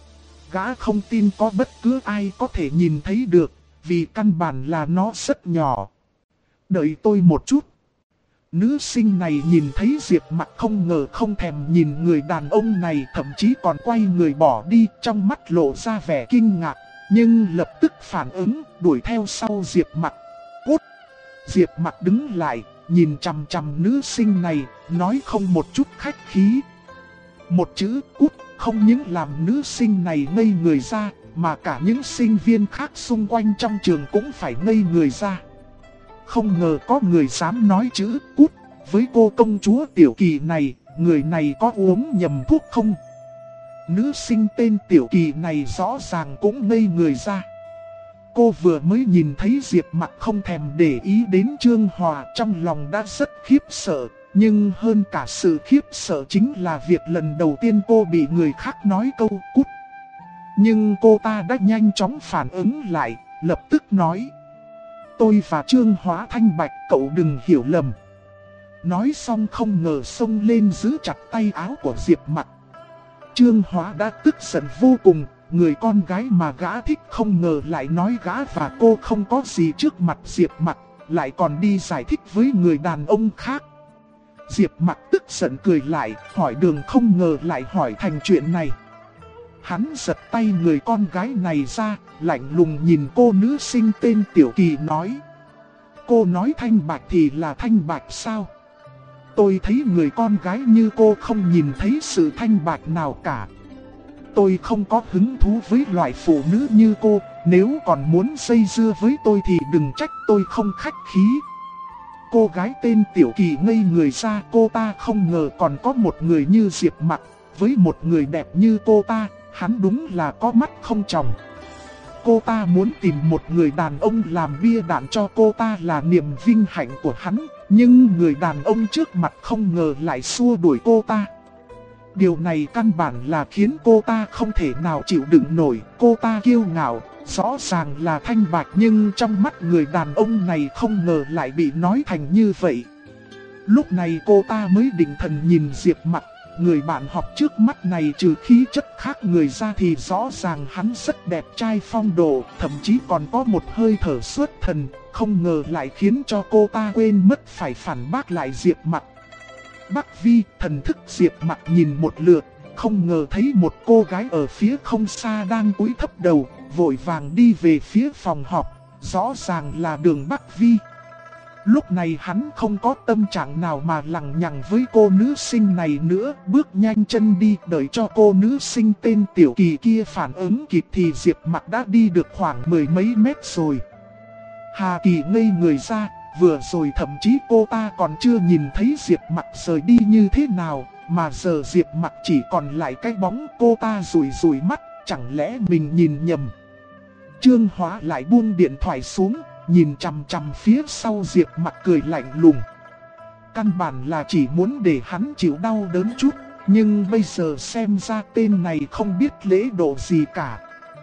Gã không tin có bất cứ ai có thể nhìn thấy được, vì căn bản là nó rất nhỏ. Đợi tôi một chút. Nữ sinh này nhìn thấy Diệp Mặc không ngờ không thèm nhìn người đàn ông này, thậm chí còn quay người bỏ đi, trong mắt lộ ra vẻ kinh ngạc. Nhưng lập tức phản ứng, đuổi theo sau Diệp Mặc. Cút! Diệp Mặc đứng lại, nhìn chằm chằm nữ sinh này, nói không một chút khách khí. Một chữ cút không những làm nữ sinh này ngây người ra, mà cả những sinh viên khác xung quanh trong trường cũng phải ngây người ra. Không ngờ có người dám nói chữ cút với cô công chúa Tiểu Kỳ này, người này có uống nhầm thuốc không? Nữ sinh tên Tiểu Kỳ này rõ ràng cũng ngây người ra. Cô vừa mới nhìn thấy Diệp Mặc không thèm để ý đến Trương Hòa, trong lòng đã rất khiếp sợ. Nhưng hơn cả sự khiếp sợ chính là việc lần đầu tiên cô bị người khác nói câu cút. Nhưng cô ta đã nhanh chóng phản ứng lại, lập tức nói: tôi và Trương Hóa thanh bạch, cậu đừng hiểu lầm. Nói xong không ngờ xông lên giữ chặt tay áo của Diệp Mặc. Trương Hóa đã tức giận vô cùng, người con gái mà gã thích không ngờ lại nói gã và cô không có gì trước mặt Diệp Mặc, lại còn đi giải thích với người đàn ông khác. Diệp Mặc tức giận cười lại, hỏi Đường không ngờ lại hỏi thành chuyện này. Hắn giật tay người con gái này ra, lạnh lùng nhìn cô nữ sinh tên Tiểu Kỳ nói. Cô nói thanh bạch thì là thanh bạch sao? Tôi thấy người con gái như cô không nhìn thấy sự thanh bạch nào cả. Tôi không có hứng thú với loại phụ nữ như cô, nếu còn muốn dây dưa với tôi thì đừng trách tôi không khách khí. Cô gái tên Tiểu Kỳ ngây người ra, cô ta không ngờ còn có một người như Diệp Mặc, với một người đẹp như cô ta, hắn đúng là có mắt không tròng. Cô ta muốn tìm một người đàn ông làm bia đạn cho cô ta là niềm vinh hạnh của hắn, nhưng người đàn ông trước mặt không ngờ lại xua đuổi cô ta. Điều này căn bản là khiến cô ta không thể nào chịu đựng nổi, cô ta kiêu ngạo, rõ ràng là thanh bạch nhưng trong mắt người đàn ông này không ngờ lại bị nói thành như vậy. Lúc này cô ta mới định thần nhìn Diệp Mặc, người bạn học trước mắt này trừ khí chất khác người ra thì rõ ràng hắn rất đẹp trai phong độ, thậm chí còn có một hơi thở xuất thần, không ngờ lại khiến cho cô ta quên mất phải phản bác lại Diệp Mặc. Bắc Vi, thần thức Diệp Mặc nhìn một lượt, không ngờ thấy một cô gái ở phía không xa đang cúi thấp đầu, vội vàng đi về phía phòng họp, rõ ràng là Đường Bắc Vi. Lúc này hắn không có tâm trạng nào mà lằng nhằng với cô nữ sinh này nữa, bước nhanh chân đi, đợi cho cô nữ sinh tên Tiểu Kỳ kia phản ứng kịp thì Diệp Mặc đã đi được khoảng mười mấy mét rồi. Hà Kỳ ngây người ra, vừa rồi thậm chí cô ta còn chưa nhìn thấy Diệp Mặc rời đi như thế nào, mà giờ Diệp Mặc chỉ còn lại cái bóng. Cô ta rủi rủi mắt, chẳng lẽ mình nhìn nhầm. Trương Hóa lại buông điện thoại xuống, nhìn chằm chằm phía sau Diệp Mặc cười lạnh lùng. Căn bản là chỉ muốn để hắn chịu đau đớn chút, nhưng bây giờ xem ra tên này không biết lễ độ gì cả.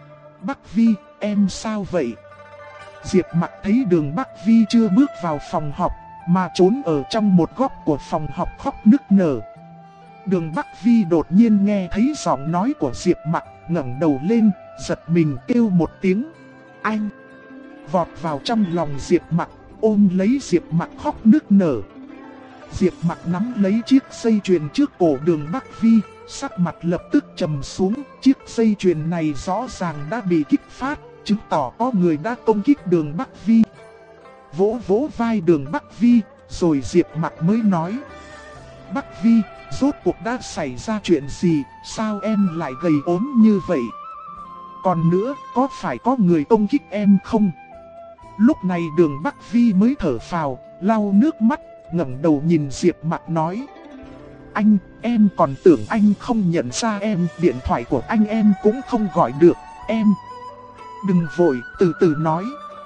Bắc Vi, em sao vậy? Diệp Mặc thấy Đường Bắc Vi chưa bước vào phòng học, mà trốn ở trong một góc của phòng học khóc nức nở. Đường Bắc Vi đột nhiên nghe thấy giọng nói của Diệp Mặc, ngẩng đầu lên, giật mình kêu một tiếng. Anh! Vọt vào trong lòng Diệp Mặc, ôm lấy Diệp Mặc khóc nức nở. Diệp Mặc nắm lấy chiếc dây chuyền trước cổ Đường Bắc Vi, sắc mặt lập tức trầm xuống. Chiếc dây chuyền này rõ ràng đã bị kích phát, chứng tỏ có người đã công kích Đường Bắc Vi. Vỗ vỗ vai Đường Bắc Vi, rồi Diệp Mặc mới nói. Bắc Vi, rốt cuộc đã xảy ra chuyện gì, sao em lại gầy ốm như vậy? Còn nữa, có phải có người công kích em không? Lúc này Đường Bắc Vi mới thở phào, lau nước mắt, ngẩng đầu nhìn Diệp Mặc nói. Anh, em còn tưởng anh không nhận ra em, điện thoại của anh em cũng không gọi được, em. Đừng vội, từ từ nói.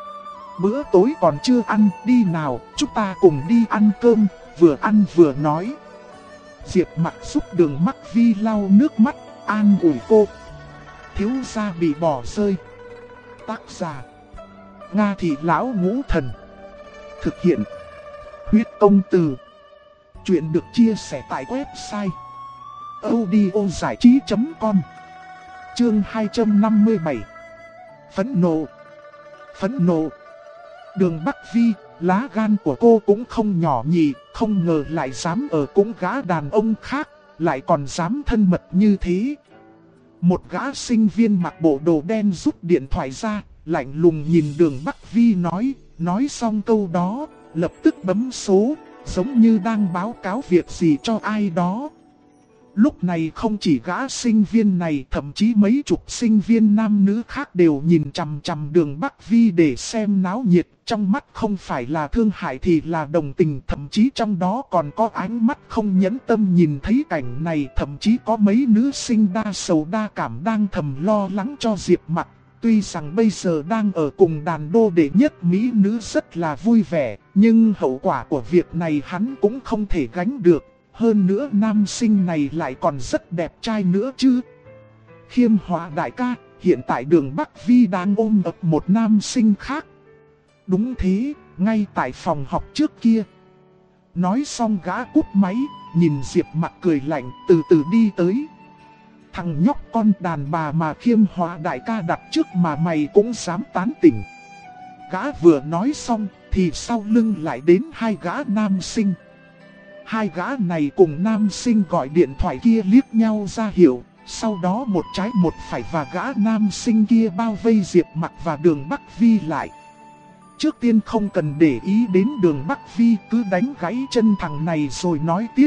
Bữa tối còn chưa ăn, đi nào, chúng ta cùng đi ăn cơm, vừa ăn vừa nói. Diệp Mặc giúp Đường Bắc Vi lau nước mắt, an ủi cô. Thiếu gia bị bỏ rơi. Tác giả Nga Thị Lão Ngũ Thần. Thực hiện Huyết Công Từ. Chuyện được chia sẻ tại website audiozảichí.com. Chương 257. Phẫn nộ. Phẫn nộ. Đường Bắc Vi, lá gan của cô cũng không nhỏ nhì, không ngờ lại dám ở cùng gã đàn ông khác, lại còn dám thân mật như thế. Một gã sinh viên mặc bộ đồ đen rút điện thoại ra, lạnh lùng nhìn Đường Bắc Vi nói xong câu đó, lập tức bấm số, giống như đang báo cáo việc gì cho ai đó. Lúc này không chỉ gã sinh viên này, thậm chí mấy chục sinh viên nam nữ khác đều nhìn chằm chằm Đường Bắc Vi để xem náo nhiệt, trong mắt không phải là thương hại thì là đồng tình, thậm chí trong đó còn có ánh mắt không nhẫn tâm nhìn thấy cảnh này, thậm chí có mấy nữ sinh đa sầu đa cảm đang thầm lo lắng cho Diệp Mặc. Tuy rằng bây giờ đang ở cùng đàn đô đệ nhất mỹ nữ rất là vui vẻ, nhưng hậu quả của việc này hắn cũng không thể gánh được. Hơn nữa nam sinh này lại còn rất đẹp trai nữa chứ. Khiêm Hóa đại ca, hiện tại Đường Bắc Vi đang ôm ấp một nam sinh khác. Đúng thế, ngay tại phòng học trước kia. Nói xong gã cúp máy, nhìn Diệp Mặc cười lạnh, từ từ đi tới. Thằng nhóc con đàn bà mà Khiêm Hóa đại ca đặt trước mà mày cũng dám tán tỉnh. Gã vừa nói xong thì sau lưng lại đến hai gã nam sinh. Hai gã này cùng nam sinh gọi điện thoại kia liếc nhau ra hiệu, sau đó một trái một phải và gã nam sinh kia bao vây Diệp Mặc và Đường Bắc Vi lại. Trước tiên không cần để ý đến Đường Bắc Vi, cứ đánh gãy chân thằng này rồi nói tiếp.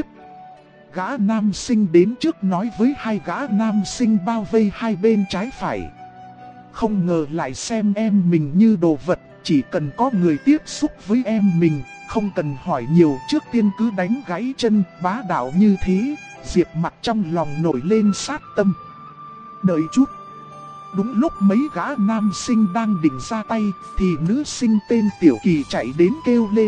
Gã nam sinh đến trước nói với hai gã nam sinh bao vây hai bên trái phải. Không ngờ lại xem em mình như đồ vật, chỉ cần có người tiếp xúc với em mình, không cần hỏi nhiều, trước tiên cứ đánh gãy chân, bá đạo như thế. Diệp Mặc trong lòng nổi lên sát tâm. Đợi chút. Đúng lúc mấy gã nam sinh đang định ra tay, thì nữ sinh tên Tiểu Kỳ chạy đến kêu lên.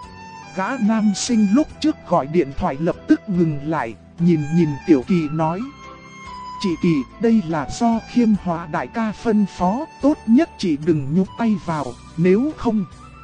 Gã nam sinh lúc trước gọi điện thoại lập tức ngừng lại, nhìn Tiểu Kỳ nói. Chị Kỳ, đây là do Khiêm Hóa đại ca phân phó, tốt nhất chị đừng nhúc tay vào, nếu không.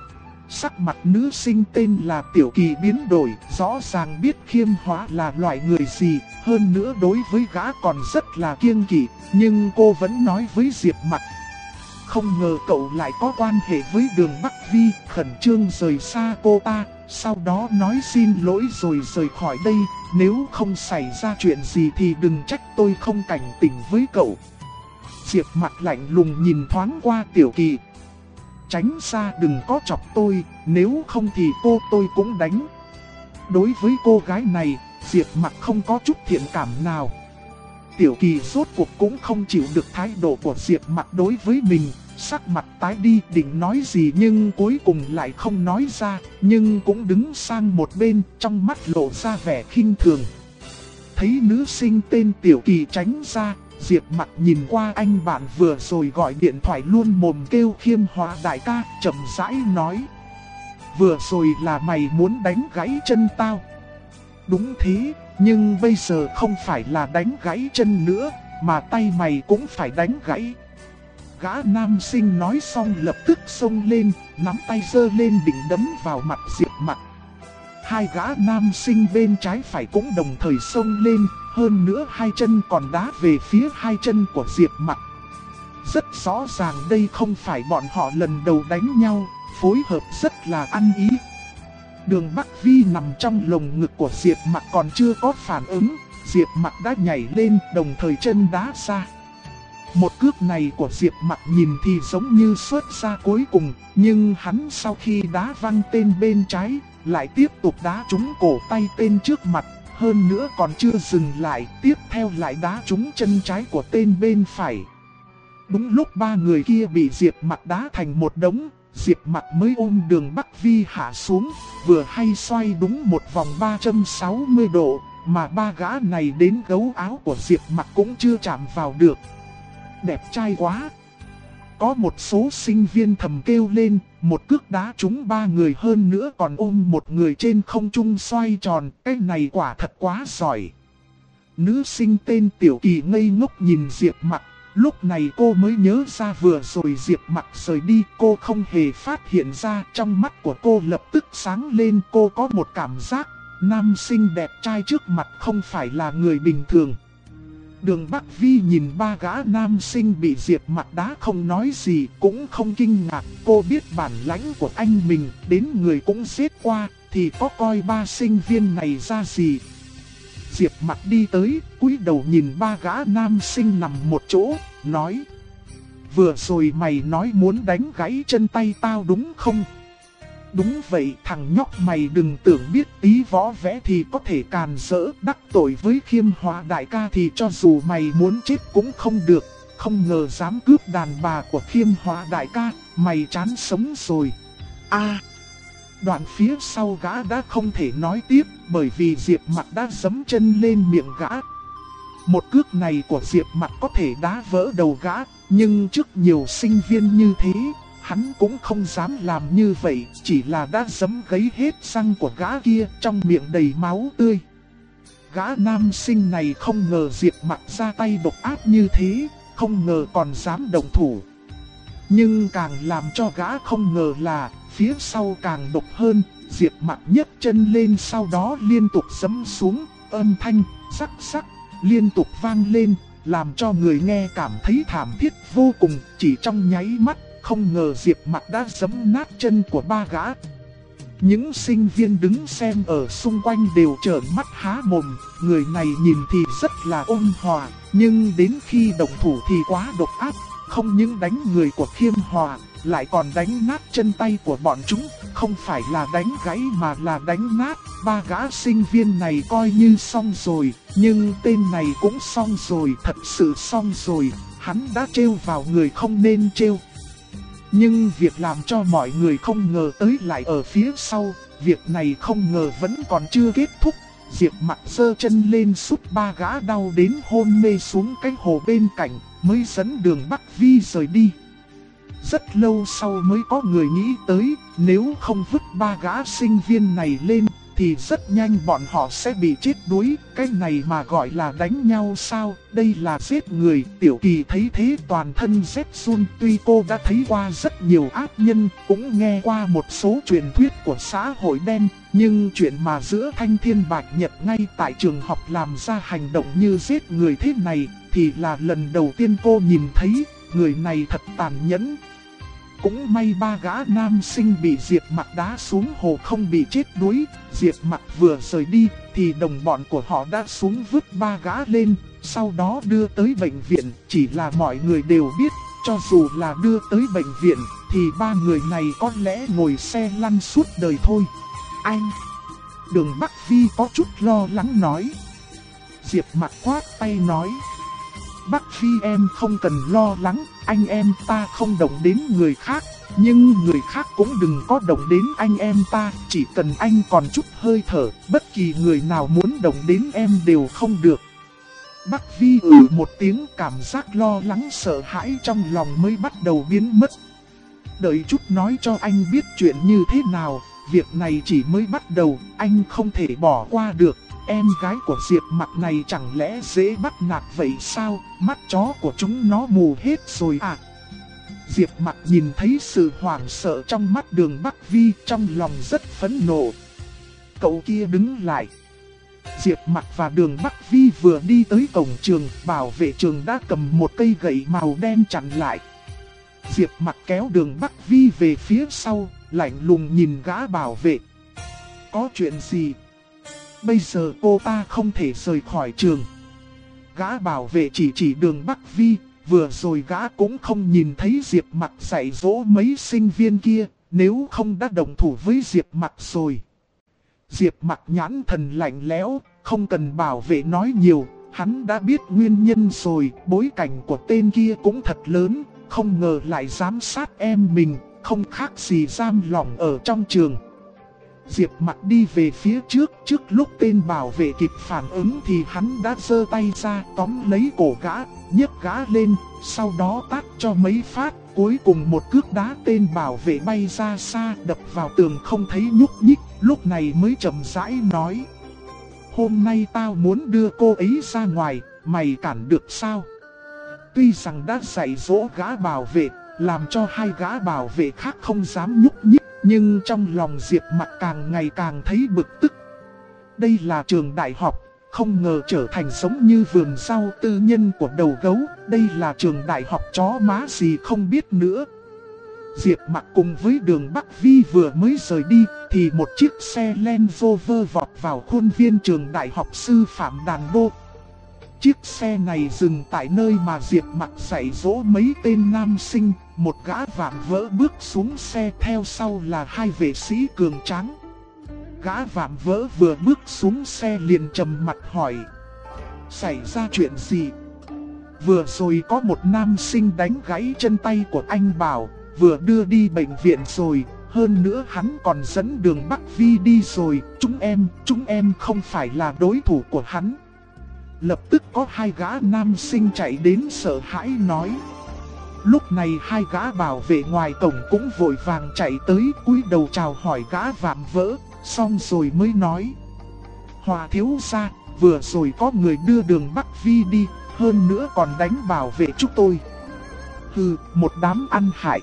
Sắc mặt nữ sinh tên là Tiểu Kỳ biến đổi, rõ ràng biết Khiêm Hóa là loại người gì, hơn nữa đối với gã còn rất là kiêng kỵ, nhưng cô vẫn nói với Diệp Mặc. Không ngờ cậu lại có quan hệ với Đường Bắc Vi, khẩn trương rời xa cô ta, sau đó nói xin lỗi rồi rời khỏi đây, nếu không xảy ra chuyện gì thì đừng trách tôi không cảnh tỉnh với cậu. Diệp Mặc lạnh lùng nhìn thoáng qua Tiểu Kỳ. Tránh xa đừng có chọc tôi, nếu không thì tôi cũng đánh. Đối với cô gái này, Diệp Mặc không có chút thiện cảm nào. Tiểu Kỳ rốt cuộc cũng không chịu được thái độ của Diệp Mặc đối với mình, sắc mặt tái đi định nói gì nhưng cuối cùng lại không nói ra, nhưng cũng đứng sang một bên, trong mắt lộ ra vẻ khinh thường. Thấy nữ sinh tên Tiểu Kỳ tránh ra, Diệp Mặc nhìn qua anh bạn vừa rồi gọi điện thoại luôn mồm kêu Khiêm Hóa đại ca, chậm rãi nói. Vừa rồi là mày muốn đánh gãy chân tao. Đúng thế, nhưng bây giờ không phải là đánh gãy chân nữa, mà tay mày cũng phải đánh gãy. Gã nam sinh nói xong lập tức xông lên, nắm tay giơ lên định đấm vào mặt Diệp Mặc. Hai gã nam sinh bên trái phải cũng đồng thời xông lên, hơn nữa hai chân còn đá về phía hai chân của Diệp Mặc. Rất rõ ràng đây không phải bọn họ lần đầu đánh nhau, phối hợp rất là ăn ý. Đường Bắc Vi nằm trong lồng ngực của Diệp Mặc còn chưa có phản ứng, Diệp Mặc đã nhảy lên đồng thời chân đá ra. Một cước này của Diệp Mặc nhìn thì giống như xuất ra cuối cùng, nhưng hắn sau khi đá văng tên bên trái, lại tiếp tục đá trúng cổ tay tên trước mặt, hơn nữa còn chưa dừng lại, tiếp theo lại đá trúng chân trái của tên bên phải. Đúng lúc ba người kia bị Diệp Mặc đá thành một đống, Diệp Mặc mới ôm Đường Bắc Vi hạ xuống, vừa hay xoay đúng một vòng 360 độ, mà ba gã này đến gấu áo của Diệp Mặc cũng chưa chạm vào được. Đẹp trai quá! Có một số sinh viên thầm kêu lên, một cước đá trúng ba người hơn nữa còn ôm một người trên không trung xoay tròn, cái này quả thật quá giỏi. Nữ sinh tên Tiểu Kỳ ngây ngốc nhìn Diệp Mặc, lúc này cô mới nhớ ra vừa rồi Diệp Mặc rời đi, cô không hề phát hiện ra, trong mắt của cô lập tức sáng lên, cô có một cảm giác, nam sinh đẹp trai trước mặt không phải là người bình thường. Đường Bắc Vi nhìn ba gã nam sinh bị Diệp Mặc đá không nói gì, cũng không kinh ngạc, cô biết bản lãnh của anh mình, đến người cũng giết qua, thì có coi ba sinh viên này ra gì. Diệp Mặc đi tới, cúi đầu nhìn ba gã nam sinh nằm một chỗ, nói. Vừa rồi mày nói muốn đánh gãy chân tay tao đúng không? Đúng vậy, thằng nhóc mày đừng tưởng biết tí võ vẽ thì có thể càn rỡ, đắc tội với Khiêm Hóa đại ca thì cho dù mày muốn chết cũng không được. Không ngờ dám cướp đàn bà của Khiêm Hóa đại ca, mày chán sống rồi. Đoạn phía sau gã đã không thể nói tiếp, bởi vì Diệp Mặc đã giẫm chân lên miệng gã. Một cước này của Diệp Mặc có thể đá vỡ đầu gã, nhưng trước nhiều sinh viên như thế, hắn cũng không dám làm như vậy, chỉ là đã giẫm gãy hết răng của gã kia, trong miệng đầy máu tươi. Gã nam sinh này không ngờ Diệp Mặc ra tay độc ác như thế, không ngờ còn dám động thủ. Nhưng càng làm cho gã không ngờ là, phía sau càng độc hơn, Diệp Mặc nhấc chân lên sau đó liên tục giẫm xuống, âm thanh, sắc sắc, liên tục vang lên, làm cho người nghe cảm thấy thảm thiết vô cùng, chỉ trong nháy mắt, không ngờ Diệp Mặc đã giẫm nát chân của ba gã. Những sinh viên đứng xem ở xung quanh đều trợn mắt há mồm, người này nhìn thì rất là ôn hòa, nhưng đến khi động thủ thì quá độc ác, không những đánh người của Khiêm Hòa, lại còn đánh nát chân tay của bọn chúng, không phải là đánh gãy mà là đánh nát. Ba gã sinh viên này coi như xong rồi, nhưng tên này cũng xong rồi, thật sự xong rồi, hắn đã trêu vào người không nên trêu. Nhưng việc làm cho mọi người không ngờ tới lại ở phía sau, việc này không ngờ vẫn còn chưa kết thúc. Diệp Mặc giơ chân lên sút ba gã đau đến hôn mê xuống cái hồ bên cạnh, mới dẫn Đường Bắc Vi rời đi. Rất lâu sau mới có người nghĩ tới, nếu không vứt ba gã sinh viên này lên, thì rất nhanh bọn họ sẽ bị chết đuối. Cái này mà gọi là đánh nhau sao? Đây là giết người. Tiểu Kỳ thấy thế toàn thân rét run. Tuy cô đã thấy qua rất nhiều ác nhân, cũng nghe qua một số truyền thuyết của xã hội đen, nhưng chuyện mà giữa Thanh Thiên Bạch Nhật ngay tại trường học làm ra hành động như giết người thế này, thì là lần đầu tiên cô nhìn thấy. Người này thật tàn nhẫn. Cũng may ba gã nam sinh bị Diệp Mặc đá xuống hồ không bị chết đuối. Diệp Mặc vừa rời đi thì đồng bọn của họ đã xuống vứt ba gã lên, sau đó đưa tới bệnh viện. Chỉ là mọi người đều biết, cho dù là đưa tới bệnh viện thì ba người này có lẽ ngồi xe lăn suốt đời thôi. Anh! Đường Bắc Vi có chút lo lắng nói. Diệp Mặc khoát tay nói. Bắc Vi em không cần lo lắng, anh em ta không động đến người khác, nhưng người khác cũng đừng có động đến anh em ta, chỉ cần anh còn chút hơi thở, bất kỳ người nào muốn động đến em đều không được. Bắc Vi một tiếng, cảm giác lo lắng sợ hãi trong lòng mới bắt đầu biến mất. Đợi chút nói cho anh biết chuyện như thế nào, việc này chỉ mới bắt đầu, anh không thể bỏ qua được. Em gái của Diệp Mặc này chẳng lẽ dễ bắt nạt vậy sao? Mắt chó của chúng nó mù hết rồi à? Diệp Mặc nhìn thấy sự hoảng sợ trong mắt Đường Bắc Vi, trong lòng rất phẫn nộ. Cậu kia đứng lại. Diệp Mặc và Đường Bắc Vi vừa đi tới cổng trường, bảo vệ trường đã cầm một cây gậy màu đen chặn lại. Diệp Mặc kéo Đường Bắc Vi về phía sau, lạnh lùng nhìn gã bảo vệ. Có chuyện gì? Bây giờ cô ta không thể rời khỏi trường. Gã bảo vệ chỉ Đường Bắc Vi, vừa rồi gã cũng không nhìn thấy Diệp Mặc dạy dỗ mấy sinh viên kia, nếu không đã động thủ với Diệp Mặc rồi. Diệp Mặc nhãn thần lạnh lẽo, không cần bảo vệ nói nhiều, hắn đã biết nguyên nhân rồi, bối cảnh của tên kia cũng thật lớn, không ngờ lại giám sát em mình, không khác gì giam lỏng ở trong trường. Diệp Mặc đi về phía trước lúc tên bảo vệ kịp phản ứng thì hắn đã giơ tay ra tóm lấy cổ gã, nhấc gã lên, sau đó tát cho mấy phát, cuối cùng một cước đá tên bảo vệ bay ra xa, đập vào tường không thấy nhúc nhích, lúc này mới chậm rãi nói. Hôm nay tao muốn đưa cô ấy ra ngoài, mày cản được sao? Tuy rằng đã dạy dỗ gã bảo vệ, làm cho hai gã bảo vệ khác không dám nhúc nhích, nhưng trong lòng Diệp Mặc càng ngày càng thấy bực tức. Đây là trường đại học, không ngờ trở thành giống như vườn rau tư nhân của đầu gấu. Đây là trường đại học chó má gì không biết nữa. Diệp Mặc cùng với Đường Bắc Vi vừa mới rời đi, thì một chiếc xe Land Rover vọt vào khuôn viên trường đại học sư phạm Đàn Đô. Chiếc xe này dừng tại nơi mà Diệp Mặc dạy dỗ mấy tên nam sinh. Một gã vạm vỡ bước xuống xe, theo sau là hai vệ sĩ cường tráng. Gã vạm vỡ vừa bước xuống xe liền trầm mặt hỏi. Xảy ra chuyện gì? Vừa rồi có một nam sinh đánh gãy chân tay của anh Bảo, vừa đưa đi bệnh viện rồi. Hơn nữa hắn còn dẫn Đường Bắc Vi đi rồi. Chúng em không phải là đối thủ của hắn. Lập tức có hai gã nam sinh chạy đến sợ hãi nói. Lúc này hai gã bảo vệ ngoài cổng cũng vội vàng chạy tới, cúi đầu chào hỏi gã vạm vỡ, xong rồi mới nói. Hòa thiếu gia, vừa rồi có người đưa Đường Bắc Vi đi, hơn nữa còn đánh bảo vệ chúng tôi. Hừ, một đám ăn hại.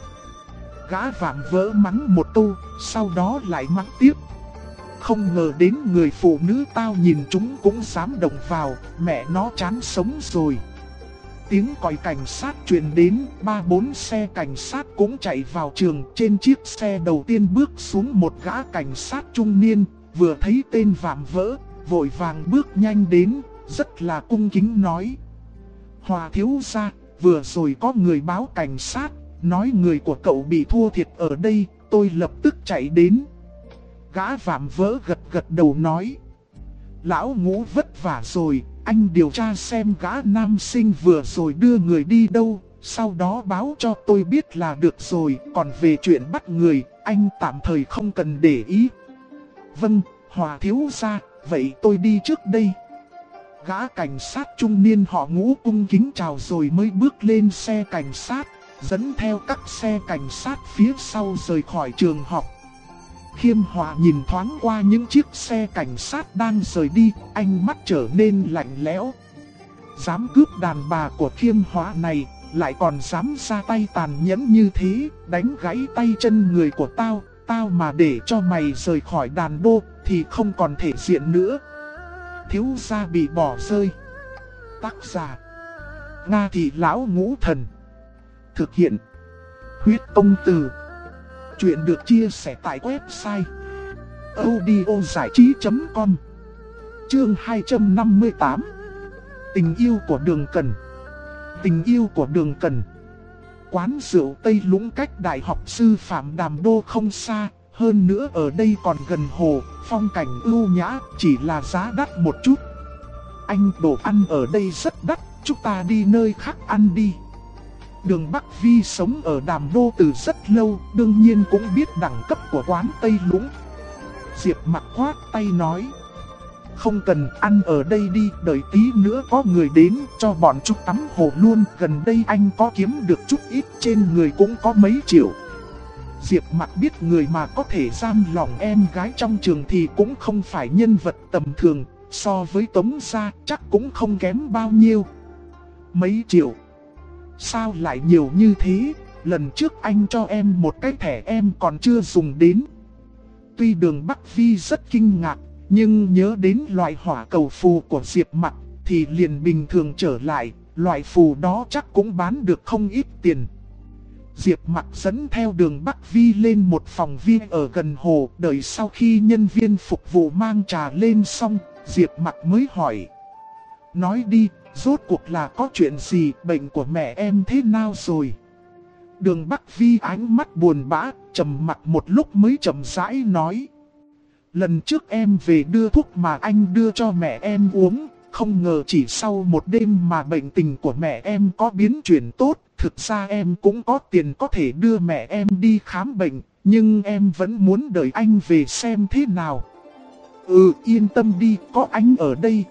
Gã vạm vỡ mắng một câu, sau đó lại mắng tiếp. Không ngờ đến người phụ nữ tao nhìn chúng cũng dám động vào, mẹ nó chán sống rồi. tiếng còi cảnh sát truyền đến, 3-4 xe cảnh sát cũng chạy vào trường. Trên chiếc xe đầu tiên bước xuống một gã cảnh sát trung niên, vừa thấy tên Vạm Vỡ, vội vàng bước nhanh đến, rất là cung kính nói: Hòa thiếu gia, vừa rồi có người báo cảnh sát, nói người của cậu bị thua thiệt ở đây, tôi lập tức chạy đến. Gã Vạm Vỡ gật gật đầu nói: Lão Ngũ vất vả rồi, anh điều tra xem gã nam sinh vừa rồi đưa người đi đâu, sau đó báo cho tôi biết là được rồi, còn về chuyện bắt người, anh tạm thời không cần để ý. Vâng, Hòa thiếu gia, vậy tôi đi trước đây. Gã cảnh sát trung niên họ Ngũ cung kính chào rồi mới bước lên xe cảnh sát, dẫn theo các xe cảnh sát phía sau rời khỏi trường học. Khiêm Hòa nhìn thoáng qua những chiếc xe cảnh sát đang rời đi, ánh mắt trở nên lạnh lẽo. Dám cướp đàn bà của Khiêm Hòa này, lại còn dám ra tay tàn nhẫn như thế, đánh gãy tay chân người của tao mà để cho mày rời khỏi đàn đô thì không còn thể diện nữa. Thiếu gia bị bỏ rơi. Tác giả: Nga Thị Lão Ngũ Thần. Thực hiện: Huyết Công Từ. Chuyện được chia sẻ tại website audiozảichí.com. Chương 258. Tình yêu của Đường Cần. Tình yêu của Đường Cần. Quán rượu Tây Lũng cách Đại học Sư phạm Đàm Đô không xa, hơn nữa ở đây còn gần hồ, phong cảnh ưu nhã, chỉ là giá đắt một chút. Anh, đồ ăn ở đây rất đắt, chúng ta đi nơi khác ăn đi. Đường Bắc Vi sống ở Đàm Đô từ rất lâu, đương nhiên cũng biết đẳng cấp của quán Tây Lũng. Diệp Mặc khoát tay nói: Không cần, ăn ở đây đi, đợi tí nữa có người đến, cho bọn chúng tắm hồ luôn. Gần đây anh có kiếm được chút ít, trên người cũng có mấy triệu. Diệp Mặc biết người mà có thể giam lòng em gái trong trường thì cũng không phải nhân vật tầm thường, so với Tống gia chắc cũng không kém bao nhiêu. Mấy triệu? Sao lại nhiều như thế? Lần trước anh cho em một cái thẻ em còn chưa dùng đến. Tuy Đường Bắc Vi rất kinh ngạc, nhưng nhớ đến loại hỏa cầu phù của Diệp Mặc thì liền bình thường trở lại. Loại phù đó chắc cũng bán được không ít tiền. Diệp Mặc dẫn theo Đường Bắc Vi lên một phòng viên ở gần hồ. Đợi sau khi nhân viên phục vụ mang trà lên xong, Diệp Mặc mới hỏi: Nói đi, rốt cuộc là có chuyện gì, bệnh của mẹ em thế nào rồi? Đường Bắc Vi ánh mắt buồn bã, trầm mặc một lúc mới chậm rãi nói: Lần trước em về đưa thuốc mà anh đưa cho mẹ em uống, không ngờ chỉ sau một đêm mà bệnh tình của mẹ em có biến chuyển tốt. Thực ra em cũng có tiền có thể đưa mẹ em đi khám bệnh, nhưng em vẫn muốn đợi anh về xem thế nào. Yên tâm đi, có anh ở đây,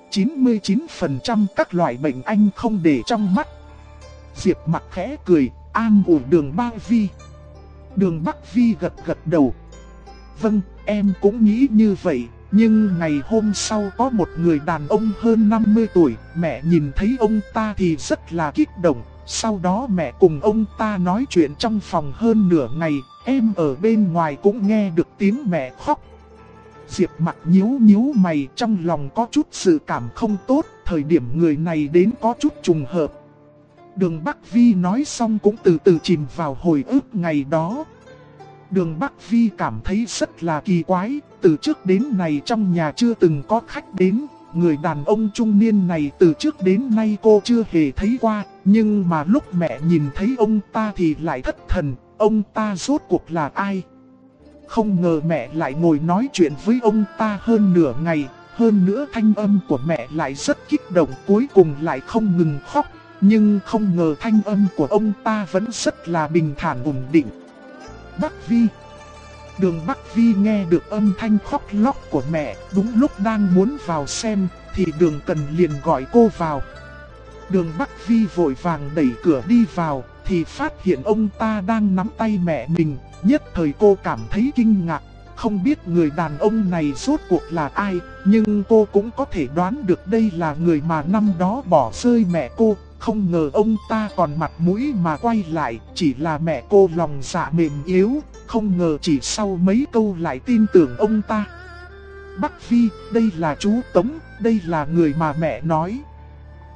99% các loại bệnh anh không để trong mắt. Diệp Mặc khẽ cười, an ủi Đường Bắc Vi. Đường Bắc Vi gật gật đầu. Vâng, em cũng nghĩ như vậy, nhưng ngày hôm sau có một người đàn ông hơn 50 tuổi, mẹ nhìn thấy ông ta thì rất là kích động. Sau đó mẹ cùng ông ta nói chuyện trong phòng hơn nửa ngày, em ở bên ngoài cũng nghe được tiếng mẹ khóc. Diệp Mặc nhíu mày, trong lòng có chút sự cảm không tốt, thời điểm người này đến có chút trùng hợp. Đường Bắc Vi nói xong cũng từ từ chìm vào hồi ức ngày đó. Đường Bắc Vi cảm thấy rất là kỳ quái, từ trước đến nay trong nhà chưa từng có khách đến. Người đàn ông trung niên này từ trước đến nay cô chưa hề thấy qua, nhưng mà lúc mẹ nhìn thấy ông ta thì lại thất thần, ông ta rốt cuộc là ai? Không ngờ mẹ lại ngồi nói chuyện với ông ta hơn nửa ngày, hơn nữa thanh âm của mẹ lại rất kích động, cuối cùng lại không ngừng khóc, nhưng không ngờ thanh âm của ông ta vẫn rất là bình thản ổn định. Bắc Vi. Đường Bắc Vi nghe được âm thanh khóc lóc của mẹ, đúng lúc đang muốn vào xem, thì Đường Cần liền gọi cô vào. Đường Bắc Vi vội vàng đẩy cửa đi vào, thì phát hiện ông ta đang nắm tay mẹ mình, nhất thời cô cảm thấy kinh ngạc, không biết người đàn ông này rốt cuộc là ai, nhưng cô cũng có thể đoán được đây là người mà năm đó bỏ rơi mẹ cô. Không ngờ ông ta còn mặt mũi mà quay lại, chỉ là mẹ cô lòng dạ mềm yếu, không ngờ chỉ sau mấy câu lại tin tưởng ông ta. Bắc Vi, đây là chú Tống, đây là người mà mẹ nói.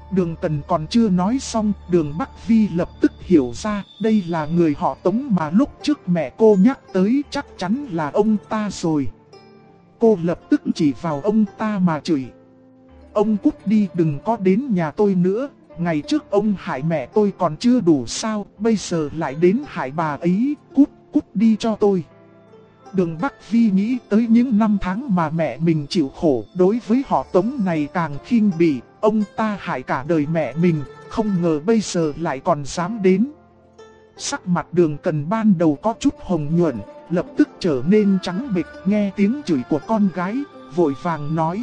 Đường Tần còn chưa nói xong, Đường Bắc Vi lập tức hiểu ra đây là người họ Tống mà lúc trước mẹ cô nhắc tới, chắc chắn là ông ta rồi. Cô lập tức chỉ vào ông ta mà chửi. Ông cút đi, đừng có đến nhà tôi nữa. Ngày trước ông hại mẹ tôi còn chưa đủ sao, bây giờ lại đến hại bà ấy, cút đi cho tôi. Đường Bắc Vi nghĩ tới những năm tháng mà mẹ mình chịu khổ, đối với họ Tống này càng khinh bỉ. Ông ta hại cả đời mẹ mình, không ngờ bây giờ lại còn dám đến. Sắc mặt Đường Cần ban đầu có chút hồng nhuận, lập tức trở nên trắng bệch, nghe tiếng chửi của con gái, vội vàng nói.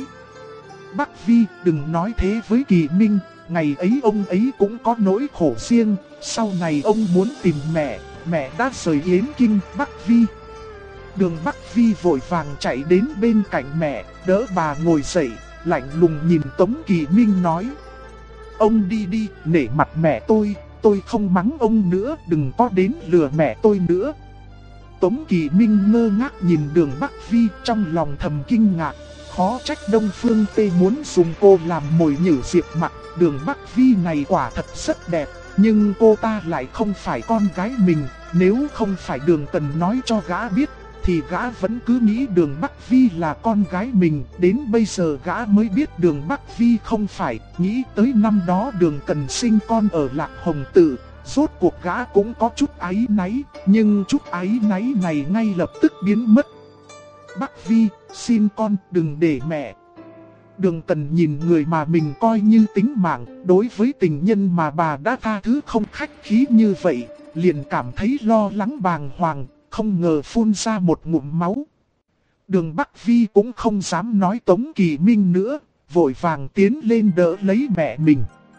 Bắc Vi, đừng nói thế với Kỳ Minh, ngày ấy ông ấy cũng có nỗi khổ riêng, sau này ông muốn tìm mẹ đã rời Yến Kinh. Bắc Vi. Đường Bắc Vi vội vàng chạy đến bên cạnh mẹ, đỡ bà ngồi dậy, lạnh lùng nhìn Tống Kỳ Minh nói. Ông đi đi, nể mặt mẹ tôi không mắng ông nữa, đừng có đến lừa mẹ tôi nữa. Tống Kỳ Minh ngơ ngác nhìn Đường Bắc Vi, trong lòng thầm kinh ngạc, khó trách Đông Phương Tê muốn dùng cô làm mồi nhử Diệp Mặc. Đường Bắc Vi này quả thật rất đẹp, nhưng cô ta lại không phải con gái mình. Nếu không phải Đường Tần nói cho gã biết, thì gã vẫn cứ nghĩ Đường Bắc Vi là con gái mình. Đến bây giờ gã mới biết Đường Bắc Vi không phải. Nghĩ tới năm đó Đường Tần sinh con ở Lạc Hồng Tự, rốt cuộc gã cũng có chút áy náy. Nhưng chút áy náy này ngay lập tức biến mất. Bắc Vi, xin con đừng để mẹ. Đường Tần nhìn người mà mình coi như tính mạng, đối với tình nhân mà bà đã tha thứ không khách khí như vậy, liền cảm thấy lo lắng bàng hoàng, không ngờ phun ra một ngụm máu. Đường Bắc Vi cũng không dám nói Tống Kỳ Minh nữa, vội vàng tiến lên đỡ lấy mẹ mình.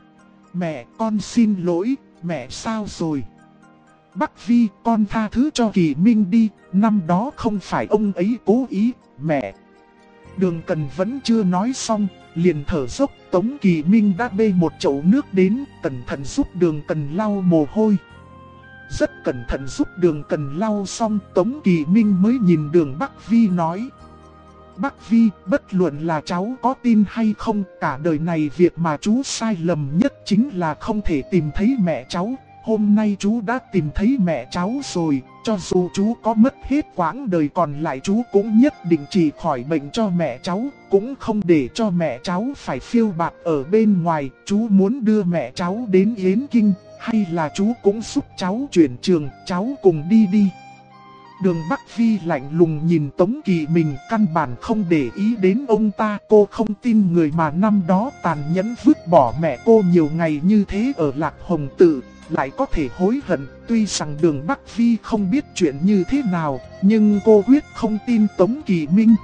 Mẹ, con xin lỗi, mẹ sao rồi? Bắc Vi, con tha thứ cho Kỳ Minh đi, năm đó không phải ông ấy cố ý, mẹ. Đường Cần vẫn chưa nói xong, liền thở dốc. Tống Kỳ Minh đã bê một chậu nước đến, cẩn thận giúp Đường Cần lau mồ hôi. Rất cẩn thận giúp Đường Cần lau xong, Tống Kỳ Minh mới nhìn Đường Bắc Vi nói. Bắc Vi, bất luận là cháu có tin hay không, cả đời này việc mà chú sai lầm nhất chính là không thể tìm thấy mẹ cháu. Hôm nay chú đã tìm thấy mẹ cháu rồi, cho dù chú có mất hết quãng đời còn lại chú cũng nhất định trị khỏi bệnh cho mẹ cháu, cũng không để cho mẹ cháu phải phiêu bạt ở bên ngoài. Chú muốn đưa mẹ cháu đến Yến Kinh, hay là chú cũng giúp cháu chuyển trường, cháu cùng đi đi. Đường Bắc Vi lạnh lùng nhìn Tống Kỳ Minh, căn bản không để ý đến ông ta. Cô không tin người mà năm đó tàn nhẫn vứt bỏ mẹ cô nhiều ngày như thế ở Lạc Hồng Tự lại có thể hối hận. Tuy rằng Đường Bắc Vi không biết chuyện như thế nào, nhưng cô quyết không tin Tống Kỳ Minh.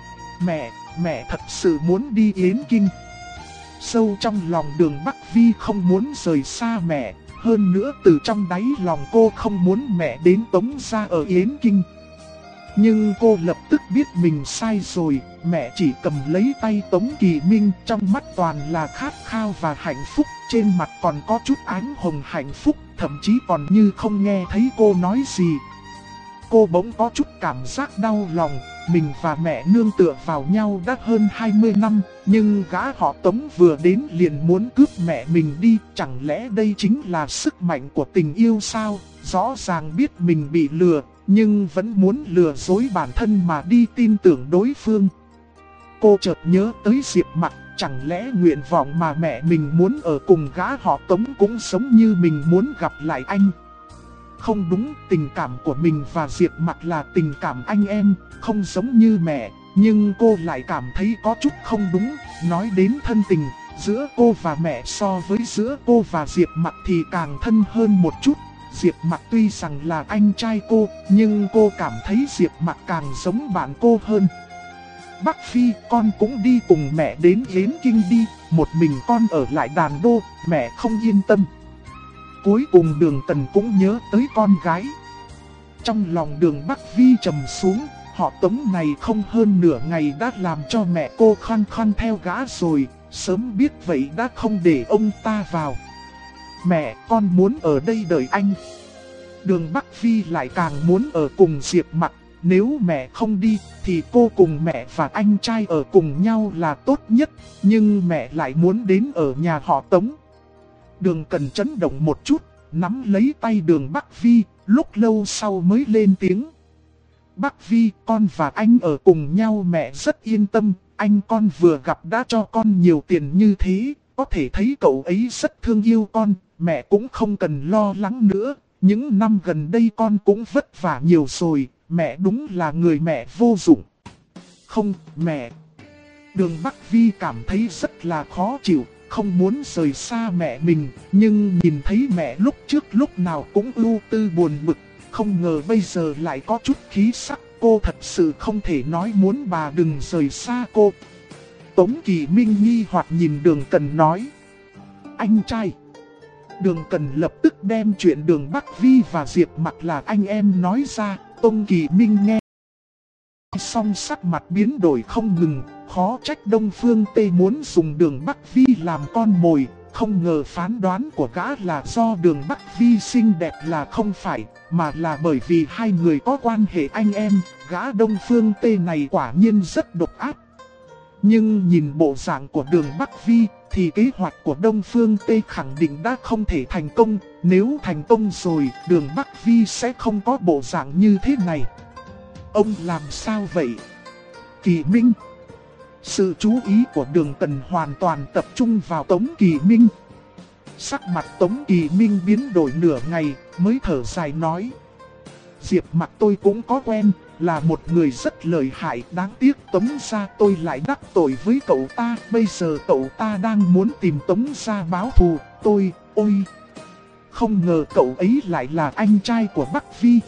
Mẹ thật sự muốn đi Yến Kinh. Sâu trong lòng Đường Bắc Vi không muốn rời xa mẹ. Hơn nữa từ trong đáy lòng cô không muốn mẹ đến Tống gia ở Yến Kinh. Nhưng cô lập tức biết mình sai rồi. Mẹ chỉ cầm lấy tay Tống Kỳ Minh, trong mắt toàn là khát khao và hạnh phúc. Trên mặt còn có chút ánh hồng hạnh phúc, thậm chí còn như không nghe thấy cô nói gì. Cô bỗng có chút cảm giác đau lòng. Mình và mẹ nương tựa vào nhau đã hơn 20 năm, nhưng gã họ Tống vừa đến liền muốn cướp mẹ mình đi. Chẳng lẽ đây chính là sức mạnh của tình yêu sao? Rõ ràng biết mình bị lừa, nhưng vẫn muốn lừa dối bản thân mà đi tin tưởng đối phương. Cô chợt nhớ tới Diệp Mặc, chẳng lẽ nguyện vọng mà mẹ mình muốn ở cùng gã họ Tống cũng giống như mình muốn gặp lại anh? Không đúng, tình cảm của mình và Diệp Mặc là tình cảm anh em, không giống như mẹ. Nhưng cô lại cảm thấy có chút không đúng. Nói đến thân tình, giữa cô và mẹ so với giữa cô và Diệp Mặc thì càng thân hơn một chút. Diệp Mặc tuy rằng là anh trai cô, nhưng cô cảm thấy Diệp Mặc càng giống bạn cô hơn. Bắc Phi, con cũng đi cùng mẹ đến Yến Kinh đi, một mình con ở lại Đàn Đô, mẹ không yên tâm. Cuối cùng Đường Tần cũng nhớ tới con gái. Trong lòng Đường Bắc Vi trầm xuống, họ Tống này không hơn nửa ngày đã làm cho mẹ cô khăng khăng theo gã rồi, sớm biết vậy đã không để ông ta vào. Mẹ, con muốn ở đây đợi anh. Đường Bắc Vi lại càng muốn ở cùng Diệp Mặc, nếu mẹ không đi thì cô cùng mẹ và anh trai ở cùng nhau là tốt nhất, nhưng mẹ lại muốn đến ở nhà họ Tống. Đường Cần chấn động một chút, nắm lấy tay Đường Bắc Vi, lúc lâu sau mới lên tiếng. Bắc Vi, con và anh ở cùng nhau mẹ rất yên tâm, anh con vừa gặp đã cho con nhiều tiền như thế, có thể thấy cậu ấy rất thương yêu con, mẹ cũng không cần lo lắng nữa. Những năm gần đây con cũng vất vả nhiều rồi, mẹ đúng là người mẹ vô dụng. Không, mẹ. Đường Bắc Vi cảm thấy rất là khó chịu, không muốn rời xa mẹ mình, nhưng nhìn thấy mẹ lúc trước lúc nào cũng ưu tư buồn bực, không ngờ bây giờ lại có chút khí sắc, cô thật sự không thể nói muốn bà đừng rời xa cô. Tống Kỳ Minh nghi hoặc nhìn Đường Cần nói. Anh trai. Đường Cần lập tức đem chuyện Đường Bắc Vi và Diệp Mặc là anh em nói ra. Tống Kỳ Minh nghe xong sắc mặt biến đổi không ngừng, khó trách Đông Phương Tây muốn dùng Đường Bắc Vi làm con mồi. Không ngờ phán đoán của gã là do Đường Bắc Vi xinh đẹp là không phải, mà là bởi vì hai người có quan hệ anh em. Gã Đông Phương Tây này quả nhiên rất độc ác. Nhưng nhìn bộ dạng của Đường Bắc Vi thì kế hoạch của Đông Phương Tây khẳng định đã không thể thành công. Nếu thành công rồi, Đường Bắc Vi sẽ không có bộ dạng như thế này. Ông làm sao vậy? Kỳ Minh. Sự chú ý của Đường Cần hoàn toàn tập trung vào Tống Kỳ Minh. Sắc mặt Tống Kỳ Minh biến đổi nửa ngày mới thở dài nói. Diệp Mặc tôi cũng có quen, là một người rất lợi hại, đáng tiếc Tống gia tôi lại đắc tội với cậu ta. Bây giờ cậu ta đang muốn tìm Tống gia báo thù, ôi. Không ngờ cậu ấy lại là anh trai của Bắc Vi.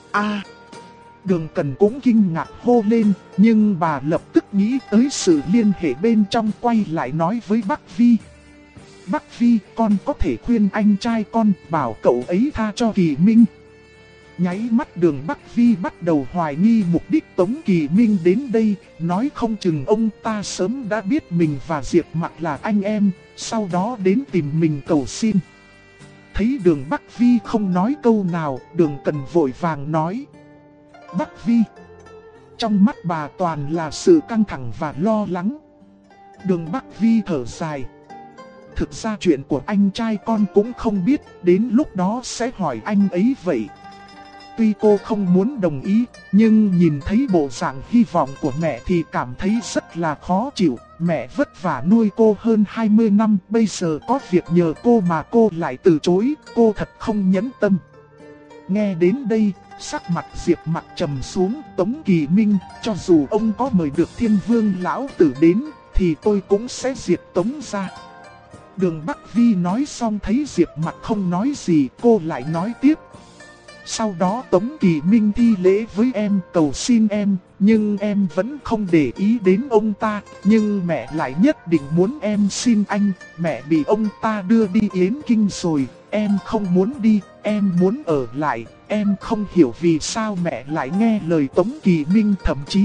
Đường Cần cũng kinh ngạc hô lên, nhưng bà lập tức nghĩ tới sự liên hệ bên trong, quay lại nói với Bắc Vi. Bắc Vi, con có thể khuyên anh trai con bảo cậu ấy tha cho Kỳ Minh. Nháy mắt Đường Bắc Vi bắt đầu hoài nghi mục đích Tống Kỳ Minh đến đây, nói không chừng ông ta sớm đã biết mình và Diệp Mặc là anh em, sau đó đến tìm mình cầu xin. Thấy Đường Bắc Vi không nói câu nào, Đường Cần vội vàng nói. Bắc Vi. Trong mắt bà toàn là sự căng thẳng và lo lắng. Đường Bắc Vi thở dài. Thực ra chuyện của anh trai con cũng không biết, đến lúc đó sẽ hỏi anh ấy vậy. Tuy cô không muốn đồng ý, nhưng nhìn thấy bộ dạng hy vọng của mẹ thì cảm thấy rất là khó chịu. Mẹ vất vả nuôi cô hơn 20 năm, bây giờ có việc nhờ cô mà cô lại từ chối, cô thật không nhẫn tâm. Nghe đến đây, sắc mặt Diệp Mặc trầm xuống. Tống Kỳ Minh, cho dù ông có mời được Thiên Vương lão tử đến, thì tôi cũng sẽ diệt Tống gia. Đường Bắc Vi nói xong thấy Diệp Mặc không nói gì, cô lại nói tiếp. Sau đó Tống Kỳ Minh thi lễ với em, cầu xin em, nhưng em vẫn không để ý đến ông ta. Nhưng mẹ lại nhất định muốn em xin anh, mẹ bị ông ta đưa đi Yến Kinh rồi, em không muốn đi, em muốn ở lại. Em không hiểu vì sao mẹ lại nghe lời Tống Kỳ Minh,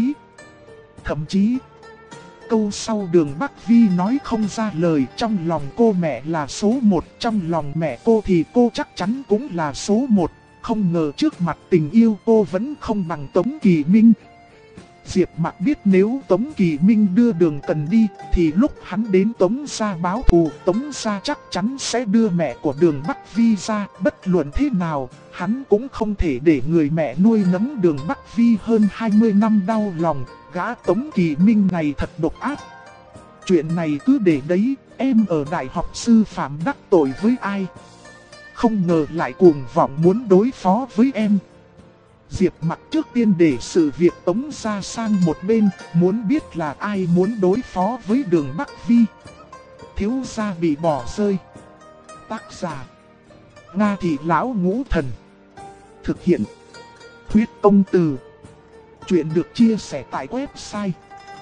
thậm chí câu sau Đường Bắc Vi nói không ra lời. Trong lòng cô mẹ là số 1, trong lòng mẹ cô thì cô chắc chắn cũng là số 1. Không ngờ trước mặt tình yêu cô vẫn không bằng Tống Kỳ Minh. Diệp Mặc biết nếu Tống Kỳ Minh đưa Đường Cần đi, thì lúc hắn đến Tống gia báo thù, Tống gia chắc chắn sẽ đưa mẹ của Đường Bắc Vi ra. Bất luận thế nào, hắn cũng không thể để người mẹ nuôi nấng Đường Bắc Vi hơn 20 năm đau lòng. Gã Tống Kỳ Minh này thật độc ác. Chuyện này cứ để đấy, em ở đại học sư phạm đắc tội với ai? Không ngờ lại cuồng vọng muốn đối phó với em. Diệp Mặc trước tiên để sự việc Tống gia sang một bên, muốn biết là ai muốn đối phó với Đường Bắc Vi. Thiếu gia bị bỏ rơi. Tác giả Nga Thị Lão Ngũ Thần. Thực hiện Huyết Công Từ. Chuyện được chia sẻ tại website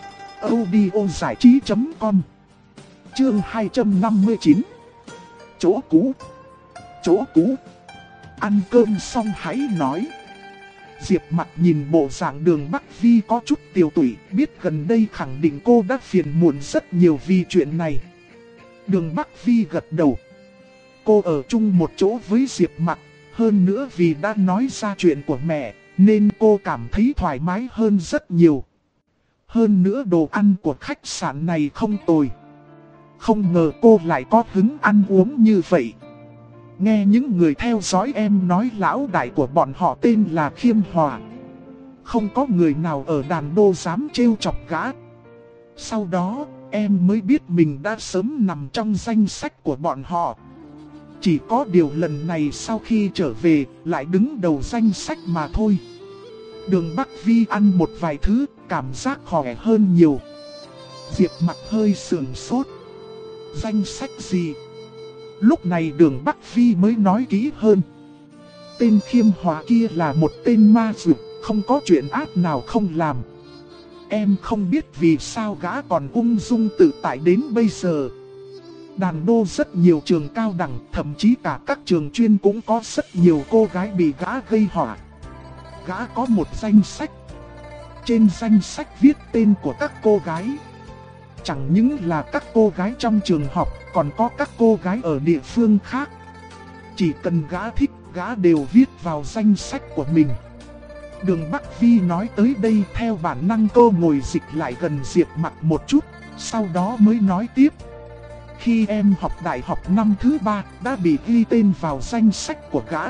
audiozảichí.com. Chương 259. Chỗ cũ. Ăn cơm xong hãy nói. Diệp Mặc nhìn bộ dạng Đường Bắc Vi có chút tiêu tụy, biết gần đây khẳng định cô đã phiền muộn rất nhiều vì chuyện này. Đường Bắc Vi gật đầu. Cô ở chung một chỗ với Diệp Mặc, hơn nữa vì đã nói ra chuyện của mẹ, nên cô cảm thấy thoải mái hơn rất nhiều. Hơn nữa đồ ăn của khách sạn này không tồi. Không ngờ cô lại có hứng ăn uống như vậy. Nghe những người theo dõi em nói lão đại của bọn họ tên là Khiêm Hòa. Không có người nào ở đàn đô dám trêu chọc gã. Sau đó, em mới biết mình đã sớm nằm trong danh sách của bọn họ. Chỉ có điều lần này sau khi trở về, lại đứng đầu danh sách mà thôi. Đường Bắc Vi ăn một vài thứ, cảm giác khỏe hơn nhiều. Diệp Mặc hơi sườn sốt. Danh sách gì? Lúc này Đường Bắc Vi mới nói kỹ hơn. Tên Khiêm Hòa kia là một tên ma dược, không có chuyện ác nào không làm. Em không biết vì sao gã còn ung dung tự tại đến bây giờ. Đàn đô rất nhiều trường cao đẳng, thậm chí cả các trường chuyên cũng có rất nhiều cô gái bị gã gây họa. Gã có một danh sách. Trên danh sách viết tên của các cô gái. Chẳng những là các cô gái trong trường học, còn có các cô gái ở địa phương khác. Chỉ cần gã thích, gã đều viết vào danh sách của mình. Đường Bắc Vi nói tới đây theo bản năng cô ngồi dịch lại gần Diệp Mặc một chút, sau đó mới nói tiếp. Khi em học đại học năm thứ 3 đã bị ghi tên vào danh sách của gã.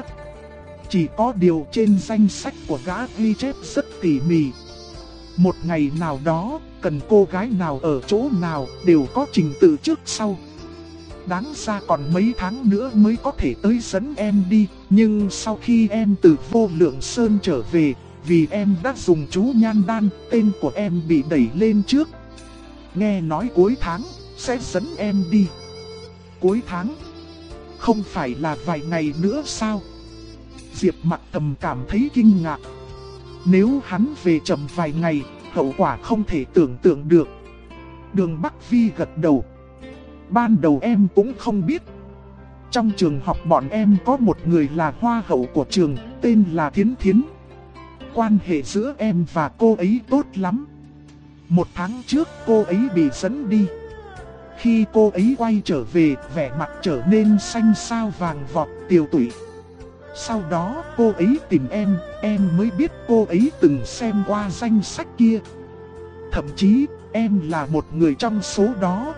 Chỉ có điều trên danh sách của gã ghi chép rất tỉ mỉ. Một ngày nào đó, cần cô gái nào ở chỗ nào đều có trình tự trước sau. Đáng ra còn mấy tháng nữa mới có thể tới dẫn em đi. Nhưng sau khi em từ Vô Lượng Sơn trở về, vì em đã dùng chú nhan đan, tên của em bị đẩy lên trước. Nghe nói cuối tháng sẽ dẫn em đi. Cuối tháng? Không phải là vài ngày nữa sao? Diệp Mặc thầm cảm thấy kinh ngạc. Nếu hắn về chậm vài ngày, hậu quả không thể tưởng tượng được. Đường Bắc Vi gật đầu. Ban đầu em cũng không biết. Trong trường học bọn em có một người là hoa hậu của trường, tên là Thiến Thiến. Quan hệ giữa em và cô ấy tốt lắm. Một tháng trước cô ấy bị dẫn đi. Khi cô ấy quay trở về, vẻ mặt trở nên xanh xao vàng vọt tiều tụy. Sau đó cô ấy tìm em mới biết cô ấy từng xem qua danh sách kia. Thậm chí em là một người trong số đó.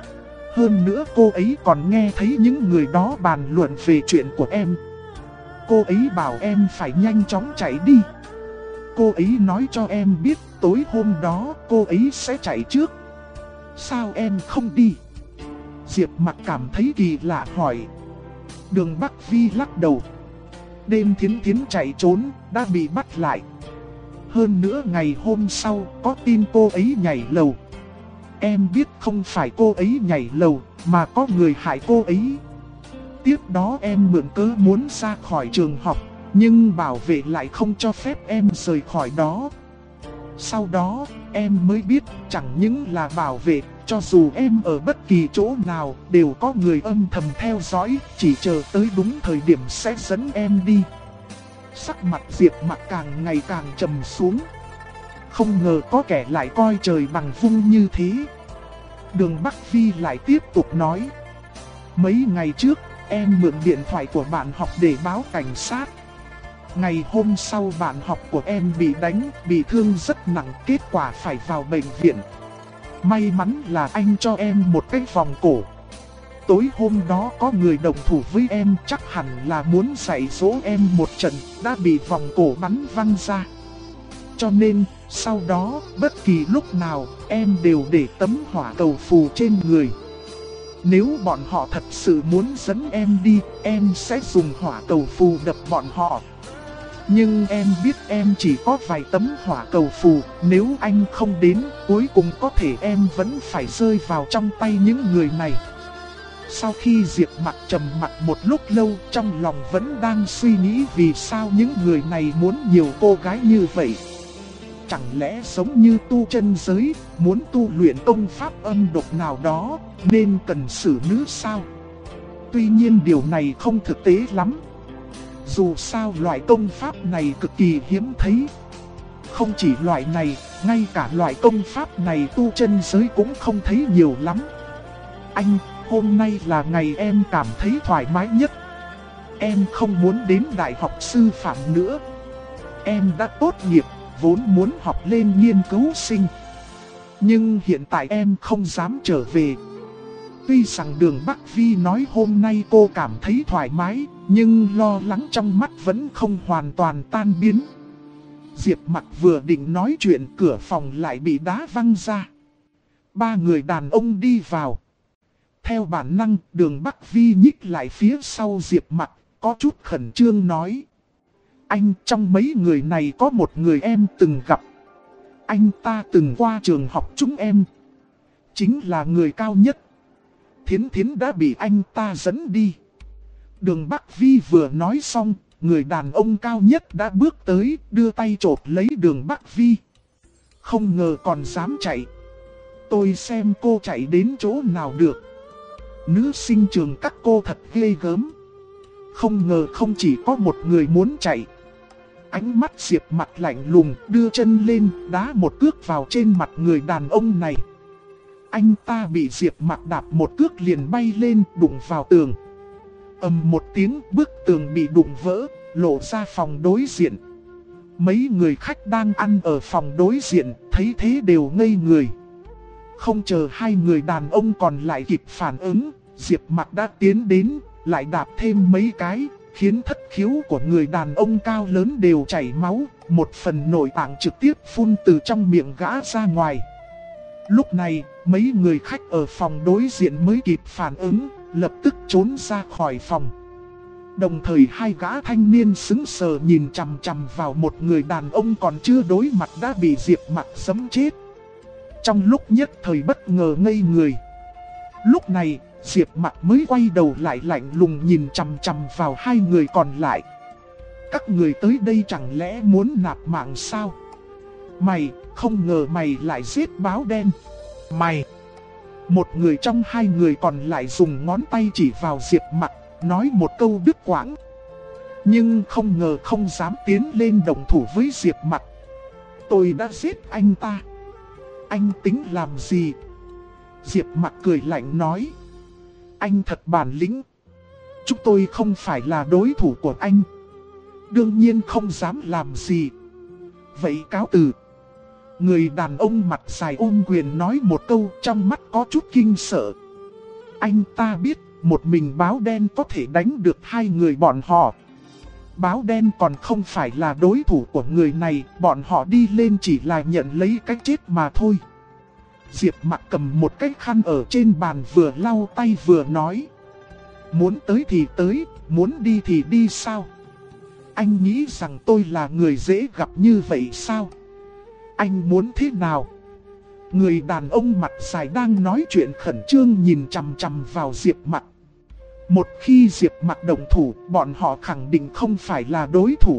Hơn nữa cô ấy còn nghe thấy những người đó bàn luận về chuyện của em. Cô ấy bảo em phải nhanh chóng chạy đi. Cô ấy nói cho em biết tối hôm đó cô ấy sẽ chạy trước. Sao em không đi? Diệp Mặc cảm thấy kỳ lạ hỏi. Đường Bắc Vi lắc đầu. Đêm Thiến Thiến chạy trốn, đã bị bắt lại. Hơn nữa ngày hôm sau có tin cô ấy nhảy lầu. Em biết không phải cô ấy nhảy lầu, mà có người hại cô ấy. Tiếp đó em mượn cớ muốn ra khỏi trường học, nhưng bảo vệ lại không cho phép em rời khỏi đó. Sau đó, em mới biết chẳng những là bảo vệ, cho dù em ở bất kỳ chỗ nào đều có người âm thầm theo dõi, chỉ chờ tới đúng thời điểm sẽ dẫn em đi. Sắc mặt Diệp Mặc càng ngày càng trầm xuống. Không ngờ có kẻ lại coi trời bằng vung như thế. Đường Bắc Vi lại tiếp tục nói. Mấy ngày trước, em mượn điện thoại của bạn học để báo cảnh sát. Ngày hôm sau bạn học của em bị đánh, bị thương rất nặng, kết quả phải vào bệnh viện. May mắn là anh cho em một cái vòng cổ. Tối hôm đó có người đồng thủ với em, chắc hẳn là muốn dạy dỗ em một trận, đã bị vòng cổ bắn văng ra. Cho nên, sau đó, bất kỳ lúc nào, em đều để tấm hỏa cầu phù trên người. Nếu bọn họ thật sự muốn dẫn em đi, em sẽ dùng hỏa cầu phù đập bọn họ. Nhưng em biết em chỉ có vài tấm hỏa cầu phù, nếu anh không đến, cuối cùng có thể em vẫn phải rơi vào trong tay những người này. Sau khi Diệp Mặc trầm mặc một lúc lâu, trong lòng vẫn đang suy nghĩ vì sao những người này muốn nhiều cô gái như vậy. Chẳng lẽ giống như tu chân giới, muốn tu luyện công pháp âm độc nào đó, nên cần xử nữ sao? Tuy nhiên điều này không thực tế lắm. Dù sao loại công pháp này cực kỳ hiếm thấy. Không chỉ loại này, ngay cả loại công pháp này tu chân giới cũng không thấy nhiều lắm. Anh, hôm nay là ngày em cảm thấy thoải mái nhất. Em không muốn đến đại học sư phạm nữa. Em đã tốt nghiệp, vốn muốn học lên nghiên cứu sinh. Nhưng hiện tại em không dám trở về. Tuy rằng Đường Bắc Vi nói hôm nay cô cảm thấy thoải mái, nhưng lo lắng trong mắt vẫn không hoàn toàn tan biến. Diệp Mặc vừa định nói chuyện, cửa phòng lại bị đá văng ra. Ba người đàn ông đi vào. Theo bản năng, Đường Bắc Vi nhích lại phía sau Diệp Mặc, có chút khẩn trương nói: anh, trong mấy người này có một người em từng gặp. Anh ta từng qua trường học chúng em. Chính là người cao nhất. Thiến Thiến đã bị anh ta dẫn đi. Đường Bắc Vi vừa nói xong, người đàn ông cao nhất đã bước tới, đưa tay chộp lấy Đường Bắc Vi. Không ngờ còn dám chạy. Tôi xem cô chạy đến chỗ nào được. Nữ sinh trường các cô thật ghê gớm. Không ngờ không chỉ có một người muốn chạy. Ánh mắt Diệp Mặc lạnh lùng, đưa chân lên, đá một cước vào trên mặt người đàn ông này. Anh ta bị Diệp Mặc đạp một cước liền bay lên, đụng vào tường. Ầm một tiếng, bức tường bị đụng vỡ, lộ ra phòng đối diện. Mấy người khách đang ăn ở phòng đối diện, thấy thế đều ngây người. Không chờ hai người đàn ông còn lại kịp phản ứng, Diệp Mặc đã tiến đến, lại đạp thêm mấy cái, khiến thất khiếu của người đàn ông cao lớn đều chảy máu, một phần nội tạng trực tiếp phun từ trong miệng gã ra ngoài. Lúc này, mấy người khách ở phòng đối diện mới kịp phản ứng, lập tức trốn ra khỏi phòng. Đồng thời hai gã thanh niên sững sờ nhìn chằm chằm vào một người đàn ông còn chưa đối mặt đã bị Diệp Mặc giẫm chết. Trong lúc nhất thời bất ngờ ngây người. Lúc này, Diệp Mặc mới quay đầu lại lạnh lùng nhìn chằm chằm vào hai người còn lại. Các người tới đây chẳng lẽ muốn nạp mạng sao? Mày, không ngờ mày lại giết báo đen. Mày! Một người trong hai người còn lại dùng ngón tay chỉ vào Diệp Mặc, nói một câu đứt quãng. Nhưng không ngờ không dám tiến lên động thủ với Diệp Mặc. Tôi đã giết anh ta. Anh tính làm gì? Diệp Mặc cười lạnh nói. Anh thật bản lĩnh. Chúng tôi không phải là đối thủ của anh. Đương nhiên không dám làm gì. Vậy cáo từ. Người đàn ông mặt dài ôm quyền nói một câu, trong mắt có chút kinh sợ. Anh ta biết một mình báo đen có thể đánh được hai người bọn họ. Báo đen còn không phải là đối thủ của người này, bọn họ đi lên chỉ là nhận lấy cái chết mà thôi. Diệp Mặc cầm một cái khăn ở trên bàn, vừa lau tay vừa nói. Muốn tới thì tới, muốn đi thì đi sao? Anh nghĩ rằng tôi là người dễ gặp như vậy sao? Anh muốn thế nào? Người đàn ông mặt dài đang nói chuyện khẩn trương nhìn chằm chằm vào Diệp Mặc. Một khi Diệp Mặc động thủ, bọn họ khẳng định không phải là đối thủ.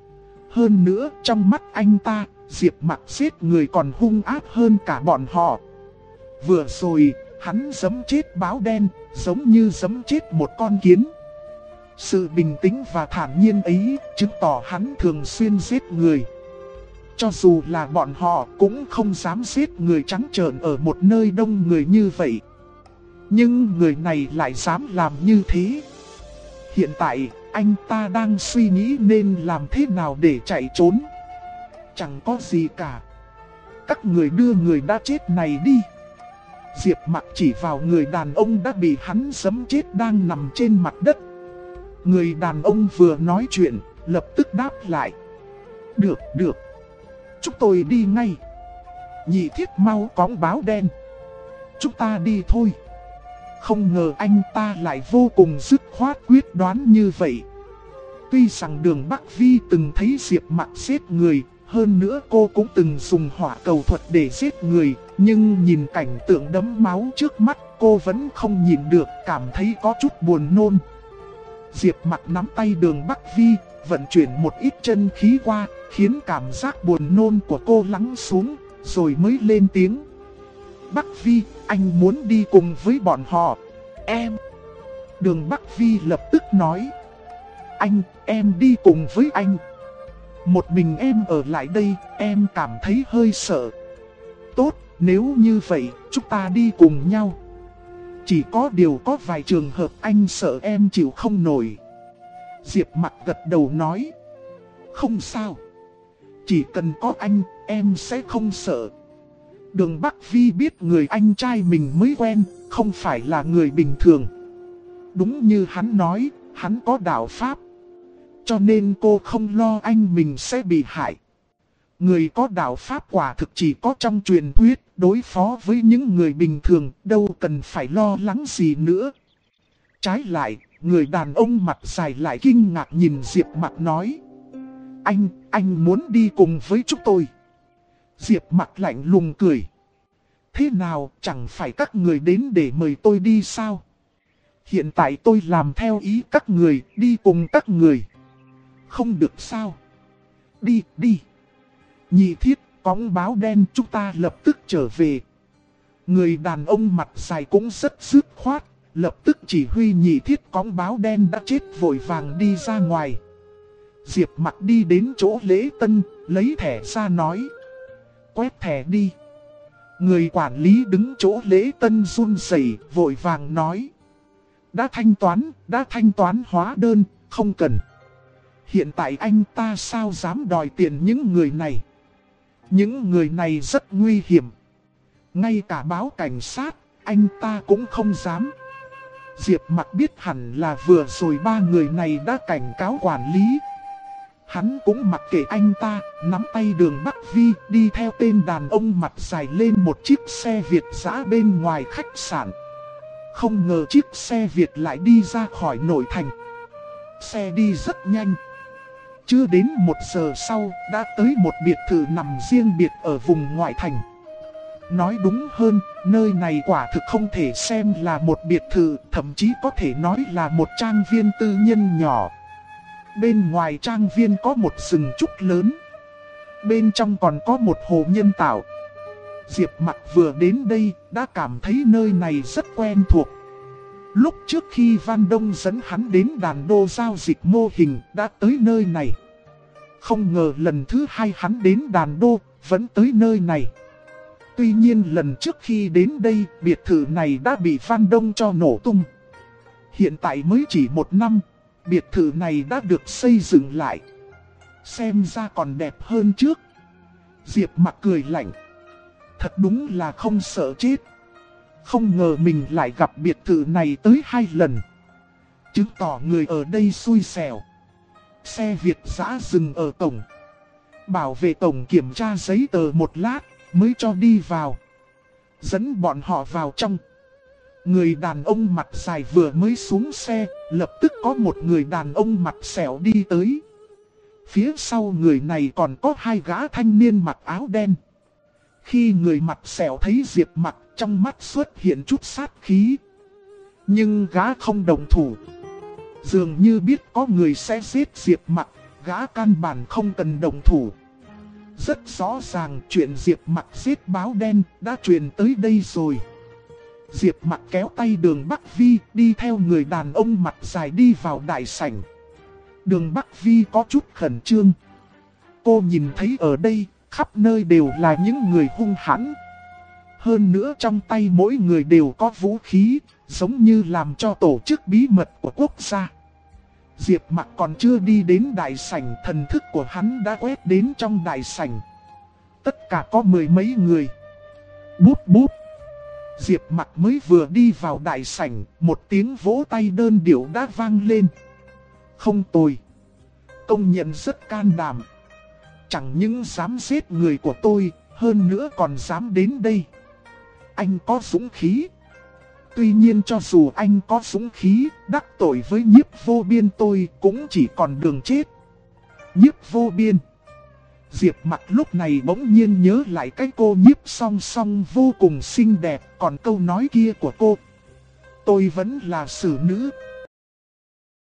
Hơn nữa, trong mắt anh ta, Diệp Mặc giết người còn hung ác hơn cả bọn họ. Vừa rồi, hắn giẫm chết báo đen, giống như giẫm chết một con kiến. Sự bình tĩnh và thản nhiên ấy chứng tỏ hắn thường xuyên giết người. Cho dù là bọn họ cũng không dám giết người trắng trợn ở một nơi đông người như vậy. Nhưng người này lại dám làm như thế. Hiện tại, anh ta đang suy nghĩ nên làm thế nào để chạy trốn. Chẳng có gì cả. Các người đưa người đã chết này đi. Diệp Mặc chỉ vào người đàn ông đã bị hắn giẫm chết đang nằm trên mặt đất. Người đàn ông vừa nói chuyện, lập tức đáp lại. Được, được. Chúng tôi đi ngay. Nhị Thiết mau cõng báo đen. Chúng ta đi thôi. Không ngờ anh ta lại vô cùng dứt khoát quyết đoán như vậy. Tuy rằng Đường Bắc Vi từng thấy Diệp Mặc giết người, hơn nữa cô cũng từng dùng hỏa cầu thuật để giết người, nhưng nhìn cảnh tượng đẫm máu trước mắt cô vẫn không nhìn được, cảm thấy có chút buồn nôn. Diệp Mặc nắm tay Đường Bắc Vi, vận chuyển một ít chân khí qua, khiến cảm giác buồn nôn của cô lắng xuống, rồi mới lên tiếng. Bắc Vi, anh muốn đi cùng với bọn họ. Em. Đường Bắc Vi lập tức nói. Anh, em đi cùng với anh. Một mình em ở lại đây, em cảm thấy hơi sợ. Tốt, nếu như vậy, chúng ta đi cùng nhau. Chỉ có điều có vài trường hợp anh sợ em chịu không nổi. Diệp Mặc gật đầu nói. Không sao. Chỉ cần có anh, em sẽ không sợ. Đường Bắc Vi biết người anh trai mình mới quen, không phải là người bình thường. Đúng như hắn nói, hắn có đạo pháp. Cho nên cô không lo anh mình sẽ bị hại. Người có đạo pháp quả thực chỉ có trong truyền thuyết, đối phó với những người bình thường, đâu cần phải lo lắng gì nữa. Trái lại, người đàn ông mặt dài lại kinh ngạc nhìn Diệp Mặc nói. Anh muốn đi cùng với chúng tôi. Diệp Mặc lạnh lùng cười. Thế nào, chẳng phải các người đến để mời tôi đi sao? Hiện tại tôi làm theo ý các người, đi cùng các người. Không được sao? Đi, đi. Nhị Thiết, cõng báo đen, chúng ta lập tức trở về. Người đàn ông mặt dài cũng rất dứt khoát, lập tức chỉ huy Nhị Thiết cõng báo đen đã chết vội vàng đi ra ngoài. Diệp Mặc đi đến chỗ lễ tân, lấy thẻ ra nói. Quét thẻ đi. Người quản lý đứng chỗ lễ tân run rẩy, vội vàng nói. Đã thanh toán hóa đơn, không cần. Hiện tại anh ta sao dám đòi tiền những người này? Những người này rất nguy hiểm. Ngay cả báo cảnh sát, anh ta cũng không dám. Diệp Mặc biết hẳn là vừa rồi ba người này đã cảnh cáo quản lý. Hắn cũng mặc kệ anh ta, nắm tay Đường Bắc Vi đi theo tên đàn ông mặt dài lên một chiếc xe Việt dã bên ngoài khách sạn. Không ngờ chiếc xe Việt lại đi ra khỏi nội thành. Xe đi rất nhanh. Chưa đến 1 giờ sau đã tới một biệt thự nằm riêng biệt ở vùng ngoại thành. Nói đúng hơn, nơi này quả thực không thể xem là một biệt thự, thậm chí có thể nói là một trang viên tư nhân nhỏ. Bên ngoài trang viên có một rừng trúc lớn. Bên trong còn có một hồ nhân tạo. Diệp Mặc vừa đến đây đã cảm thấy nơi này rất quen thuộc. Lúc trước khi Văn Đông dẫn hắn đến đàn đô giao dịch mô hình đã tới nơi này. Không ngờ lần thứ hai hắn đến đàn đô vẫn tới nơi này. Tuy nhiên lần trước khi đến đây biệt thự này đã bị Văn Đông cho nổ tung. Hiện tại mới chỉ 1 năm, biệt thự này đã được xây dựng lại. Xem ra còn đẹp hơn trước. Diệp Mặc cười lạnh. Thật đúng là không sợ chết. Không ngờ mình lại gặp biệt thự này tới 2 lần. Chứng tỏ người ở đây xui xẻo. Xe Việt dã dừng ở cổng. Bảo vệ cổng kiểm tra giấy tờ một lát mới cho đi vào. Dẫn bọn họ vào trong. Người đàn ông mặt dài vừa mới xuống xe, lập tức có một người đàn ông mặt sẹo đi tới. Phía sau người này còn có 2 gã thanh niên mặc áo đen. Khi người mặt sẹo thấy Diệp Mặc, trong mắt xuất hiện chút sát khí. Nhưng gã không đồng thủ. Dường như biết có người sẽ giết Diệp Mặc, gã căn bản không cần đồng thủ. Rất rõ ràng chuyện Diệp Mặc giết báo đen đã truyền tới đây rồi. Diệp Mặc kéo tay Đường Bắc Vi đi theo người đàn ông mặt dài đi vào đại sảnh. Đường Bắc Vi có chút khẩn trương. Cô nhìn thấy ở đây khắp nơi đều là những người hung hãn. Hơn nữa trong tay mỗi người đều có vũ khí, giống như làm cho tổ chức bí mật của quốc gia. Diệp Mặc còn chưa đi đến đại sảnh, thần thức của hắn đã quét đến trong đại sảnh. Tất cả có 10 mấy người. Búp búp. Diệp Mặc mới vừa đi vào đại sảnh, một tiếng vỗ tay đơn điệu đã vang lên. Không tồi. Công nhận rất can đảm. Chẳng những dám giết người của tôi, hơn nữa còn dám đến đây. Anh có dũng khí. Tuy nhiên cho dù anh có dũng khí, đắc tội với Nhiếp Vô Biên tôi cũng chỉ còn đường chết. Nhiếp Vô Biên. Diệp Mặc lúc này bỗng nhiên nhớ lại cái cô Nhiếp Song Song vô cùng xinh đẹp, còn câu nói kia của cô. Tôi vẫn là xử nữ,